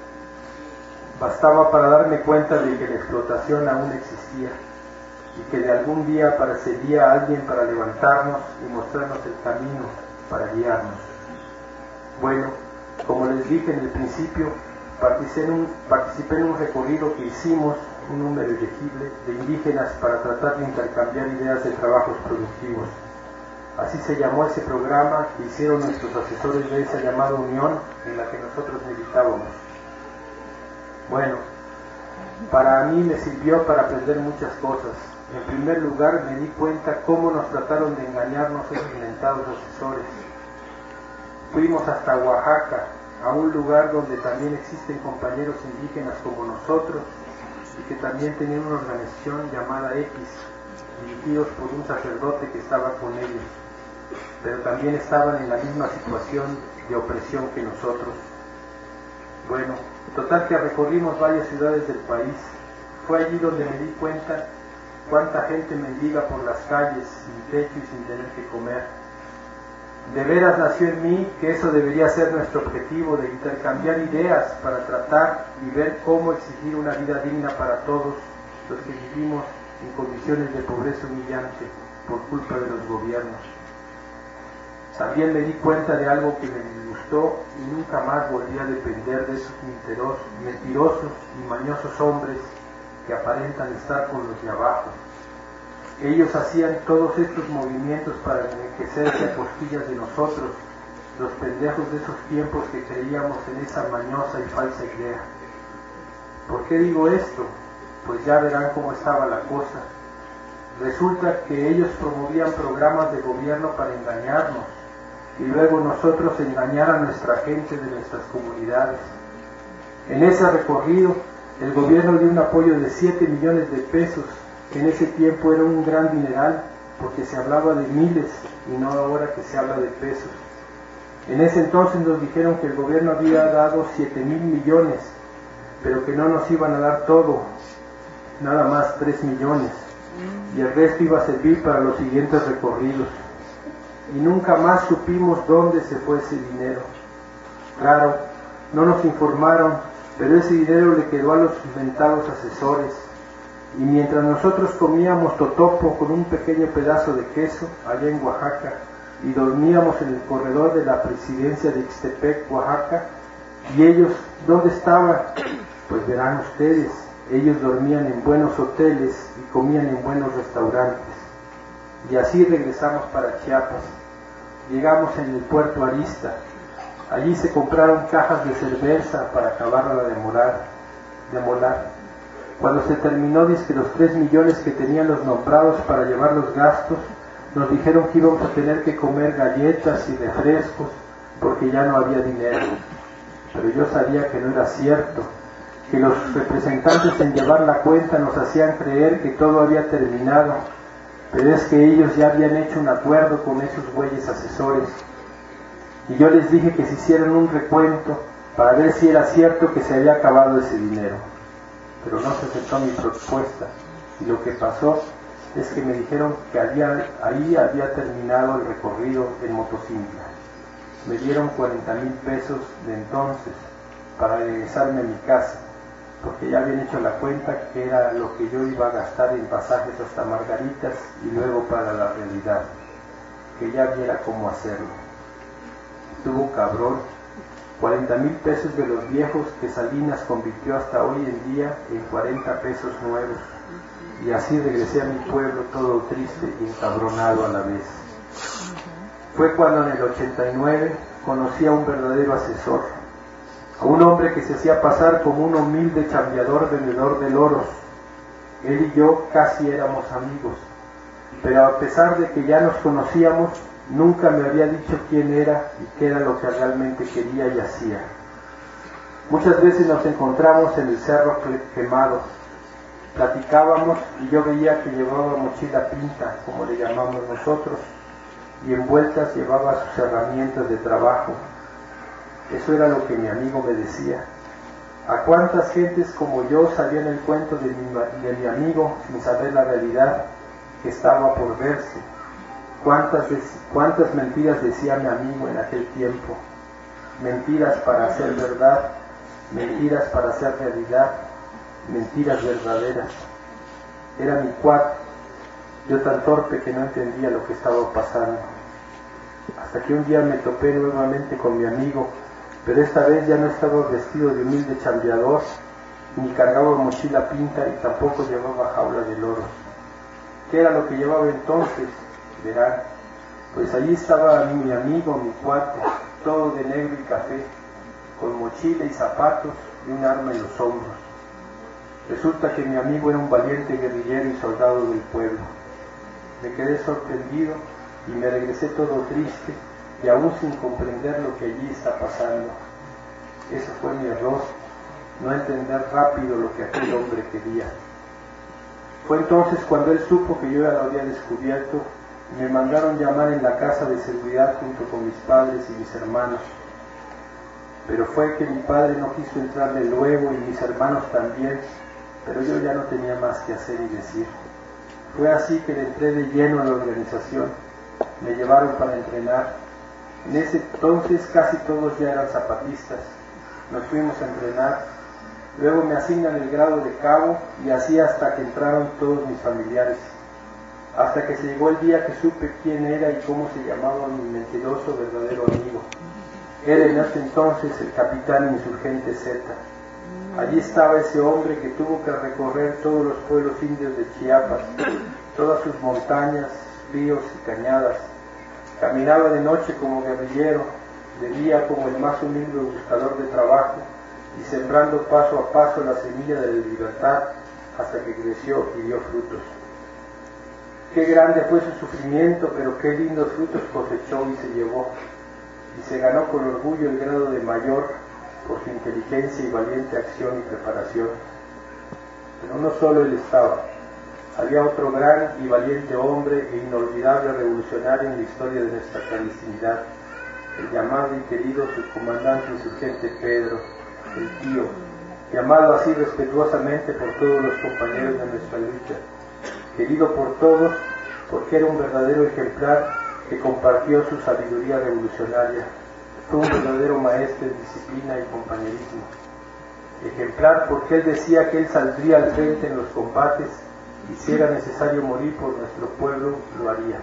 bastaba para darme cuenta de que la explotación aún existía y que de algún día aparecería alguien para levantarnos y mostrarnos el camino para guiarnos. Bueno, como les dije en el principio, Participé en, un, participé en un recorrido que hicimos, un número elegible, de indígenas para tratar de intercambiar ideas de trabajos productivos. Así se llamó ese programa que hicieron nuestros asesores de esa llamada unión en la que nosotros militábamos. Bueno, para mí me sirvió para aprender muchas cosas. En primer lugar, me di cuenta cómo nos trataron de engañarnos esos inventados asesores. Fuimos hasta Oaxaca, a un lugar donde también existen compañeros indígenas como nosotros y que también tenían una organización llamada X, dirigidos por un sacerdote que estaba con ellos, pero también estaban en la misma situación de opresión que nosotros. Bueno, total que recorrimos varias ciudades del país. Fue allí donde me di cuenta cuánta gente mendiga por las calles, sin techo y sin tener que comer. De veras nació en mí que eso debería ser nuestro objetivo, de intercambiar ideas para tratar y ver cómo exigir una vida digna para todos los que vivimos en condiciones de pobreza humillante por culpa de los gobiernos. También me di cuenta de algo que me gustó y nunca más volví a depender de esos mentirosos y mañosos hombres que aparentan estar con los de abajo. Ellos hacían todos estos movimientos para enriquecerse a costillas de nosotros, los pendejos de esos tiempos que creíamos en esa mañosa y falsa idea. ¿Por qué digo esto? Pues ya verán cómo estaba la cosa. Resulta que ellos promovían programas de gobierno para engañarnos y luego nosotros engañar a nuestra gente de nuestras comunidades. En ese recorrido, el gobierno dio un apoyo de siete millones de pesos, que en ese tiempo era un gran dineral, porque se hablaba de miles y no ahora que se habla de pesos. En ese entonces nos dijeron que el gobierno había dado siete mil millones, pero que no nos iban a dar todo, nada más tres millones, y el resto iba a servir para los siguientes recorridos. Y nunca más supimos dónde se fue ese dinero. Claro, no nos informaron, pero ese dinero le quedó a los mentados asesores. Y mientras nosotros comíamos totopo con un pequeño pedazo de queso allá en Oaxaca y dormíamos en el corredor de la presidencia de Ixtepec, Oaxaca, y ellos, ¿dónde estaban? Pues verán ustedes, ellos dormían en buenos hoteles y comían en buenos restaurantes. Y así regresamos para Chiapas. Llegamos en el puerto Arista. Allí se compraron cajas de cerveza para acabarla de molar, de molar. Cuando se terminó, dice que los tres millones que tenían los nombrados para llevar los gastos, nos dijeron que íbamos a tener que comer galletas y refrescos porque ya no había dinero. Pero yo sabía que no era cierto, que los representantes en llevar la cuenta nos hacían creer que todo había terminado, pero es que ellos ya habían hecho un acuerdo con esos güeyes asesores. Y yo les dije que se hicieran un recuento para ver si era cierto que se había acabado ese dinero. Pero no se aceptó mi propuesta, y lo que pasó es que me dijeron que había, ahí había terminado el recorrido en motocicleta. Me dieron cuarenta mil pesos de entonces para regresarme a mi casa, porque ya habían hecho la cuenta que era lo que yo iba a gastar en pasajes hasta Margaritas y luego para la realidad, que ya viera cómo hacerlo. Estuvo cabrón, cuarenta mil pesos de los viejos que Salinas convirtió hasta hoy en día en cuarenta pesos nuevos, y así regresé a mi pueblo todo triste y encabronado a la vez. Fue cuando en el ochenta y nueve conocí a un verdadero asesor, a un hombre que se hacía pasar como un humilde chambeador vendedor de loros. Él y yo casi éramos amigos, pero a pesar de que ya nos conocíamos, nunca me había dicho quién era y qué era lo que realmente quería y hacía. Muchas veces nos encontramos en el Cerro Quemado, platicábamos y yo veía que llevaba mochila pinta, como le llamamos nosotros, y envueltas llevaba sus herramientas de trabajo. Eso era lo que mi amigo me decía. ¿A cuántas gentes como yo sabían el cuento de mi, de mi amigo sin saber la realidad que estaba por verse? ¿Cuántas, cuántas mentiras decía mi amigo en aquel tiempo? Mentiras para hacer verdad, mentiras para hacer realidad, mentiras verdaderas. Era mi cuate, yo tan torpe que no entendía lo que estaba pasando. Hasta que un día me topé nuevamente con mi amigo, pero esta vez ya no estaba vestido de humilde chambeador, ni cargaba mochila pinta y tampoco llevaba jaula de loros. ¿Qué era lo que llevaba entonces? Verán, pues allí estaba mi amigo, mi cuate, todo de negro y café, con mochila y zapatos y un arma en los hombros. Resulta que mi amigo era un valiente guerrillero y soldado del pueblo. Me quedé sorprendido y me regresé todo triste y aún sin comprender lo que allí está pasando. Ese fue mi error, no entender rápido lo que aquel hombre quería. Fue entonces cuando él supo que yo ya lo había descubierto y me mandaron llamar en la casa de seguridad junto con mis padres y mis hermanos. Pero fue que mi padre no quiso entrarle luego y mis hermanos también, pero yo ya no tenía más que hacer y decir. Fue así que le entré de lleno a la organización. Me llevaron para entrenar. En ese entonces casi todos ya eran zapatistas. Nos fuimos a entrenar. Luego me asignan el grado de cabo y así hasta que entraron todos mis familiares. Hasta que se llegó el día que supe quién era y cómo se llamaba mi mentiroso verdadero amigo. Era en ese entonces el capitán insurgente Z. Allí estaba ese hombre que tuvo que recorrer todos los pueblos indios de Chiapas, todas sus montañas, ríos y cañadas. Caminaba de noche como guerrillero, de día como el más humilde buscador de trabajo, y sembrando paso a paso la semilla de la libertad hasta que creció y dio frutos. Qué grande fue su sufrimiento, pero qué lindos frutos cosechó y se llevó, y se ganó con orgullo el grado de mayor por su inteligencia y valiente acción y preparación. Pero no solo él estaba, había otro gran y valiente hombre e inolvidable revolucionario en la historia de nuestra clandestinidad, el llamado y querido subcomandante insurgente Pedro, el tío, llamado así respetuosamente por todos los compañeros de nuestra lucha, querido por todos porque era un verdadero ejemplar que compartió su sabiduría revolucionaria. Fue un verdadero maestro en disciplina y compañerismo. Ejemplar porque él decía que él saldría al frente en los combates y si era necesario morir por nuestro pueblo, lo haría.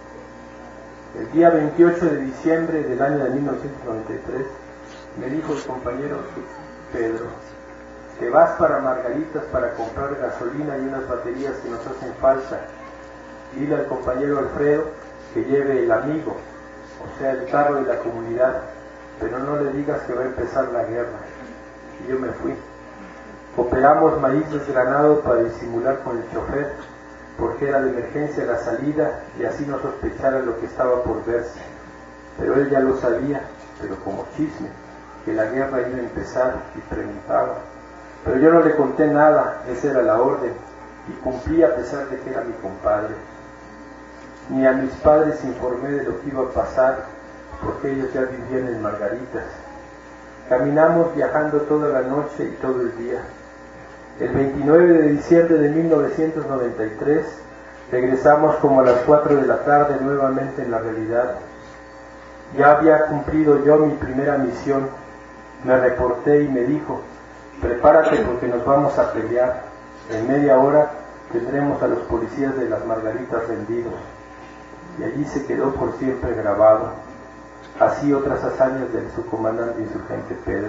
El día veintiocho de diciembre del año de mil novecientos noventa y tres, me dijo el compañero Pedro, que vas para Margaritas para comprar gasolina y unas baterías que nos hacen falta. Dile al compañero Alfredo que lleve el amigo, o sea, el carro de la comunidad, pero no le digas que va a empezar la guerra. Y yo me fui. Operamos maíz desgranado para disimular con el chofer, porque era de emergencia la salida y así no sospechara lo que estaba por verse. Pero él ya lo sabía, pero como chisme, que la guerra iba a empezar y preguntaba. Pero yo no le conté nada, esa era la orden, y cumplí a pesar de que era mi compadre. Ni a mis padres informé de lo que iba a pasar, porque ellos ya vivían en Margaritas. Caminamos viajando toda la noche y todo el día. El veintinueve de diciembre de mil novecientos noventa y tres regresamos como a las cuatro de la tarde nuevamente en la realidad. Ya había cumplido yo mi primera misión. Me reporté y me dijo, prepárate porque nos vamos a pelear. En media hora tendremos a los policías de las Margaritas rendidos. Y allí se quedó por siempre grabado. Así otras hazañas del subcomandante insurgente Pedro.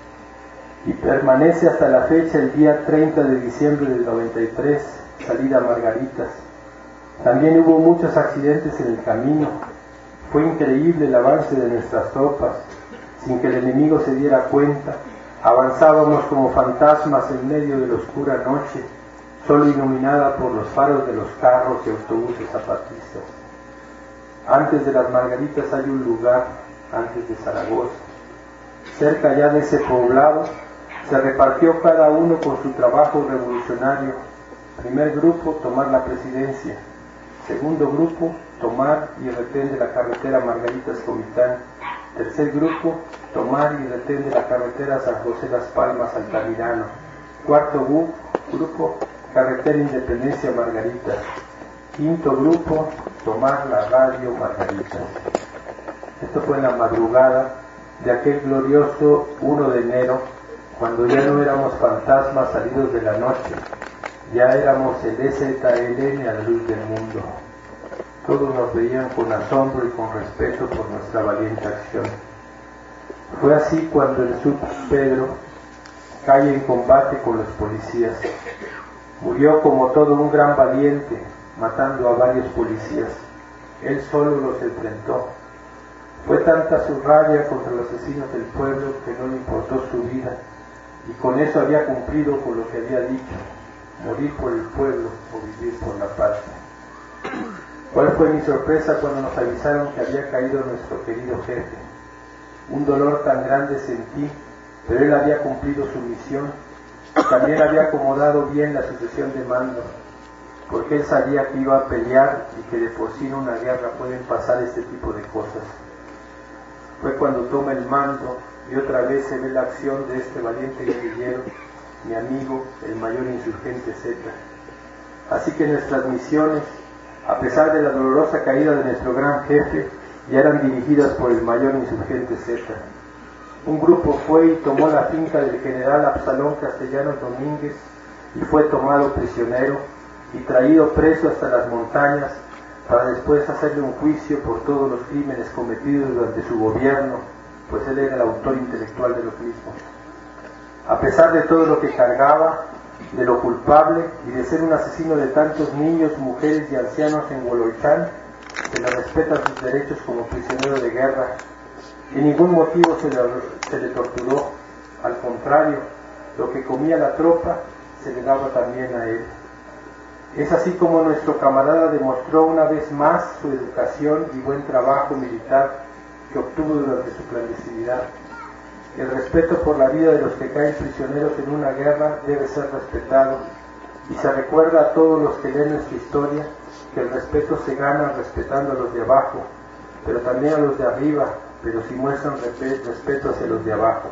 Y permanece hasta la fecha el día treinta de diciembre del noventa y tres, salida a Margaritas. También hubo muchos accidentes en el camino. Fue increíble el avance de nuestras tropas. Sin que el enemigo se diera cuenta, avanzábamos como fantasmas en medio de la oscura noche, solo iluminada por los faros de los carros y autobuses zapatistas. Antes de las Margaritas hay un lugar, antes de Zaragoza. Cerca ya de ese poblado, se repartió cada uno con su trabajo revolucionario. Primer grupo, tomar la presidencia. Segundo grupo, tomar y retén de la carretera Margaritas-Comitán. Tercer grupo, tomar y retén de la carretera San José-Las Palmas-Altamirano. Cuarto grupo, carretera Independencia-Margaritas. Quinto grupo, tomar la radio Margaritas. Esto fue en la madrugada de aquel glorioso primero de enero, cuando ya no éramos fantasmas salidos de la noche, ya éramos el E Z L N a la luz del mundo. Todos nos veían con asombro y con respeto por nuestra valiente acción. Fue así cuando el sub Pedro cae en combate con los policías. Murió como todo un gran valiente, matando a varios policías. Él solo los enfrentó. Fue tanta su rabia contra los asesinos del pueblo que no le importó su vida, y con eso había cumplido con lo que había dicho, morir por el pueblo o vivir por la patria. ¿Cuál fue mi sorpresa cuando nos avisaron que había caído nuestro querido jefe? Un dolor tan grande sentí, pero él había cumplido su misión, también había acomodado bien la sucesión de mando, porque él sabía que iba a pelear y que de por sí en una guerra pueden pasar este tipo de cosas. Fue cuando toma el mando y otra vez se ve la acción de este valiente guerrillero, mi amigo, el mayor insurgente Z. Así que nuestras misiones, a pesar de la dolorosa caída de nuestro gran jefe, ya eran dirigidas por el mayor insurgente Z. Un grupo fue y tomó la finca del general Absalón Castellanos Domínguez y fue tomado prisionero y traído preso hasta las montañas para después hacerle un juicio por todos los crímenes cometidos durante su gobierno, pues él era el autor intelectual de los mismos. A pesar de todo lo que cargaba, de lo culpable y de ser un asesino de tantos niños, mujeres y ancianos en Huoloichán, se le respeta sus derechos como prisionero de guerra. En ningún motivo se le, se le torturó, al contrario, lo que comía la tropa se le daba también a él. Es así como nuestro camarada demostró una vez más su educación y buen trabajo militar que obtuvo durante su clandestinidad. El respeto por la vida de los que caen prisioneros en una guerra debe ser respetado, y se recuerda a todos los que leen nuestra historia que el respeto se gana respetando a los de abajo, pero también a los de arriba, pero si muestran respeto hacia los de abajo.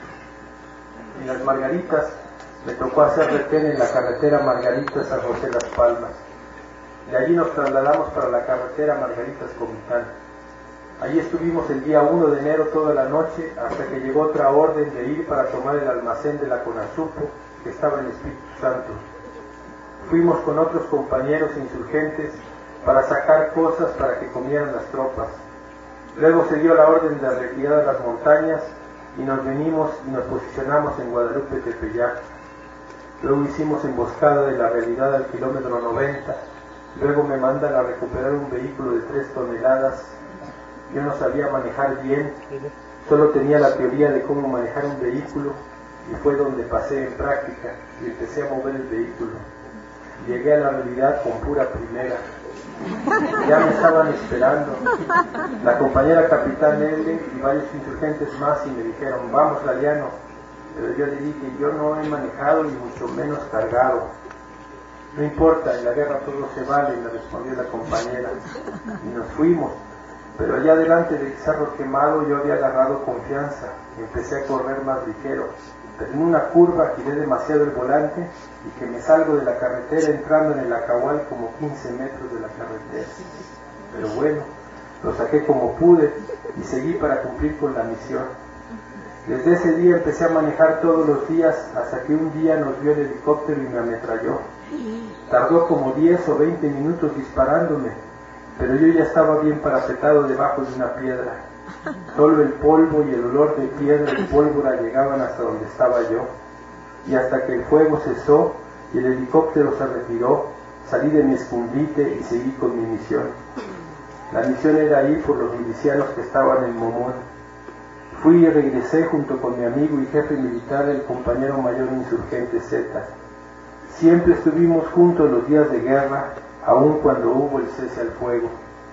En las Margaritas me tocó hacer retén en la carretera Margaritas a José Las Palmas. De allí nos trasladamos para la carretera Margaritas-Comitán. Allí estuvimos el día uno de enero toda la noche hasta que llegó otra orden de ir para tomar el almacén de la CONASUPO que estaba en Espíritu Santo. Fuimos con otros compañeros insurgentes para sacar cosas para que comieran las tropas. Luego se dio la orden de retirada a las montañas y nos venimos y nos posicionamos en Guadalupe Tepeyac. Luego hicimos emboscada de la realidad al kilómetro noventa. Luego me mandan a recuperar un vehículo de tres toneladas. Yo no sabía manejar bien, solo tenía la teoría de cómo manejar un vehículo y fue donde pasé en práctica y empecé a mover el vehículo. Llegué a la realidad con pura primera. Ya me estaban esperando la compañera Capitán L y varios insurgentes más y me dijeron, vamos Galeano, pero yo le dije, yo no he manejado y mucho menos cargado. No importa, en la guerra todo se vale, me respondió la compañera, y nos fuimos. Pero allá delante del Cerro Quemado yo había agarrado confianza, empecé a correr más ligero, pero en una curva giré demasiado el volante y que me salgo de la carretera entrando en el Acahual como quince metros de la carretera. Pero bueno, lo saqué como pude y seguí para cumplir con la misión. Desde ese día empecé a manejar todos los días hasta que un día nos vio el helicóptero y me ametralló. Tardó como diez o veinte minutos disparándome, pero yo ya estaba bien parapetado debajo de una piedra. Solo el polvo y el olor de piedra y pólvora llegaban hasta donde estaba yo. Y hasta que el fuego cesó y el helicóptero se retiró, salí de mi escondite y seguí con mi misión. La misión era ir por los milicianos que estaban en Momón. Fui y regresé junto con mi amigo y jefe militar, el compañero mayor insurgente Z. Siempre estuvimos juntos los días de guerra, aun cuando hubo el cese al fuego.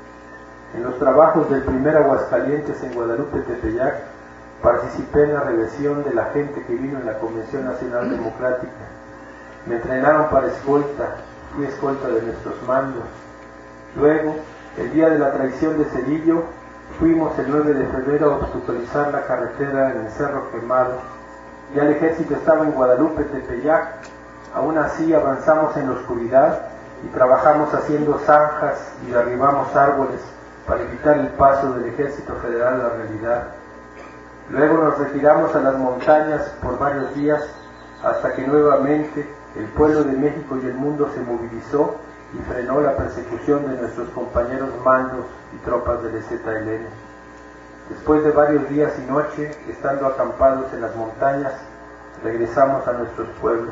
En los trabajos del primer Aguascalientes en Guadalupe Tepeyac, participé en la reversión de la gente que vino en la Convención Nacional Democrática. Me entrenaron para escolta, fui escolta de nuestros mandos. Luego, el día de la traición de Cedillo, fuimos el nueve de febrero a obstaculizar la carretera en el Cerro Quemado. Ya el ejército estaba en Guadalupe Tepeyac, aún así avanzamos en la oscuridad y trabajamos haciendo zanjas y derribamos árboles para evitar el paso del Ejército Federal a la realidad. Luego nos retiramos a las montañas por varios días hasta que nuevamente el pueblo de México y el mundo se movilizó y frenó la persecución de nuestros compañeros mandos y tropas del E Z L N. Después de varios días y noche, estando acampados en las montañas, regresamos a nuestros pueblos.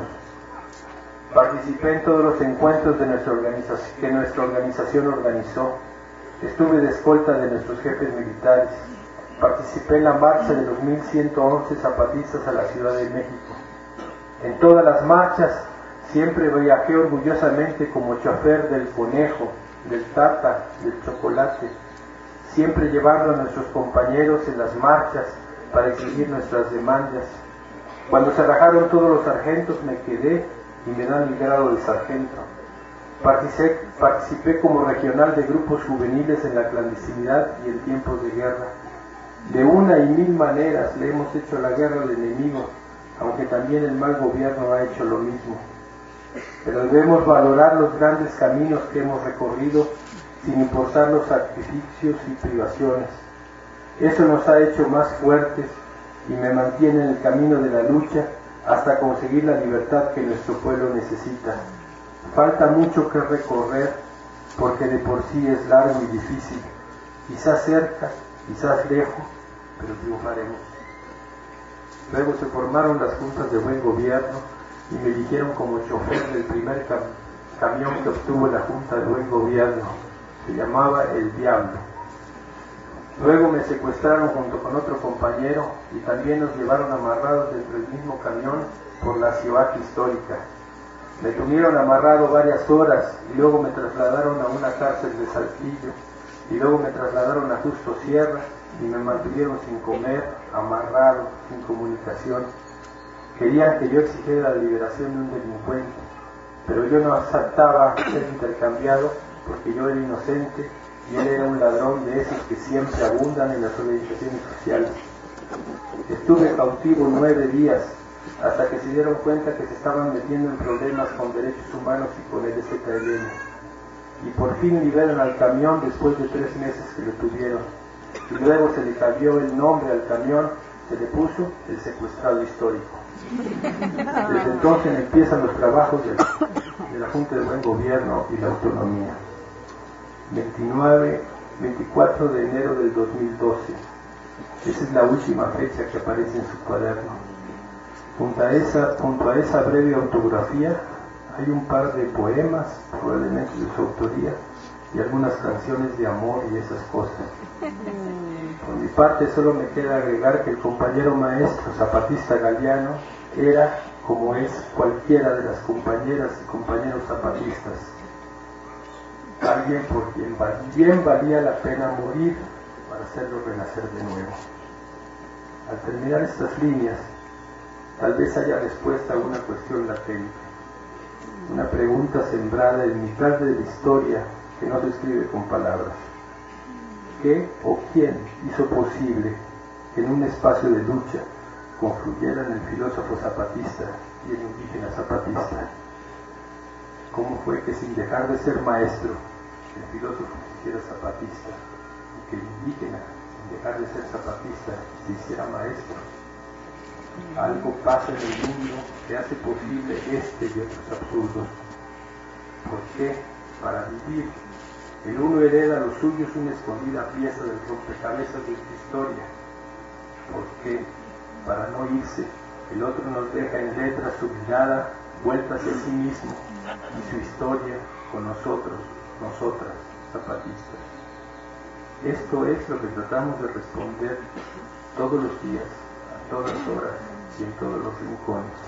Participé en todos los encuentros de nuestra organización, que nuestra organización organizó. Estuve de escolta de nuestros jefes militares. Participé en la marcha de los mil ciento once zapatistas a la Ciudad de México. En todas las marchas siempre viajé orgullosamente como chofer del Conejo, del Tata, del Chocolate, siempre llevando a nuestros compañeros en las marchas para exigir nuestras demandas. Cuando se rajaron todos los sargentos me quedé y me dan el grado de sargento. Participé, participé como regional de grupos juveniles en la clandestinidad y en tiempos de guerra. De una y mil maneras le hemos hecho la guerra al enemigo, aunque también el mal gobierno ha hecho lo mismo. Pero debemos valorar los grandes caminos que hemos recorrido sin importar los sacrificios y privaciones. Eso nos ha hecho más fuertes y me mantiene en el camino de la lucha hasta conseguir la libertad que nuestro pueblo necesita. Falta mucho que recorrer porque de por sí es largo y difícil, quizás cerca, quizás lejos, pero triunfaremos. Luego se formaron las juntas de buen gobierno y me eligieron como chofer del primer cam camión que obtuvo la Junta de Buen Gobierno. Se llamaba El Diablo. Luego me secuestraron junto con otro compañero y también nos llevaron amarrados dentro del mismo camión por la ciudad histórica. Me tuvieron amarrado varias horas y luego me trasladaron a una cárcel de Saltillo y luego me trasladaron a Justo Sierra y me mantuvieron sin comer, amarrado, sin comunicación. Querían que yo exigiera la liberación de un delincuente, pero yo no aceptaba ser intercambiado porque yo era inocente y él era un ladrón de esos que siempre abundan en las organizaciones sociales. Estuve cautivo nueve días hasta que se dieron cuenta que se estaban metiendo en problemas con derechos humanos y con el E Z L N. Y por fin liberan al camión después de tres meses que lo tuvieron. Y luego se le cambió el nombre al camión, se le puso El Secuestrado Histórico. Desde entonces empiezan los trabajos de, de la Junta de Buen Gobierno y la Autonomía. veintinueve, veinticuatro de enero del dos mil doce. Esa es la última fecha que aparece en su cuaderno. Junto a esa, junto a esa breve autografía hay un par de poemas, probablemente de su autoría, y algunas canciones de amor y esas cosas. Por mi parte solo me queda agregar que el compañero maestro zapatista Galeano era, como es, cualquiera de las compañeras y compañeros zapatistas. Alguien por quien bien valía la pena morir para hacerlo renacer de nuevo. Al terminar estas líneas, tal vez haya respuesta a una cuestión latente, una pregunta sembrada en mitad de la historia que no se escribe con palabras. ¿Qué o quién hizo posible que en un espacio de lucha confluyeran el filósofo zapatista y el indígena zapatista? ¿Cómo fue que sin dejar de ser maestro, el filósofo se hiciera zapatista y que el indígena, sin dejar de ser zapatista, se hiciera maestro? Algo pasa en el mundo que hace posible este y otros absurdos. ¿Por qué? Para vivir, el uno hereda a los suyos una escondida pieza del rompecabezas de su historia. ¿Por qué? Para no irse, el otro nos deja en letras su mirada vuelta hacia sí mismo y su historia con nosotros, nosotras, zapatistas. Esto es lo que tratamos de responder todos los días, a todas horas y en todos los rincones.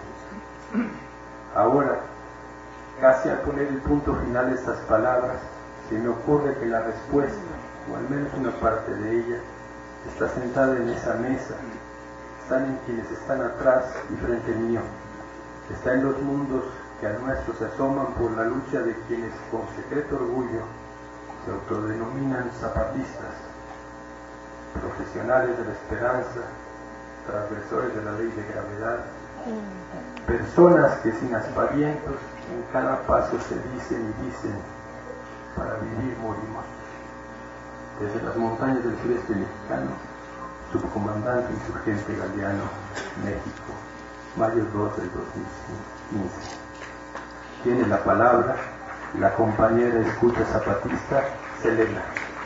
Ahora, casi al poner el punto final de estas palabras, se me ocurre que la respuesta, o al menos una parte de ella, está sentada en esa mesa, están en quienes están atrás y frente mío, está en los mundos que al nuestro se asoman por la lucha de quienes con secreto orgullo se autodenominan zapatistas, profesionales de la esperanza, transgresores de la ley de gravedad, personas que sin aspavientos en cada paso se dicen y dicen: para vivir morimos. Desde las montañas del sureste mexicano, subcomandante insurgente Galeano, México, mayo dos del dos mil quince. Tiene la palabra la compañera escucha zapatista Selena.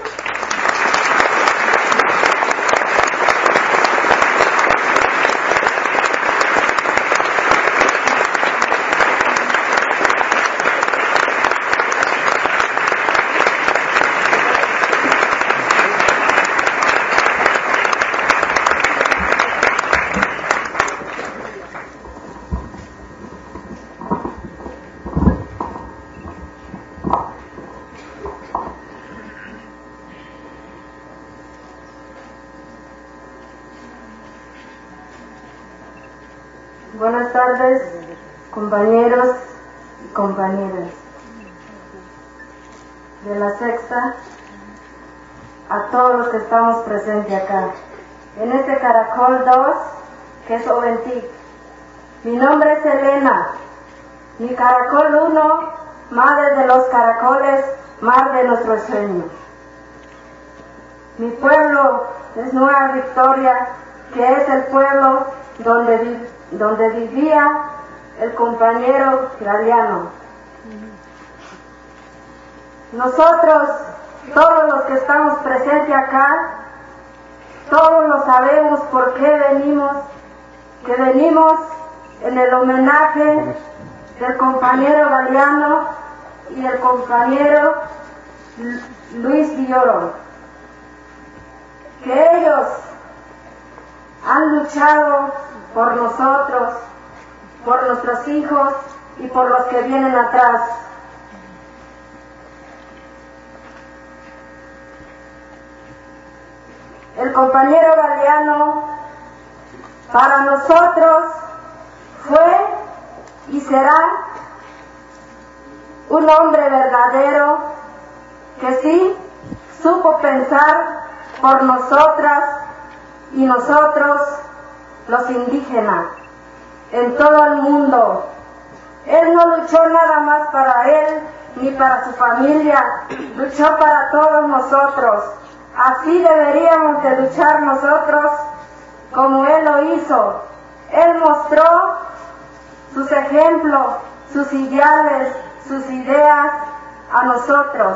Buenas tardes, compañeros y compañeras de la Sexta, a todos los que estamos presentes acá, en este Caracol dos, que es Oventic. Mi nombre es Elena, mi Caracol uno, madre de los caracoles, mar de nuestros sueños. Mi pueblo es Nueva Victoria, que es el pueblo donde vive donde vivía el compañero Galeano. Nosotros, todos los que estamos presentes acá, todos lo sabemos por qué venimos que venimos en el homenaje del compañero Galeano y del compañero Luis Villoro, que ellos han luchado por nosotros, por nuestros hijos y por los que vienen atrás. El compañero Galeano para nosotros fue y será un hombre verdadero que sí supo pensar por nosotras y nosotros los indígenas en todo el mundo. Él no luchó nada más para él ni para su familia, luchó para todos nosotros. Así deberíamos de luchar nosotros como él lo hizo. Él mostró sus ejemplos, sus ideales, sus ideas a nosotros.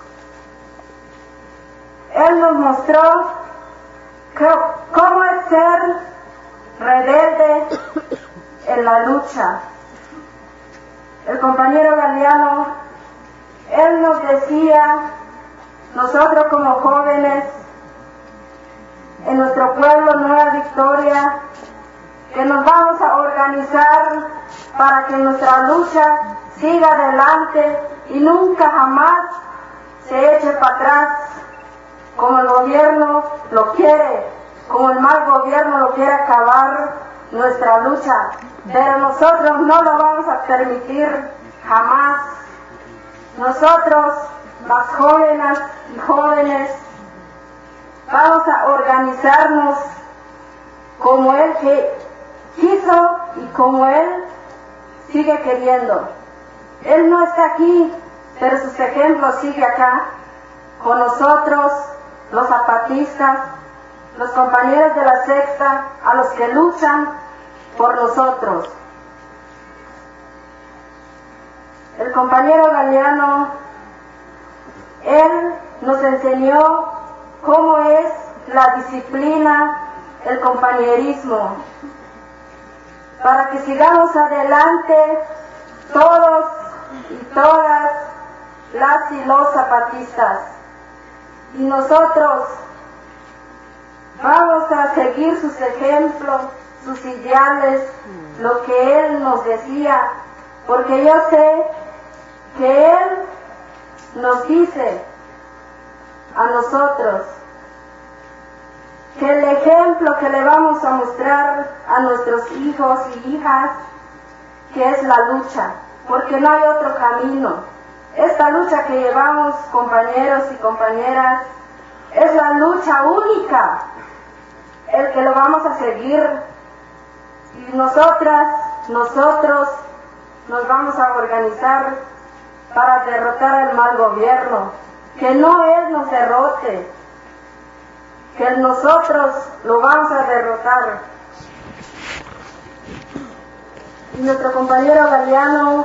Él nos mostró que, cómo es ser rebelde en la lucha. El compañero Galeano, él nos decía, nosotros como jóvenes, en nuestro pueblo Nueva Victoria, que nos vamos a organizar para que nuestra lucha siga adelante y nunca jamás se eche para atrás, como el gobierno lo quiere, como el mal gobierno lo quiere acabar nuestra lucha. Pero nosotros no lo vamos a permitir jamás. Nosotros, las jóvenes y jóvenes, vamos a organizarnos como él que quiso y como él sigue queriendo. Él no está aquí, pero sus ejemplos siguen acá, con nosotros, los zapatistas, los compañeros de la sexta, a los que luchan por nosotros. El compañero Galeano, él nos enseñó cómo es la disciplina, el compañerismo, para que sigamos adelante todos y todas las y los zapatistas. Y nosotros vamos a seguir sus ejemplos, sus ideales, lo que él nos decía, porque yo sé que él nos dice a nosotros que el ejemplo que le vamos a mostrar a nuestros hijos y hijas, que es la lucha, porque no hay otro camino. Esta lucha que llevamos, compañeros y compañeras, es la lucha única, el que lo vamos a seguir. Y nosotras, nosotros nos vamos a organizar para derrotar al mal gobierno, que no él nos derrote, que nosotros lo vamos a derrotar. Y nuestro compañero Galeano,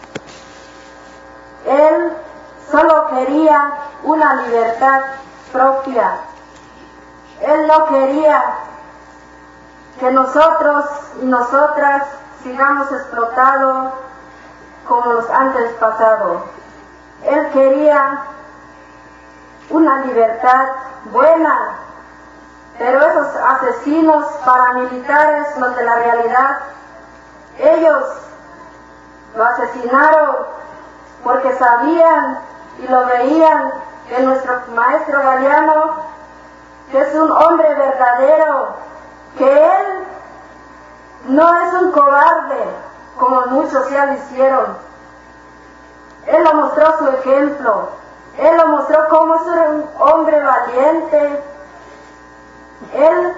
él solo quería una libertad propia. Él no quería que nosotros y nosotras sigamos explotados como los antes pasados. Él quería una libertad buena, pero esos asesinos paramilitares, los de la realidad, ellos lo asesinaron porque sabían y lo veían que nuestro maestro Galeano, que es un hombre verdadero, que él no es un cobarde como muchos ya lo hicieron. Él lo mostró su ejemplo, él lo mostró cómo es un hombre valiente. Él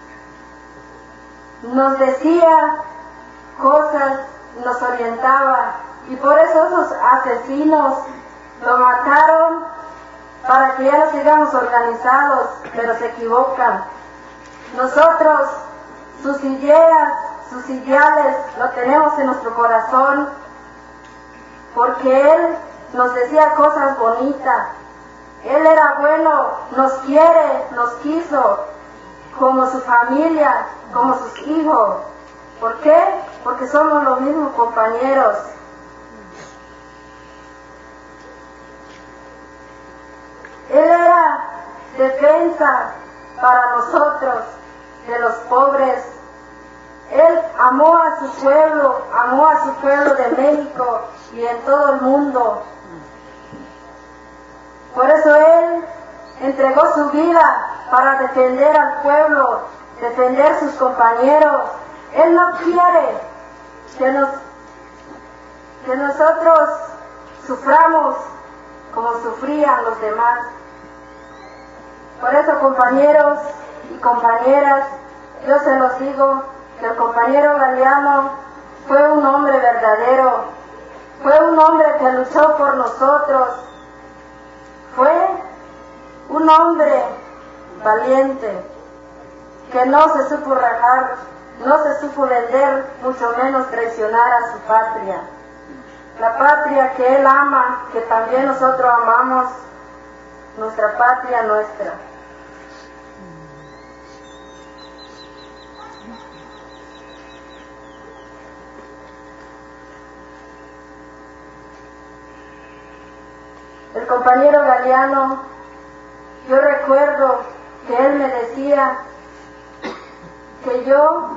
nos decía cosas, nos orientaba, y por eso esos asesinos lo mataron, para que ya no sigamos organizados, pero se equivocan. Nosotros, sus ideas, sus ideales, lo tenemos en nuestro corazón, porque él nos decía cosas bonitas. Él era bueno, nos quiere, nos quiso, como su familia, como sus hijos. ¿Por qué? Porque somos los mismos compañeros. Él era defensa para nosotros, de los pobres. Él amó a su pueblo, amó a su pueblo de México y en todo el mundo. Por eso Él entregó su vida para defender al pueblo, defender sus compañeros. Él no quiere que, nos, que nosotros suframos como sufrían los demás. Por eso, compañeros y compañeras, yo se los digo, que el compañero Galeano fue un hombre verdadero, fue un hombre que luchó por nosotros, fue un hombre valiente, que no se supo rajar, no se supo vender, mucho menos traicionar a su patria. La patria que él ama, que también nosotros amamos, nuestra patria nuestra. El compañero Galeano, yo recuerdo que él me decía que yo,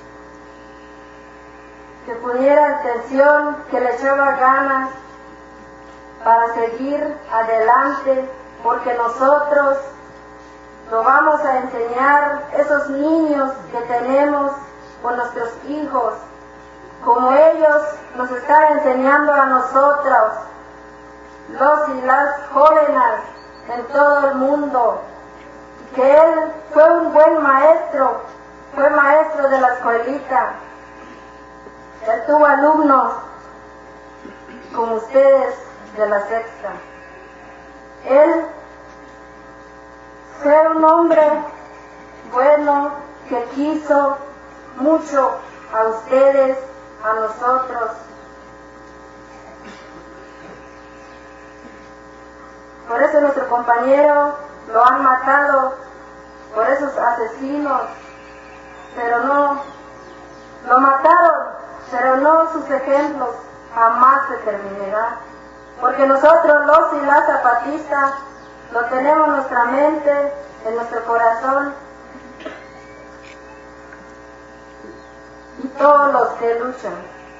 que pusiera atención, que le echaba ganas para seguir adelante, porque nosotros lo vamos a enseñar, esos niños que tenemos con nuestros hijos, como ellos nos están enseñando a nosotros, los y las jóvenes en todo el mundo, que él fue un buen maestro, fue maestro de la escuelita. Él tuvo alumnos como ustedes de la sexta. Él fue un hombre bueno que quiso mucho a ustedes, a nosotros. Por eso nuestro compañero lo han matado, por esos asesinos, pero no, lo mataron, pero no sus ejemplos jamás se terminarán, porque nosotros los y las zapatistas lo tenemos en nuestra mente, en nuestro corazón, y todos los que luchan.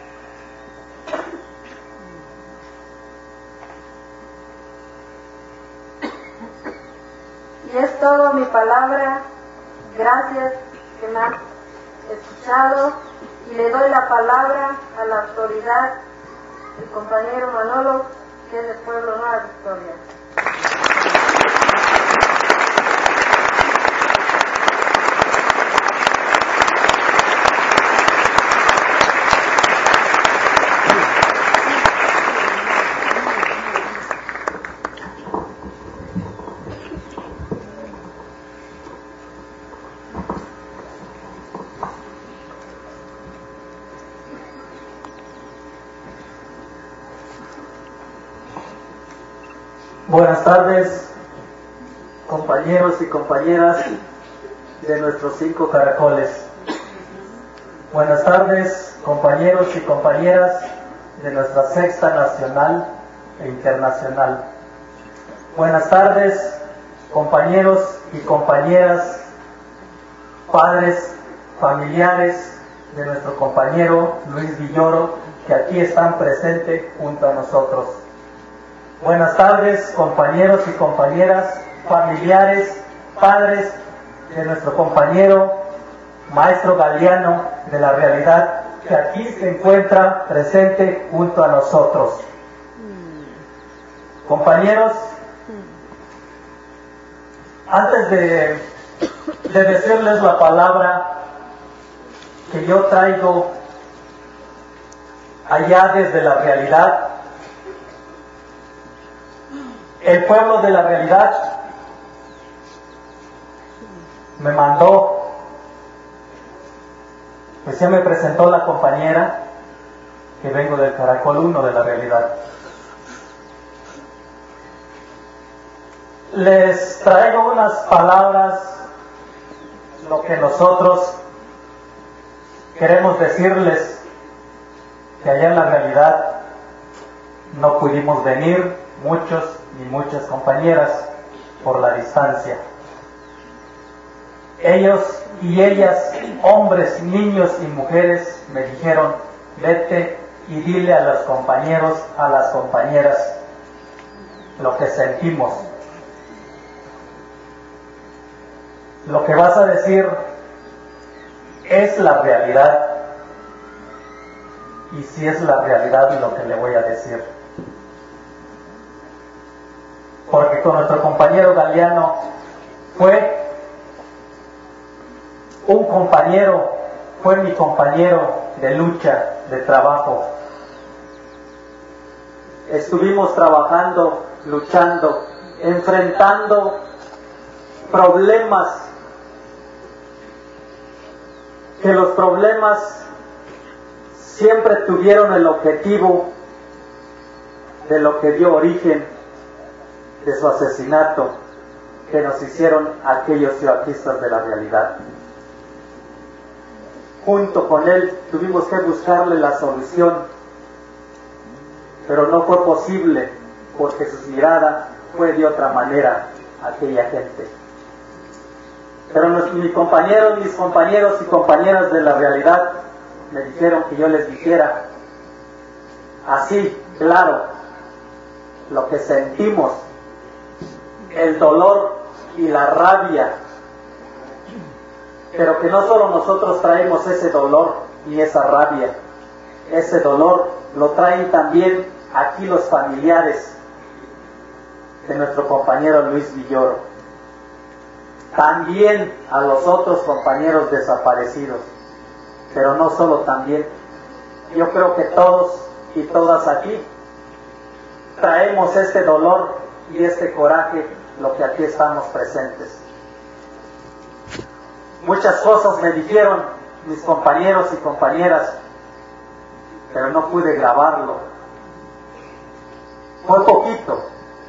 Y es todo mi palabra. Gracias que me han escuchado, y le doy la palabra a la autoridad, el compañero Manolo, que es del pueblo Nueva Victoria. Buenas tardes, compañeros y compañeras de nuestros cinco caracoles. Buenas tardes, compañeros y compañeras de nuestra sexta nacional e internacional. Buenas tardes, compañeros y compañeras, padres, familiares de nuestro compañero Luis Villoro, que aquí están presentes junto a nosotros. Buenas tardes, compañeros y compañeras, familiares, padres de nuestro compañero maestro Galeano de la realidad, que aquí se encuentra presente junto a nosotros. Compañeros, antes de, de decirles la palabra que yo traigo allá desde la realidad, el pueblo de la realidad me mandó, pues ya me presentó la compañera, que vengo del Caracol uno de la realidad. Les traigo unas palabras, lo que nosotros queremos decirles que allá en la realidad no pudimos venir muchos y muchas compañeras por la distancia. Ellos y ellas, hombres, niños y mujeres, me dijeron, vete y dile a los compañeros, a las compañeras, lo que sentimos. Lo que vas a decir es la realidad, y si es la realidad lo que le voy a decir. Porque con nuestro compañero Galeano fue un compañero, fue mi compañero de lucha, de trabajo. Estuvimos trabajando, luchando, enfrentando problemas, que los problemas siempre tuvieron el objetivo de lo que dio origen de su asesinato, que nos hicieron aquellos cioaquistas de la realidad. Junto con él tuvimos que buscarle la solución, pero no fue posible porque su mirada fue de otra manera aquella gente. Pero mis compañeros, mis compañeros y compañeras de la realidad me dijeron que yo les dijera así, claro, lo que sentimos, el dolor y la rabia, pero que no solo nosotros traemos ese dolor y esa rabia, ese dolor lo traen también aquí los familiares de nuestro compañero Luis Villoro, también a los otros compañeros desaparecidos, pero no solo también, yo creo que todos y todas aquí traemos este dolor y este coraje, lo que aquí estamos presentes. Muchas cosas me dijeron mis compañeros y compañeras, pero no pude grabarlo. Fue poquito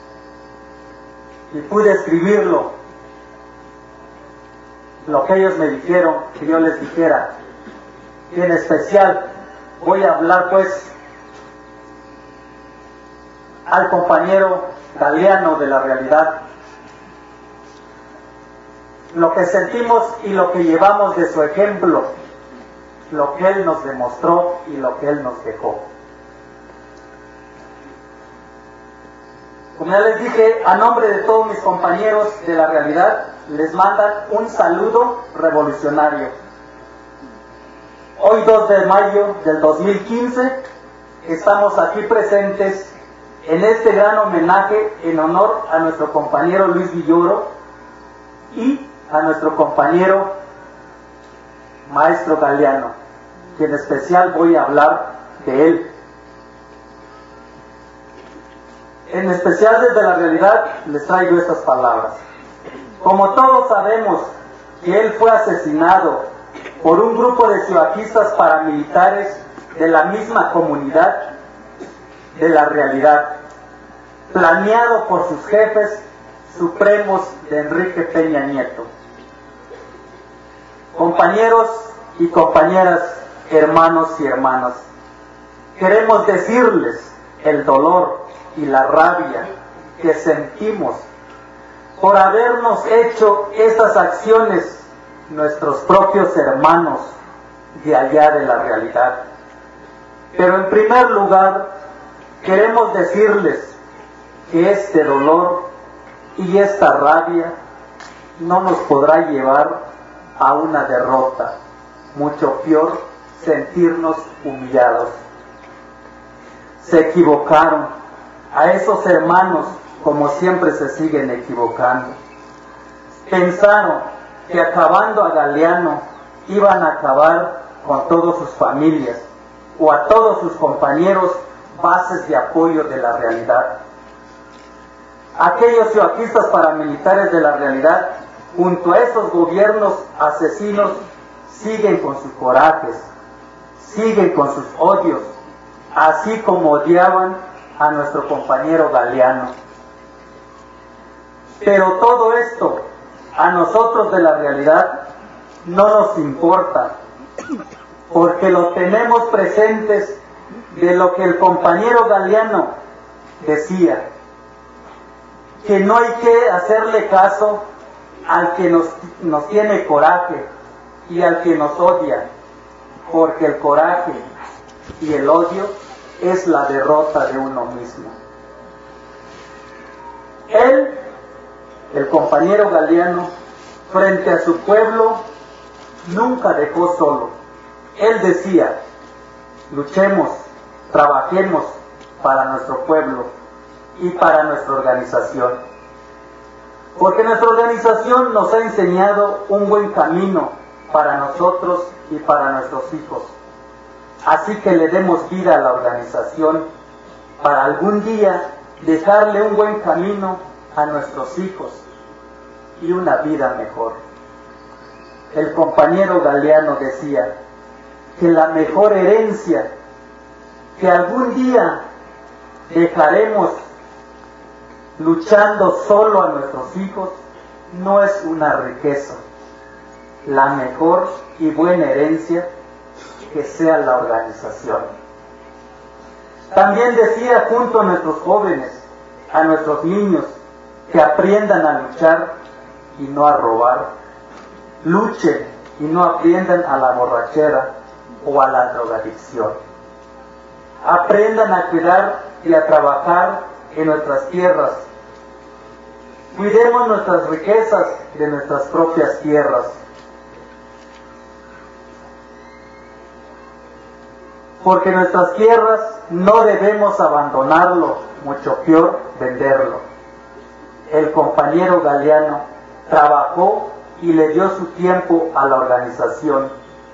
y pude escribirlo, lo que ellos me dijeron que yo les dijera. Y en especial voy a hablar pues al compañero Galeano de la realidad, lo que sentimos y lo que llevamos de su ejemplo, lo que él nos demostró y lo que él nos dejó. Como ya les dije, a nombre de todos mis compañeros de la realidad, les mandan un saludo revolucionario. Hoy dos de mayo del dos mil quince, estamos aquí presentes en este gran homenaje en honor a nuestro compañero Luis Villoro y a nuestro compañero maestro Galeano, que en especial voy a hablar de él. En especial desde la realidad les traigo estas palabras. Como todos sabemos que él fue asesinado por un grupo de cioaquistas paramilitares de la misma comunidad de la realidad, planeado por sus jefes supremos de Enrique Peña Nieto. Compañeros y compañeras, hermanos y hermanas, queremos decirles el dolor y la rabia que sentimos por habernos hecho estas acciones nuestros propios hermanos de allá de la realidad. Pero en primer lugar, queremos decirles que este dolor y esta rabia no nos podrá llevar a una derrota, mucho peor, sentirnos humillados. Se equivocaron a esos hermanos como siempre se siguen equivocando. Pensaron que acabando a Galeano iban a acabar con todas sus familias o a todos sus compañeros bases de apoyo de la realidad. Aquellos cioaquistas paramilitares de la realidad, junto a esos gobiernos asesinos, siguen con sus corajes, siguen con sus odios, así como odiaban a nuestro compañero Galeano. Pero todo esto a nosotros de la realidad no nos importa, porque lo tenemos presentes de lo que el compañero Galiano decía, que no hay que hacerle caso al que nos, nos tiene coraje y al que nos odia, porque el coraje y el odio es la derrota de uno mismo. Él, el compañero Galiano, frente a su pueblo, nunca dejó solo. Él decía, luchemos, trabajemos para nuestro pueblo y para nuestra organización. Porque nuestra organización nos ha enseñado un buen camino para nosotros y para nuestros hijos. Así que le demos vida a la organización para algún día dejarle un buen camino a nuestros hijos y una vida mejor. El compañero Galiano decía que la mejor herencia que algún día dejaremos luchando solo a nuestros hijos no es una riqueza. La mejor y buena herencia que sea la organización. También decía junto a nuestros jóvenes, a nuestros niños, que aprendan a luchar y no a robar. Luchen y no aprendan a la borrachera o a la drogadicción. Aprendan a cuidar y a trabajar en nuestras tierras. Cuidemos nuestras riquezas de nuestras propias tierras. Porque nuestras tierras no debemos abandonarlo, mucho peor venderlo. El compañero Galiano trabajó y le dio su tiempo a la organización.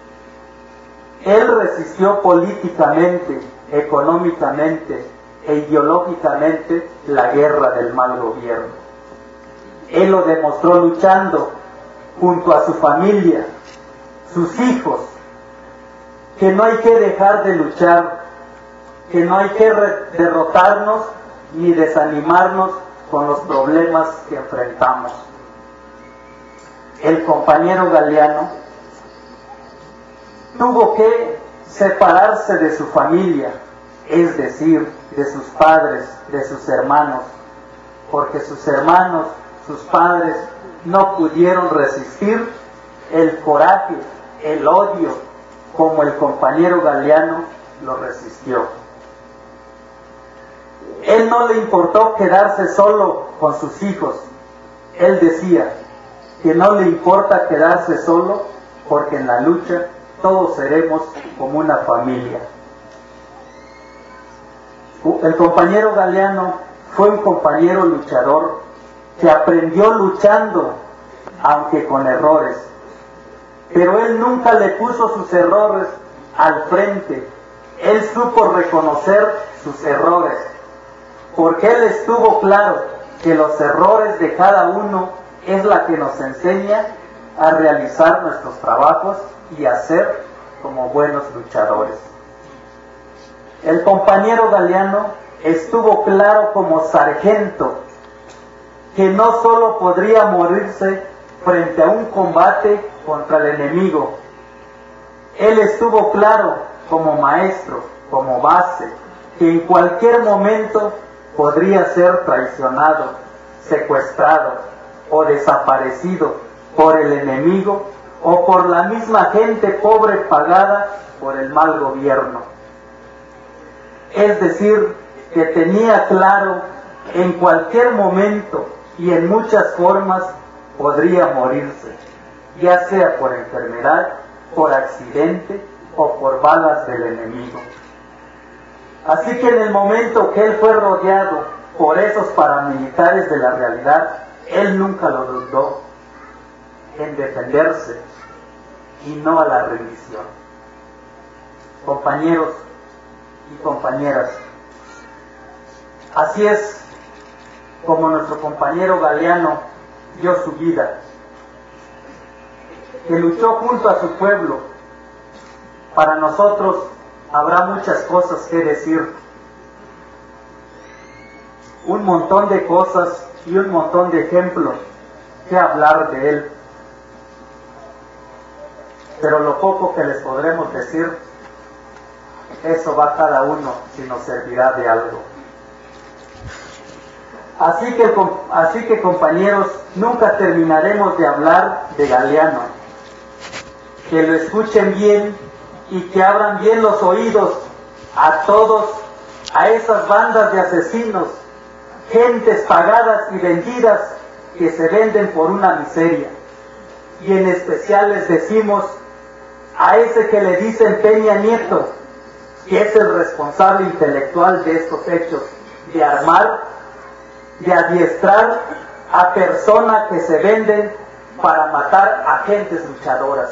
Él resistió políticamente, económicamente e ideológicamente la guerra del mal gobierno. Él lo demostró luchando junto a su familia, sus hijos, que no hay que dejar de luchar, que no hay que derrotarnos ni desanimarnos con los problemas que enfrentamos. El compañero Galiano tuvo que separarse de su familia, es decir, de sus padres, de sus hermanos, porque sus hermanos, sus padres, no pudieron resistir el coraje, el odio, como el compañero Galiano lo resistió. Él no le importó quedarse solo con sus hijos. Él decía que no le importa quedarse solo porque en la lucha todos seremos como una familia. El compañero Galiano fue un compañero luchador que aprendió luchando, aunque con errores. Pero él nunca le puso sus errores al frente. Él supo reconocer sus errores, porque él estuvo claro que los errores de cada uno es la que nos enseña a realizar nuestros trabajos y a ser como buenos luchadores. El compañero Galiano estuvo claro como sargento que no solo podría morirse frente a un combate contra el enemigo. Él estuvo claro como maestro, como base, que en cualquier momento podría ser traicionado, secuestrado o desaparecido por el enemigo o por la misma gente pobre pagada por el mal gobierno. Es decir, que tenía claro en cualquier momento y en muchas formas podría morirse, ya sea por enfermedad, por accidente o por balas del enemigo. Así que en el momento que él fue rodeado por esos paramilitares de la realidad, él nunca lo dudó en defenderse y no a la rendición. Compañeros y compañeras, así es como nuestro compañero Galiano dio su vida, que luchó junto a su pueblo. Para nosotros habrá muchas cosas que decir, un montón de cosas y un montón de ejemplos que hablar de él. pero lo poco que les podremos decir, eso va cada uno si nos servirá de algo. Así que, así que compañeros, nunca terminaremos de hablar de Galeano. Que lo escuchen bien y que abran bien los oídos a todos, a esas bandas de asesinos, gentes pagadas y vendidas que se venden por una miseria. Y en especial les decimos a ese que le dicen Peña Nieto, que es el responsable intelectual de estos hechos, de armar, de adiestrar a personas que se venden para matar a gentes luchadoras.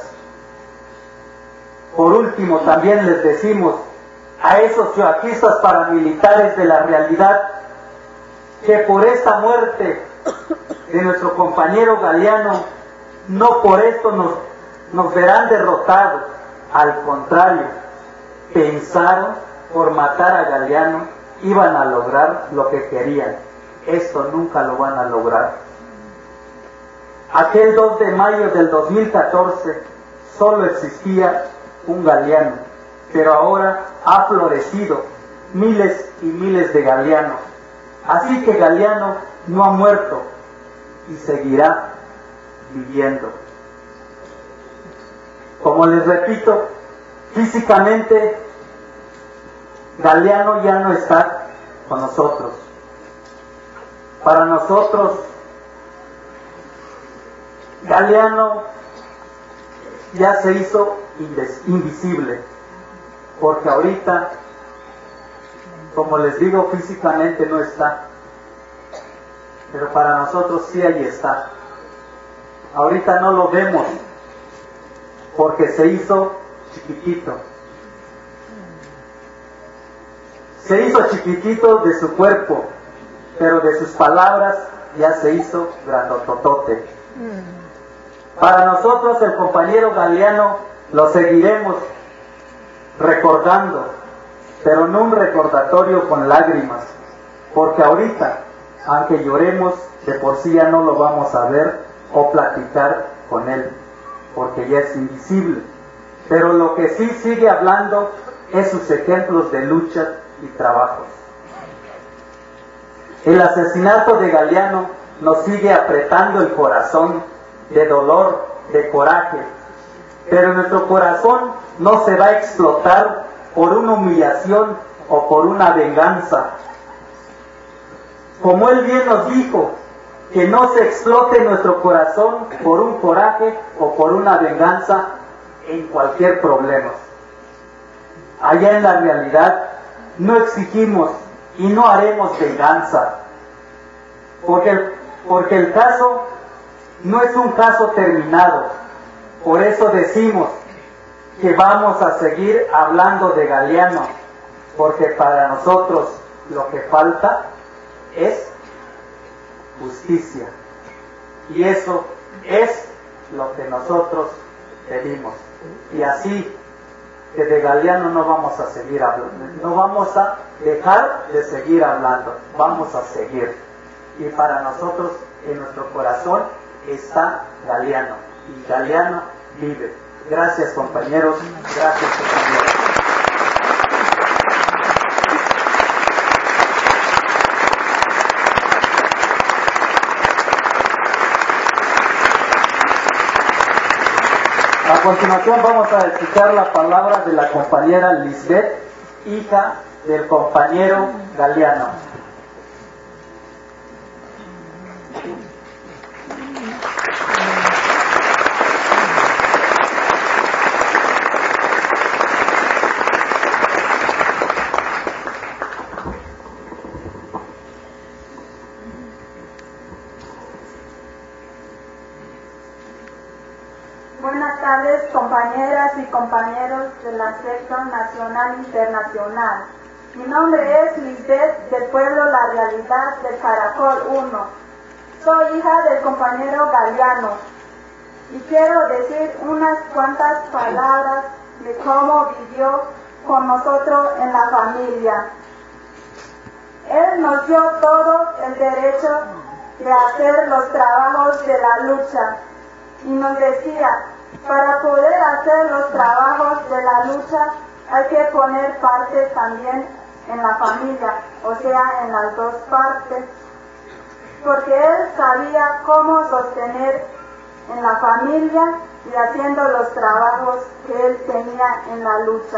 Por último, también les decimos a esos yoaquistas paramilitares de la realidad que por esta muerte de nuestro compañero Galeano, no por esto nos, nos verán derrotados. Al contrario, pensaron por matar a Galeano iban a lograr lo que querían. Esto nunca lo van a lograr. Aquel dos de mayo del dos mil catorce solo existía un Galeano, pero ahora ha florecido miles y miles de Galeanos. Así que Galeano no ha muerto y seguirá viviendo. Como les repito, físicamente Galeano ya no está con nosotros. Para nosotros, Galeano ya se hizo invisible, porque ahorita, como les digo, físicamente no está, pero para nosotros sí ahí está. Ahorita no lo vemos, porque se hizo chiquitito. Se hizo chiquitito de su cuerpo, pero de sus palabras ya se hizo grandototote. Para nosotros el compañero Galeano lo seguiremos recordando, pero no un recordatorio con lágrimas, porque ahorita, aunque lloremos, de por sí ya no lo vamos a ver o platicar con él, porque ya es invisible. Pero lo que sí sigue hablando es sus ejemplos de lucha y trabajos. El asesinato de Galeano nos sigue apretando el corazón de dolor, de coraje, pero nuestro corazón no se va a explotar por una humillación o por una venganza. Como él bien nos dijo, que no se explote nuestro corazón por un coraje o por una venganza en cualquier problema. Allá en la realidad no exigimos y no haremos venganza, porque, porque el caso no es un caso terminado. Por eso decimos que vamos a seguir hablando de Galeano, porque para nosotros lo que falta es justicia, y eso es lo que nosotros pedimos. Y así que de Galeano no vamos a seguir hablando, no vamos a dejar de seguir hablando, vamos a seguir. Y para nosotros en nuestro corazón está Galeano, y Galeano vive. Gracias, compañeros, gracias, compañeros. A continuación vamos a escuchar la palabra de la compañera Lisbeth, hija del compañero Galeano. Buenas tardes, compañeras y compañeros de la sección nacional e internacional. Mi nombre es Lisbeth, del pueblo La Realidad del Caracol uno. Soy hija del compañero Galeano y quiero decir unas cuantas palabras de cómo vivió con nosotros en la familia. Él nos dio todo el derecho de hacer los trabajos de la lucha y nos decía Para poder hacer los trabajos de la lucha hay que poner parte también en la familia, o sea, en las dos partes, porque él sabía cómo sostener en la familia y haciendo los trabajos que él tenía en la lucha.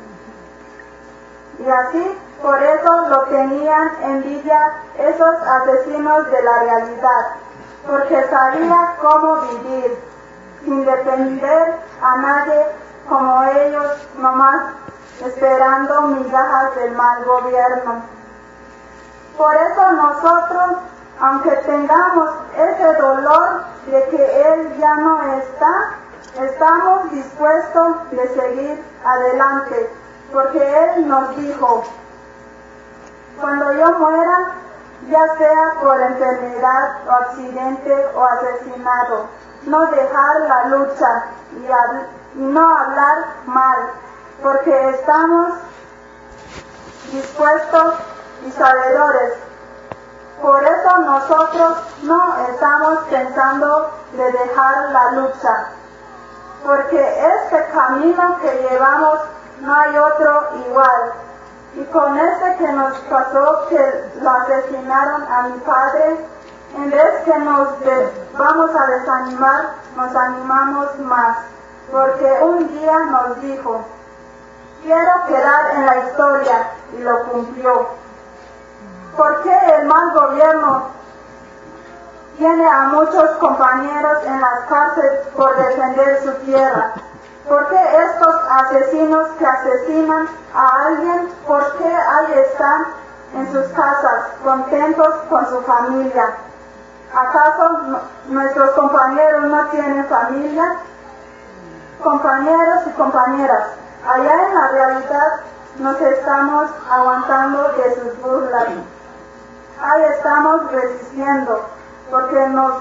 Y así, por eso lo tenían envidia esos asesinos de la realidad, porque sabía cómo vivir, sin depender a nadie como ellos, nomás esperando migajas del mal gobierno. Por eso nosotros, aunque tengamos ese dolor de que Él ya no está, estamos dispuestos de seguir adelante, porque Él nos dijo, cuando yo muera, ya sea por enfermedad o accidente o asesinado, no dejar la lucha y, hab- y no hablar mal, porque estamos dispuestos y sabedores. Por eso nosotros no estamos pensando de dejar la lucha, porque este camino que llevamos no hay otro igual. Y con este que nos pasó, que lo asesinaron a mi padre, en vez que nos de- vamos a desanimar, nos animamos más, porque un día nos dijo, quiero quedar en la historia, y lo cumplió. ¿Por qué el mal gobierno tiene a muchos compañeros en las cárceles por defender su tierra? ¿Por qué estos asesinos que asesinan a alguien, por qué ahí están en sus casas, contentos con su familia? ¿Acaso no- nuestros compañeros no tienen familia? Compañeros y compañeras, allá en la realidad nos estamos aguantando de sus burlas. Ahí estamos resistiendo, porque nos,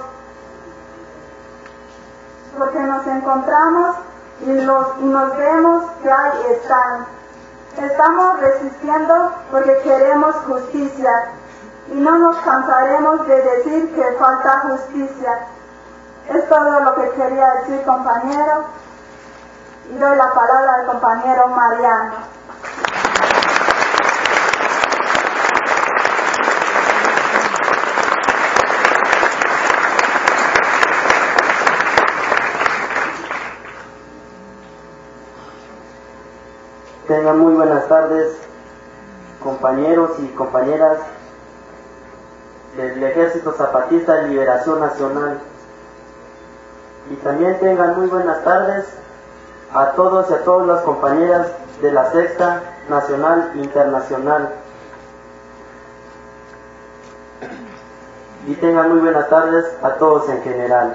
porque nos encontramos y, los, y nos vemos que ahí están. Estamos resistiendo porque queremos justicia y no nos cansaremos de decir que falta justicia. Es todo lo que quería decir, compañero, y doy la palabra al compañero Mariano. Tengan muy buenas tardes, compañeros y compañeras del Ejército Zapatista de Liberación Nacional. Y también tengan muy buenas tardes a todos y a todas las compañeras de la Sexta Nacional Internacional. Y tengan muy buenas tardes a todos en general.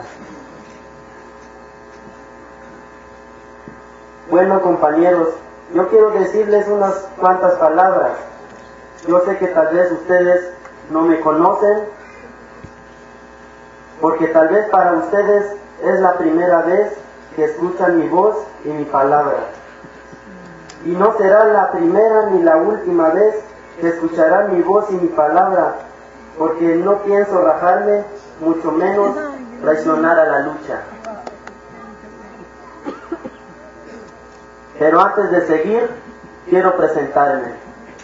Bueno, compañeros, yo quiero decirles unas cuantas palabras. Yo sé que tal vez ustedes no me conocen, porque tal vez para ustedes es la primera vez que escuchan mi voz y mi palabra. Y no será la primera ni la última vez que escucharán mi voz y mi palabra, porque no pienso rajarme, mucho menos traicionar a la lucha. Pero antes de seguir, quiero presentarme.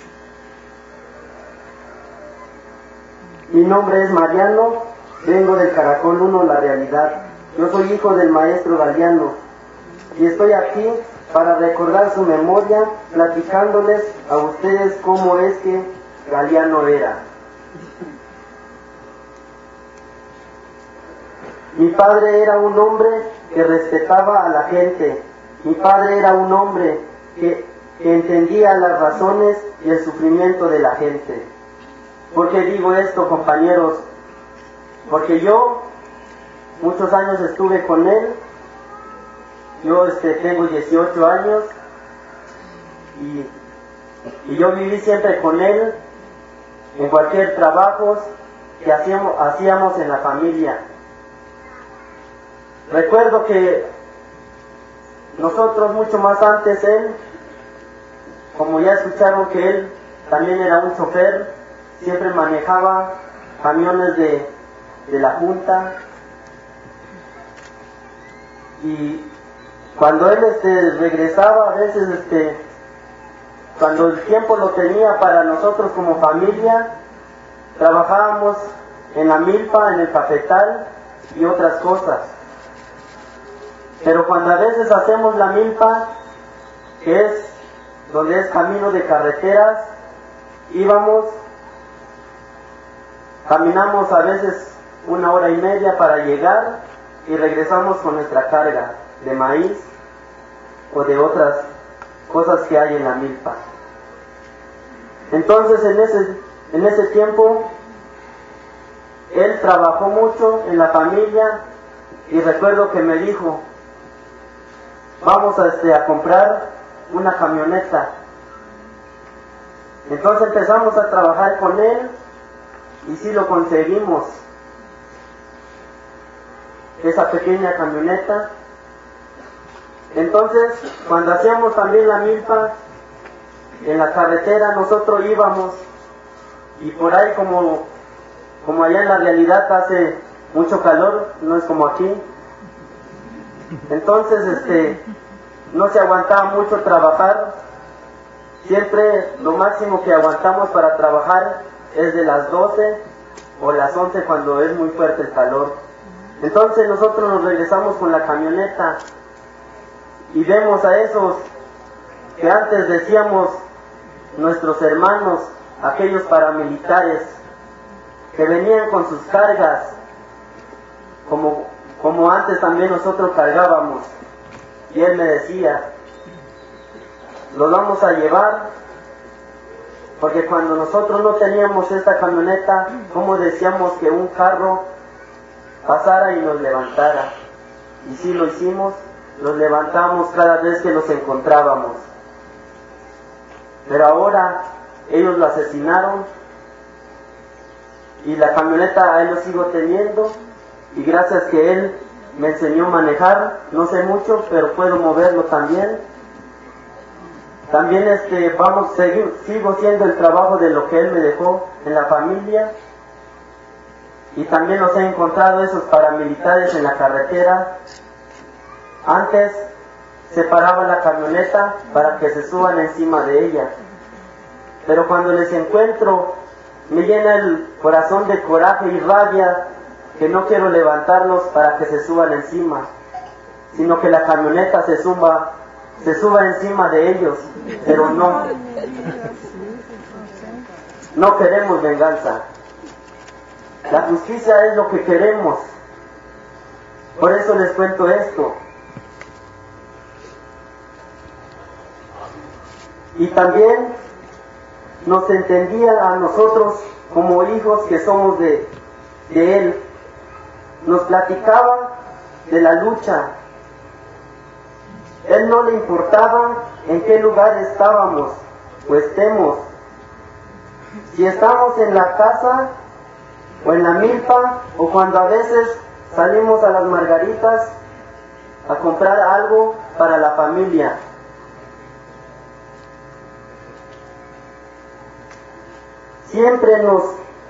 Mi nombre es Mariano, vengo del Caracol uno, La Realidad. Yo soy hijo del maestro Galeano y estoy aquí para recordar su memoria, platicándoles a ustedes cómo es que Galeano era. Mi padre era un hombre que respetaba a la gente. Mi padre era un hombre que, que entendía las razones y el sufrimiento de la gente. ¿Por qué digo esto, compañeros? Porque yo muchos años estuve con él. Yo este, tengo dieciocho años y, y yo viví siempre con él en cualquier trabajo que hacíamos, hacíamos en la familia. Recuerdo que nosotros mucho más antes él, como ya escucharon que él también era un chofer, siempre manejaba camiones de, de la Junta y, cuando él este, regresaba, a veces este, cuando el tiempo lo tenía para nosotros como familia, trabajábamos en la milpa, en el cafetal y otras cosas. Pero cuando a veces hacemos la milpa, que es donde es camino de carreteras, íbamos, caminamos a veces una hora y media para llegar y regresamos con nuestra carga de maíz o de otras cosas que hay en la milpa. Entonces en ese, en ese tiempo él trabajó mucho en la familia y recuerdo que me dijo, vamos a, este, a comprar una camioneta. Entonces empezamos a trabajar con él y sí lo conseguimos, esa pequeña camioneta. Entonces cuando hacíamos también la milpa en la carretera, nosotros íbamos y por ahí como, como allá en la realidad hace mucho calor, no es como aquí, entonces este no se aguantaba mucho trabajar. Siempre lo máximo que aguantamos para trabajar es de las doce o las once cuando es muy fuerte el calor. Entonces nosotros nos regresamos con la camioneta y vemos a esos que antes decíamos nuestros hermanos, aquellos paramilitares que venían con sus cargas, como, como antes también nosotros cargábamos. Y él me decía, los vamos a llevar, porque cuando nosotros no teníamos esta camioneta, ¿cómo decíamos que un carro pasara y nos levantara? Y sí lo hicimos, nos levantamos cada vez que nos encontrábamos. Pero ahora ellos lo asesinaron y la camioneta a él lo sigo teniendo, y gracias que él me enseñó a manejar, no sé mucho, pero puedo moverlo también. También este, vamos, seguir, sigo haciendo el trabajo de lo que él me dejó en la familia. Y también los he encontrado esos paramilitares en la carretera. Antes se paraba la camioneta para que se suban encima de ella. Pero cuando les encuentro, me llena el corazón de coraje y rabia, que no quiero levantarlos para que se suban encima, sino que la camioneta se suba, se suba encima de ellos, pero no. No queremos venganza. La justicia es lo que queremos. Por eso les cuento esto. Y también nos entendía a nosotros como hijos que somos de, de Él. Nos platicaba de la lucha. Él no le importaba en qué lugar estábamos o estemos. Si estamos en la casa o en la milpa, o cuando a veces salimos a las margaritas a comprar algo para la familia. Siempre nos,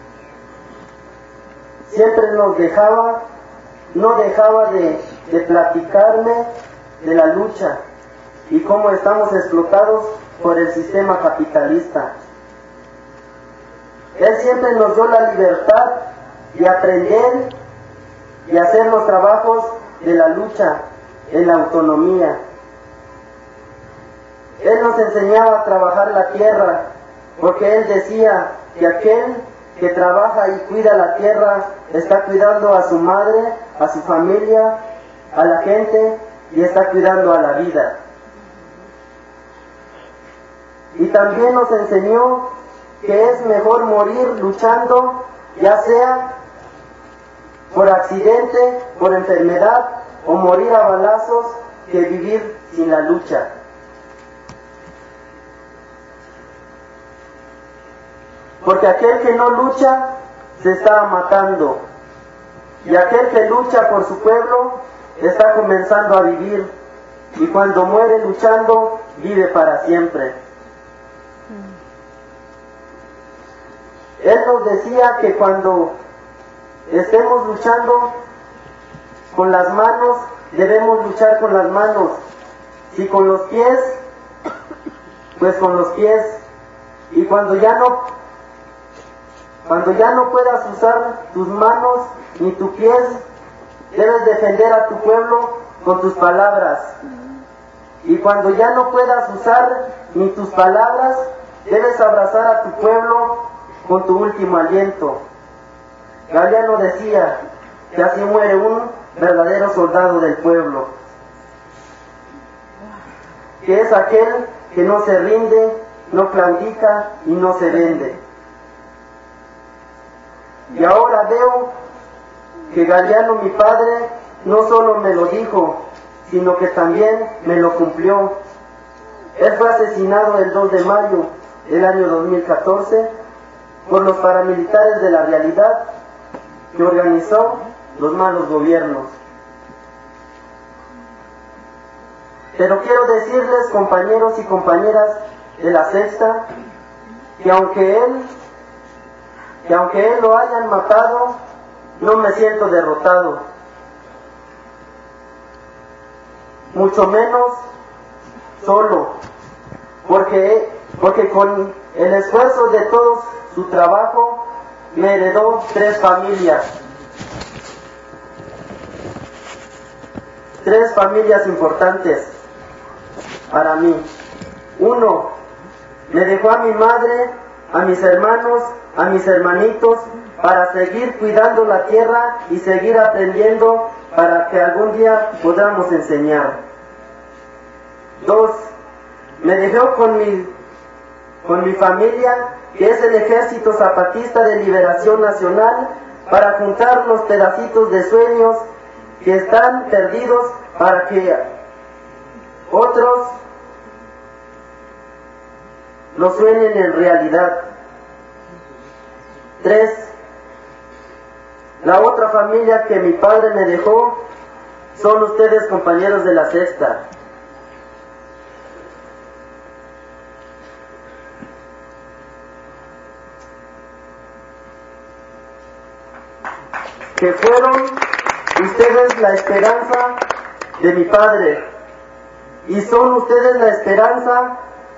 siempre nos dejaba, no dejaba de, de platicarme de la lucha y cómo estamos explotados por el sistema capitalista. Él siempre nos dio la libertad de aprender y hacer los trabajos de la lucha en la autonomía. Él nos enseñaba a trabajar la tierra, porque él decía que aquel que trabaja y cuida la tierra está cuidando a su madre, a su familia, a la gente, y está cuidando a la vida. Y también nos enseñó que es mejor morir luchando, ya sea por accidente, por enfermedad, o morir a balazos, que vivir sin la lucha. Porque aquel que no lucha se está matando, y aquel que lucha por su pueblo está comenzando a vivir, y cuando muere luchando vive para siempre. Él nos decía que cuando estemos luchando con las manos, debemos luchar con las manos, Si con los pies, pues con los pies. Y cuando ya no, cuando ya no puedas usar tus manos ni tus pies, debes defender a tu pueblo con tus palabras. Y cuando ya no puedas usar ni tus palabras, debes abrazar a tu pueblo con tu último aliento. Galiano decía que así muere un verdadero soldado del pueblo, que es aquel que no se rinde, no claudica y no se vende. Y ahora veo que Galiano, mi padre, no solo me lo dijo, sino que también me lo cumplió. Él fue asesinado el dos de mayo del año dos mil catorce por los paramilitares de la realidad que organizó los malos gobiernos. Pero quiero decirles, compañeros y compañeras de la Sexta, que aunque él, que aunque él lo hayan matado, no me siento derrotado. Mucho menos solo, porque, porque con el esfuerzo de todo su trabajo me heredó tres familias, tres familias importantes para mí. Uno, me dejó a mi madre, a mis hermanos, a mis hermanitos, para seguir cuidando la tierra y seguir aprendiendo para que algún día podamos enseñar. Dos, me dejó con mi, con mi familia, que es el Ejército Zapatista de Liberación Nacional, para juntar los pedacitos de sueños que están perdidos para que otros los sueñen en realidad. Tres, la otra familia que mi padre me dejó son ustedes, compañeros de la Sexta. Que fueron ustedes la esperanza de mi padre, y son ustedes la esperanza,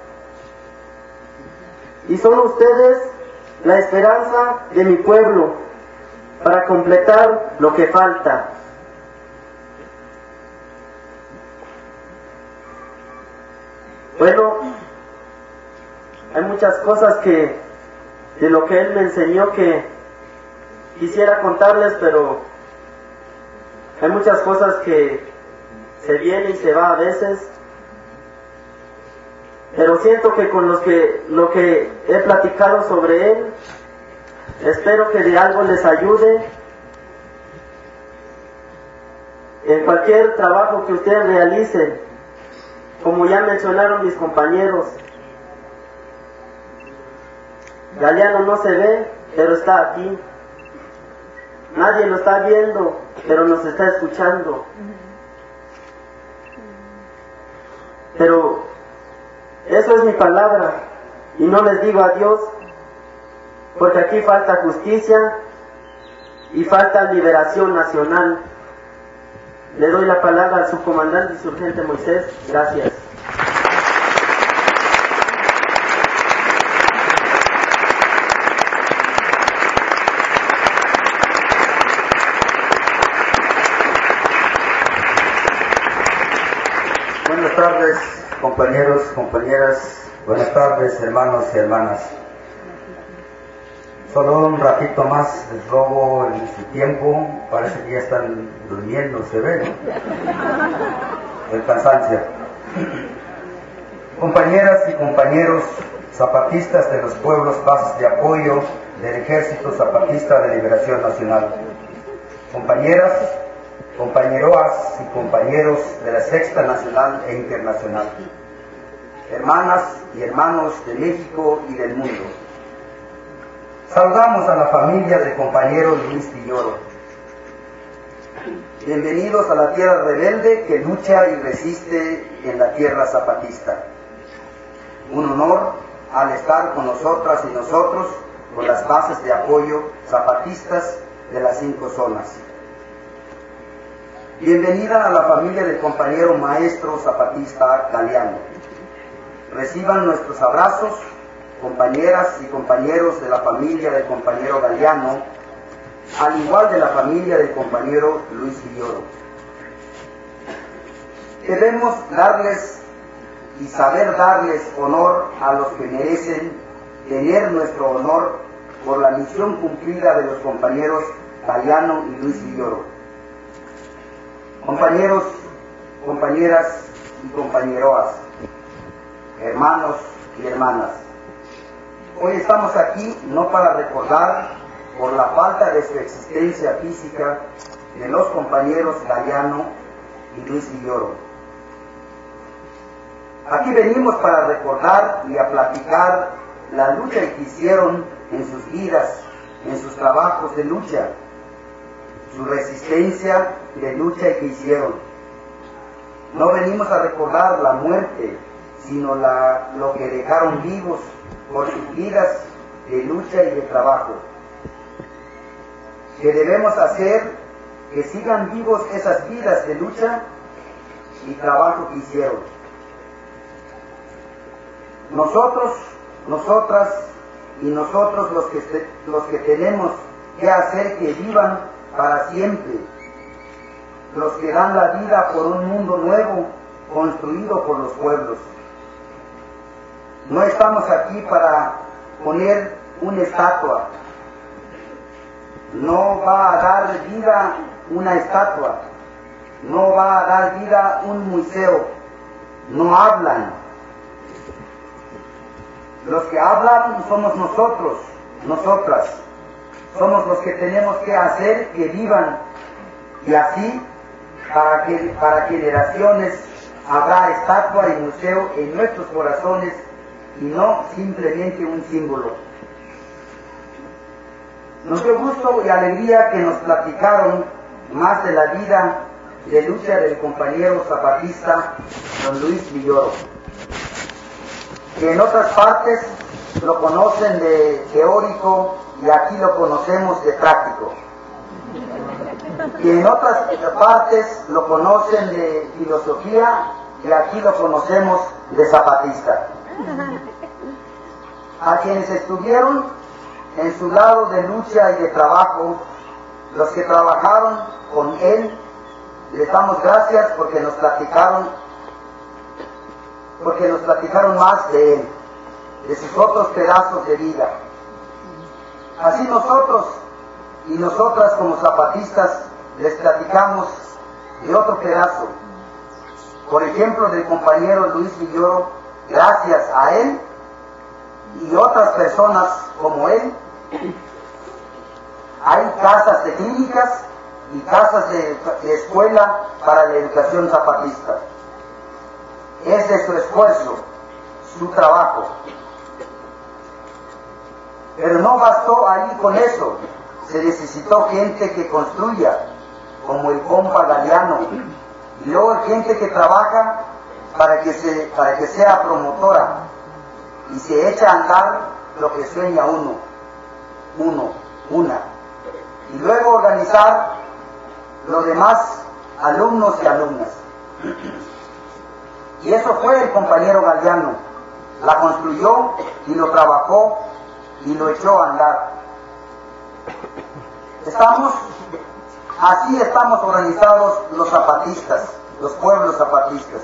y son ustedes la esperanza de mi pueblo, para completar lo que falta. Bueno, hay muchas cosas que, de lo que él me enseñó, que quisiera contarles, pero hay muchas cosas que se viene y se va a veces. Pero siento que con los que, lo que he platicado sobre él, espero que de algo les ayude en cualquier trabajo que ustedes realicen. Como ya mencionaron mis compañeros, Galiano no se ve, pero está aquí. Nadie lo está viendo, pero nos está escuchando. Pero eso es mi palabra, y no les digo adiós, porque aquí falta justicia y falta liberación nacional. Le doy la palabra al subcomandante insurgente Moisés. Gracias. Buenas tardes, compañeros, compañeras. Buenas tardes, hermanos y hermanas. Solo un ratito más les robo en su tiempo. Parece que ya están durmiendo, se ve, ¿no? El cansancio. Compañeras y compañeros zapatistas de los pueblos bases de apoyo del Ejército Zapatista de Liberación Nacional. Compañeras, compañeroas y compañeros de la Sexta Nacional e Internacional. Hermanas y hermanos de México y del mundo. Saludamos a la familia del compañero Luis Villoro. Bienvenidos a la tierra rebelde que lucha y resiste en la tierra zapatista. Un honor al estar con nosotras y nosotros con las bases de apoyo zapatistas de las cinco zonas. Bienvenida a la familia del compañero maestro zapatista Galeano. Reciban nuestros abrazos, compañeras y compañeros de la familia del compañero Galeano, al igual de la familia del compañero Luis Villoro. Debemos darles y saber darles honor a los que merecen tener nuestro honor por la misión cumplida de los compañeros Galeano y Luis Villoro. Compañeros, compañeras y compañeroas, hermanos y hermanas, hoy estamos aquí no para recordar por la falta de su existencia física de los compañeros Galeano y Luis Villoro. Aquí venimos para recordar y a platicar la lucha que hicieron en sus vidas, en sus trabajos de lucha, su resistencia de lucha que hicieron. No venimos a recordar la muerte, sino la, lo que dejaron vivos por sus vidas de lucha y de trabajo. Que debemos hacer que sigan vivos esas vidas de lucha y trabajo que hicieron. Nosotros, nosotras y nosotros los que, los que tenemos que hacer que vivan para siempre, los que dan la vida por un mundo nuevo construido por los pueblos. No estamos aquí para poner una estatua, no va a dar vida una estatua, no va a dar vida un museo, no hablan. Los que hablan somos nosotros, nosotras. Somos los que tenemos que hacer que vivan, y así para que para generaciones habrá estatua y museo en nuestros corazones y no simplemente un símbolo. Nos dio gusto y alegría que nos platicaron más de la vida de lucha del compañero zapatista don Luis Villoro, que en otras partes lo conocen de teórico y aquí lo conocemos de práctico, que en otras partes lo conocen de filosofía y aquí lo conocemos de zapatista. A quienes estuvieron en su lado de lucha y de trabajo, los que trabajaron con él, les damos gracias porque nos platicaron, porque nos platicaron más de él, de sus otros pedazos de vida. Así nosotros y nosotras como zapatistas les platicamos de otro pedazo, por ejemplo del compañero Luis Villoro. Gracias a él y otras personas como él, hay casas de clínicas y casas de, de escuela para la educación zapatista. Es de su esfuerzo, su trabajo. Pero no bastó ahí con eso, se necesitó gente que construya, como el compa Galeano, y luego gente que trabaja para que, se, para que sea promotora, y se echa a andar lo que sueña uno, uno, una, y luego organizar los demás alumnos y alumnas. Y eso fue el compañero Galeano, la construyó y lo trabajó y lo echó a andar. Estamos, así estamos organizados los zapatistas, los pueblos zapatistas.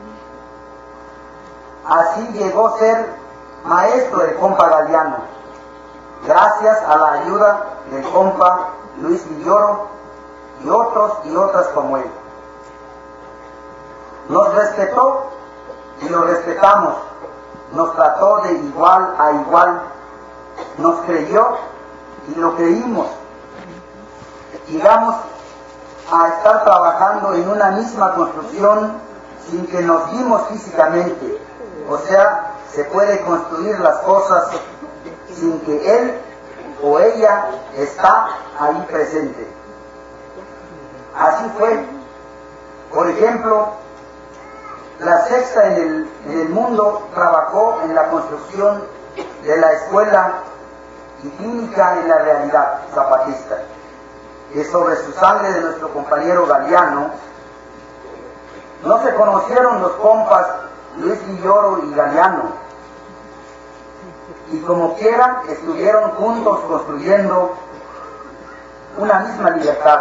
Así llegó a ser maestro el compa Galeano, gracias a la ayuda del compa Luis Villoro y otros y otras como él. Nos respetó y lo respetamos, nos trató de igual a igual, nos creyó y lo creímos. Llegamos a estar trabajando en una misma construcción sin que nos vimos físicamente, o sea, se puede construir las cosas sin que él o ella está ahí presente. Así fue. Por ejemplo, la sexta en el, en el mundo trabajó en la construcción de la escuela y clínica en la realidad zapatista. que sobre su sangre de nuestro compañero Galeano, no se conocieron los compas Luis Villoro y Galeano, y como quiera estuvieron juntos construyendo una misma libertad.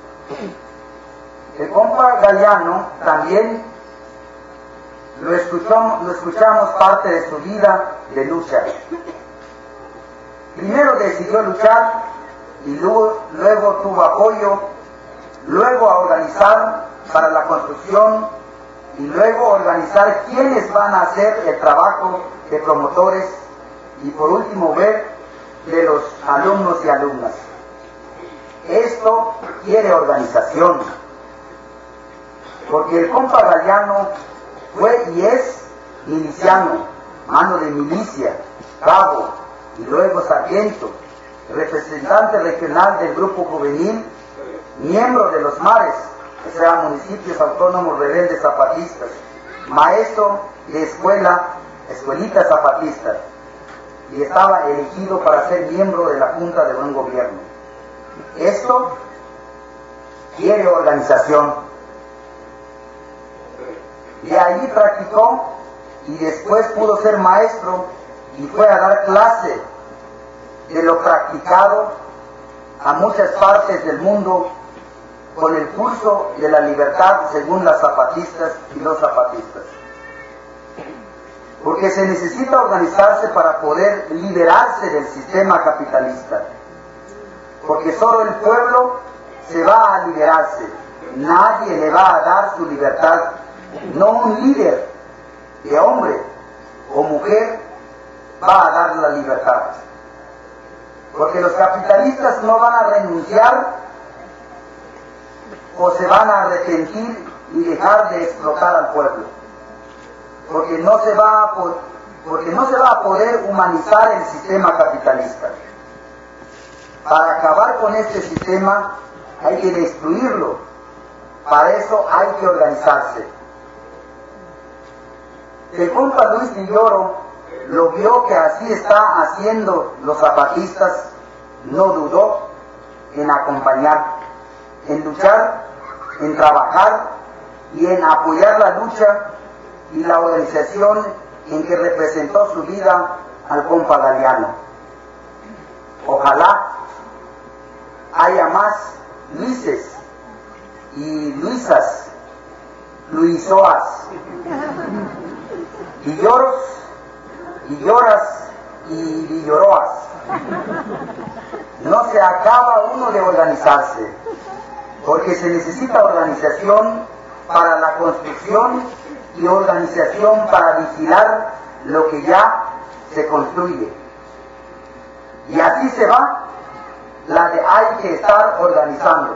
El compa Galeano también lo escuchamos, lo escuchamos parte de su vida de lucha. Primero decidió luchar y luego, luego tuvo apoyo, luego a organizar para la construcción y luego organizar quiénes van a hacer el trabajo de promotores y por último ver de los alumnos y alumnas. Esto quiere organización, porque el compa Galeano fue y es miliciano, mano de milicia, cabo y luego sargento, representante regional del grupo juvenil, miembro de los mares, o sea, municipios autónomos rebeldes zapatistas, maestro de escuela, escuelita zapatista, y estaba elegido para ser miembro de la Junta de Buen Gobierno. Esto quiere organización. De allí practicó y después pudo ser maestro y fue a dar clase de lo practicado a muchas partes del mundo con el curso de la libertad según las zapatistas y los zapatistas. Porque se necesita organizarse para poder liberarse del sistema capitalista. Porque solo el pueblo se va a liberarse. Nadie le va a dar su libertad. No un líder de hombre o mujer va a dar la libertad. Porque los capitalistas no van a renunciar o se van a arrepentir y dejar de explotar al pueblo. Porque no se va a, porque no se va a poder humanizar el sistema capitalista. Para acabar con este sistema hay que destruirlo. Para eso hay que organizarse. El compa Luis Villoro lo vio que así está haciendo los zapatistas, no dudó en acompañar, en luchar, en trabajar y en apoyar la lucha y la organización en que representó su vida al compa Galeano. Ojalá haya más Luises y Luisas, Luisoas, Villoros, Villoras y Villoroas. No se acaba uno de organizarse, porque se necesita organización para la construcción y organización para vigilar lo que ya se construye. Y así se va la de hay que estar organizando.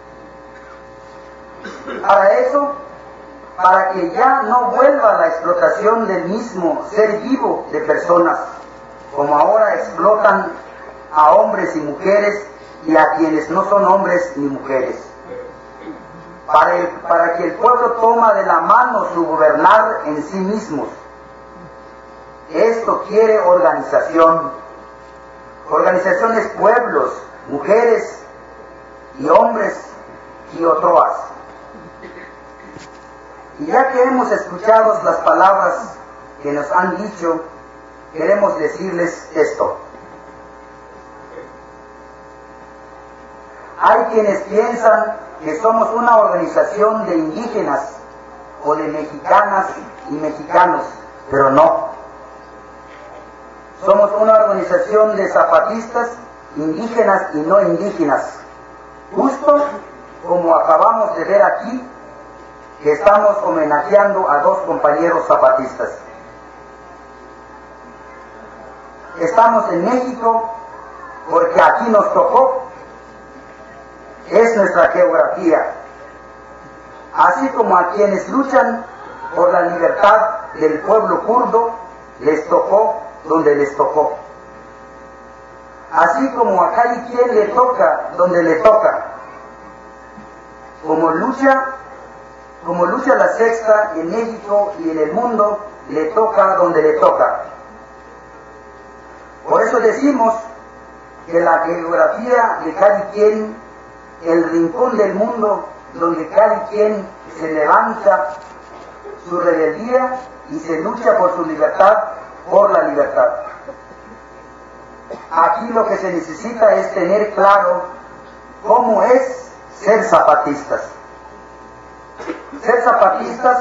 Para eso, para que ya no vuelva la explotación del mismo ser vivo de personas, como ahora explotan a hombres y mujeres y a quienes no son hombres ni mujeres. Para, el, para que el pueblo toma de la mano su gobernar en sí mismos. Esto quiere organización. Organización es pueblos, mujeres y hombres y otroas. Y ya que hemos escuchado las palabras que nos han dicho, queremos decirles esto. Hay quienes piensan que somos una organización de indígenas o de mexicanas y mexicanos, pero no. Somos una organización de zapatistas, indígenas y no indígenas, justo como acabamos de ver aquí, que estamos homenajeando a dos compañeros zapatistas. Estamos en México porque aquí nos tocó. Es nuestra geografía. Así como a quienes luchan por la libertad del pueblo kurdo, les tocó donde les tocó. Así como a cada quien le toca donde le toca. Como lucha, como lucha la sexta en México y en el mundo, le toca donde le toca. Por eso decimos que la geografía de cada quien el rincón del mundo donde cada quien se levanta su rebeldía y se lucha por su libertad, por la libertad. Aquí lo que se necesita es tener claro cómo es ser zapatistas. Ser zapatistas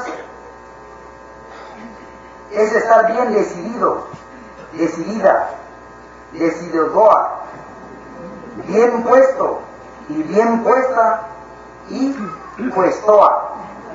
es estar bien decidido, decidida, decidoa, bien puesto y bien puesta y puestoa.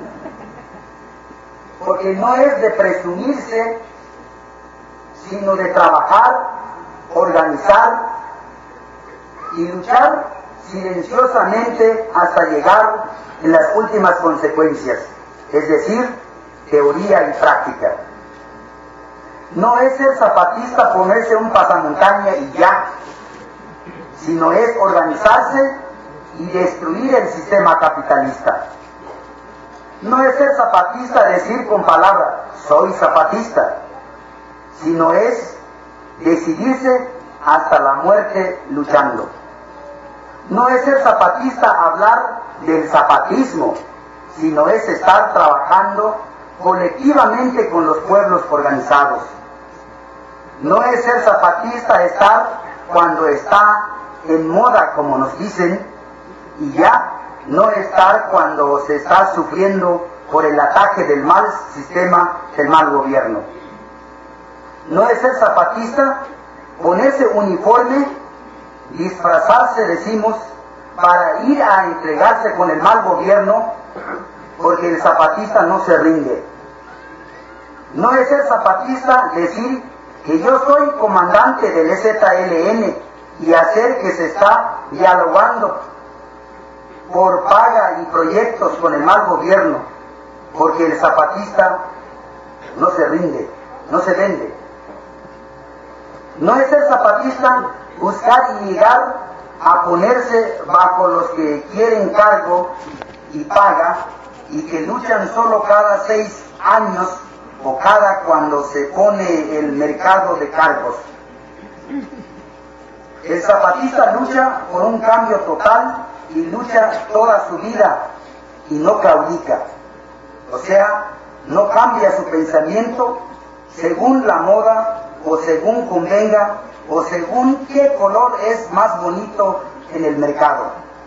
Porque no es de presumirse, sino de trabajar, organizar y luchar silenciosamente hasta llegar en las últimas consecuencias, es decir, teoría y práctica. No es ser zapatista ponerse un pasamontaña y ya, sino es organizarse y destruir el sistema capitalista. No es ser zapatista decir con palabras, soy zapatista, sino es decidirse hasta la muerte luchando. No es ser zapatista hablar del zapatismo, sino es estar trabajando colectivamente con los pueblos organizados. No es ser zapatista estar cuando está en moda, como nos dicen, y ya no estar cuando se está sufriendo por el ataque del mal sistema, del mal gobierno. No es ser zapatista ponerse uniforme, disfrazarse, decimos, para ir a entregarse con el mal gobierno, porque el zapatista no se rinde. No es ser zapatista decir que yo soy comandante del E Z L N y hacer que se está dialogando por paga y proyectos con el mal gobierno, porque el zapatista no se rinde, no se vende. No es ser zapatista buscar y llegar a ponerse bajo los que quieren cargo y paga y que luchan solo cada seis años o cada cuando se pone el mercado de cargos. El zapatista lucha por un cambio total y lucha toda su vida y no claudica. O sea, no cambia su pensamiento según la moda o según convenga o según qué color es más bonito en el mercado.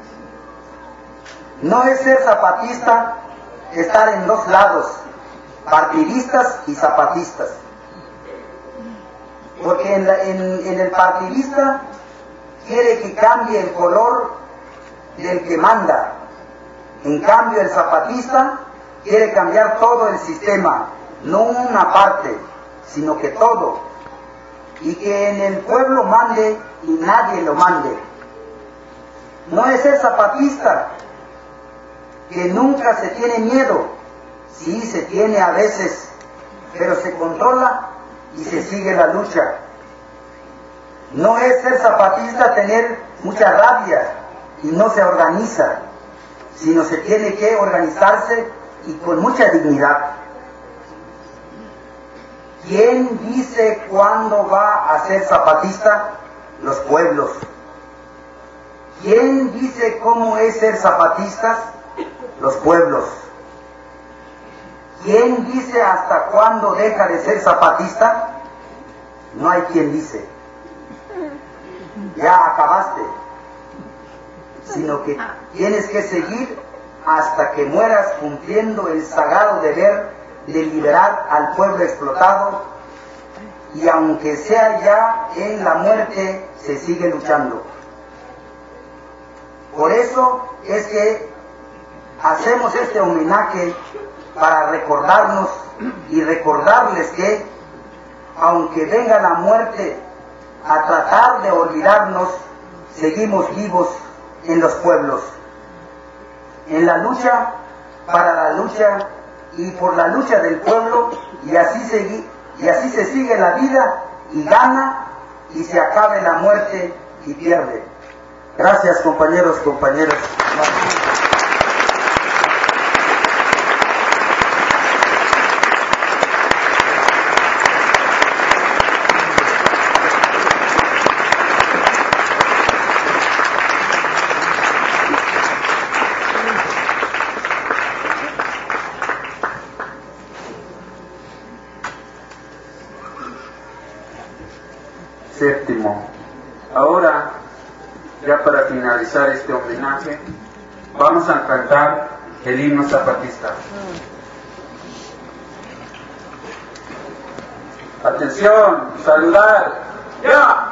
No es ser zapatista estar en dos lados, partidistas y zapatistas. Porque en, la, en, en el partidista quiere que cambie el color del que manda. En cambio el zapatista quiere cambiar todo el sistema, no una parte, sino que todo. Y que en el pueblo mande y nadie lo mande. No es ser zapatista que nunca se tiene miedo. Sí, se tiene a veces, pero se controla y se sigue la lucha. No es ser zapatista tener mucha rabia y no se organiza, sino se tiene que organizarse y con mucha dignidad. ¿Quién dice cuándo va a ser zapatista? Los pueblos. ¿Quién dice cómo es ser zapatistas? Los pueblos. ¿Quién dice hasta cuándo deja de ser zapatista? No hay quien dice. Ya acabaste. Sino que tienes que seguir hasta que mueras cumpliendo el sagrado deber de liberar al pueblo explotado, y aunque sea ya en la muerte, se sigue luchando. Por eso es que hacemos este homenaje para recordarnos y recordarles que, aunque venga la muerte a tratar de olvidarnos, seguimos vivos en los pueblos, en la lucha, para la lucha y por la lucha del pueblo, y así, segui, y así se sigue la vida y gana, y se acabe la muerte y pierde. Gracias, compañeros, compañeras. séptimo. Ahora, ya para finalizar este homenaje, vamos a cantar el himno zapatista. Atención, saludar, ya.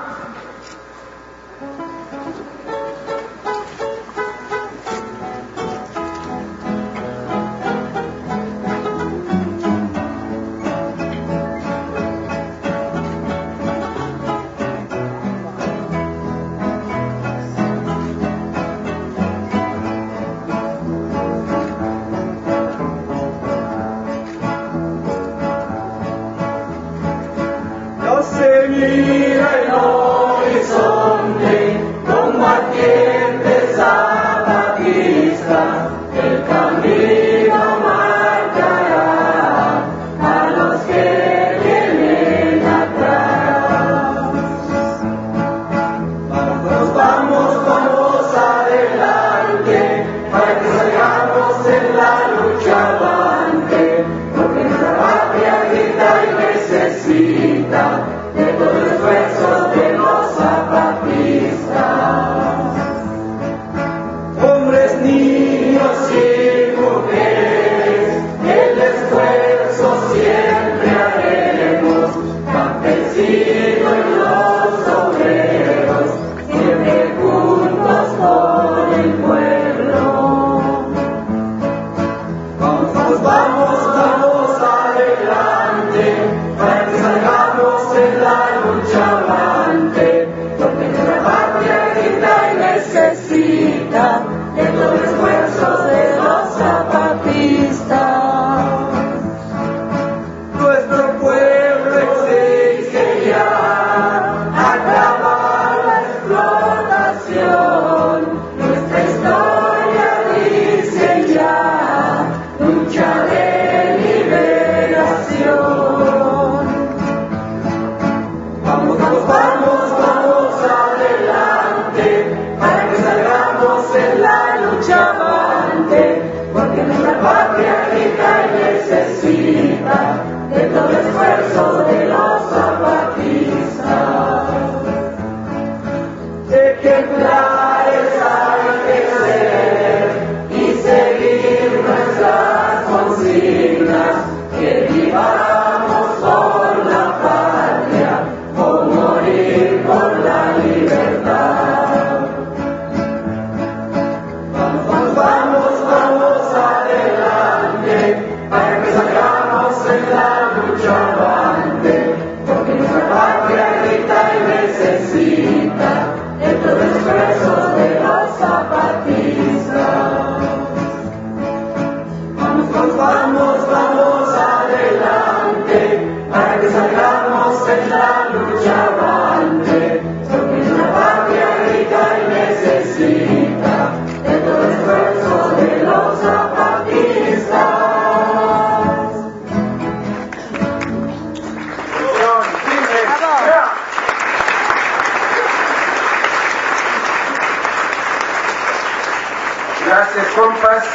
Gracias, compas.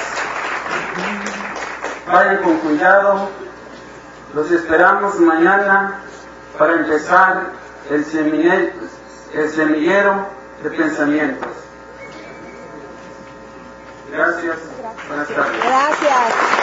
Vayan con cuidado. Los esperamos mañana para empezar el semillero, el semillero de pensamientos. Gracias. Buenas tardes. Gracias.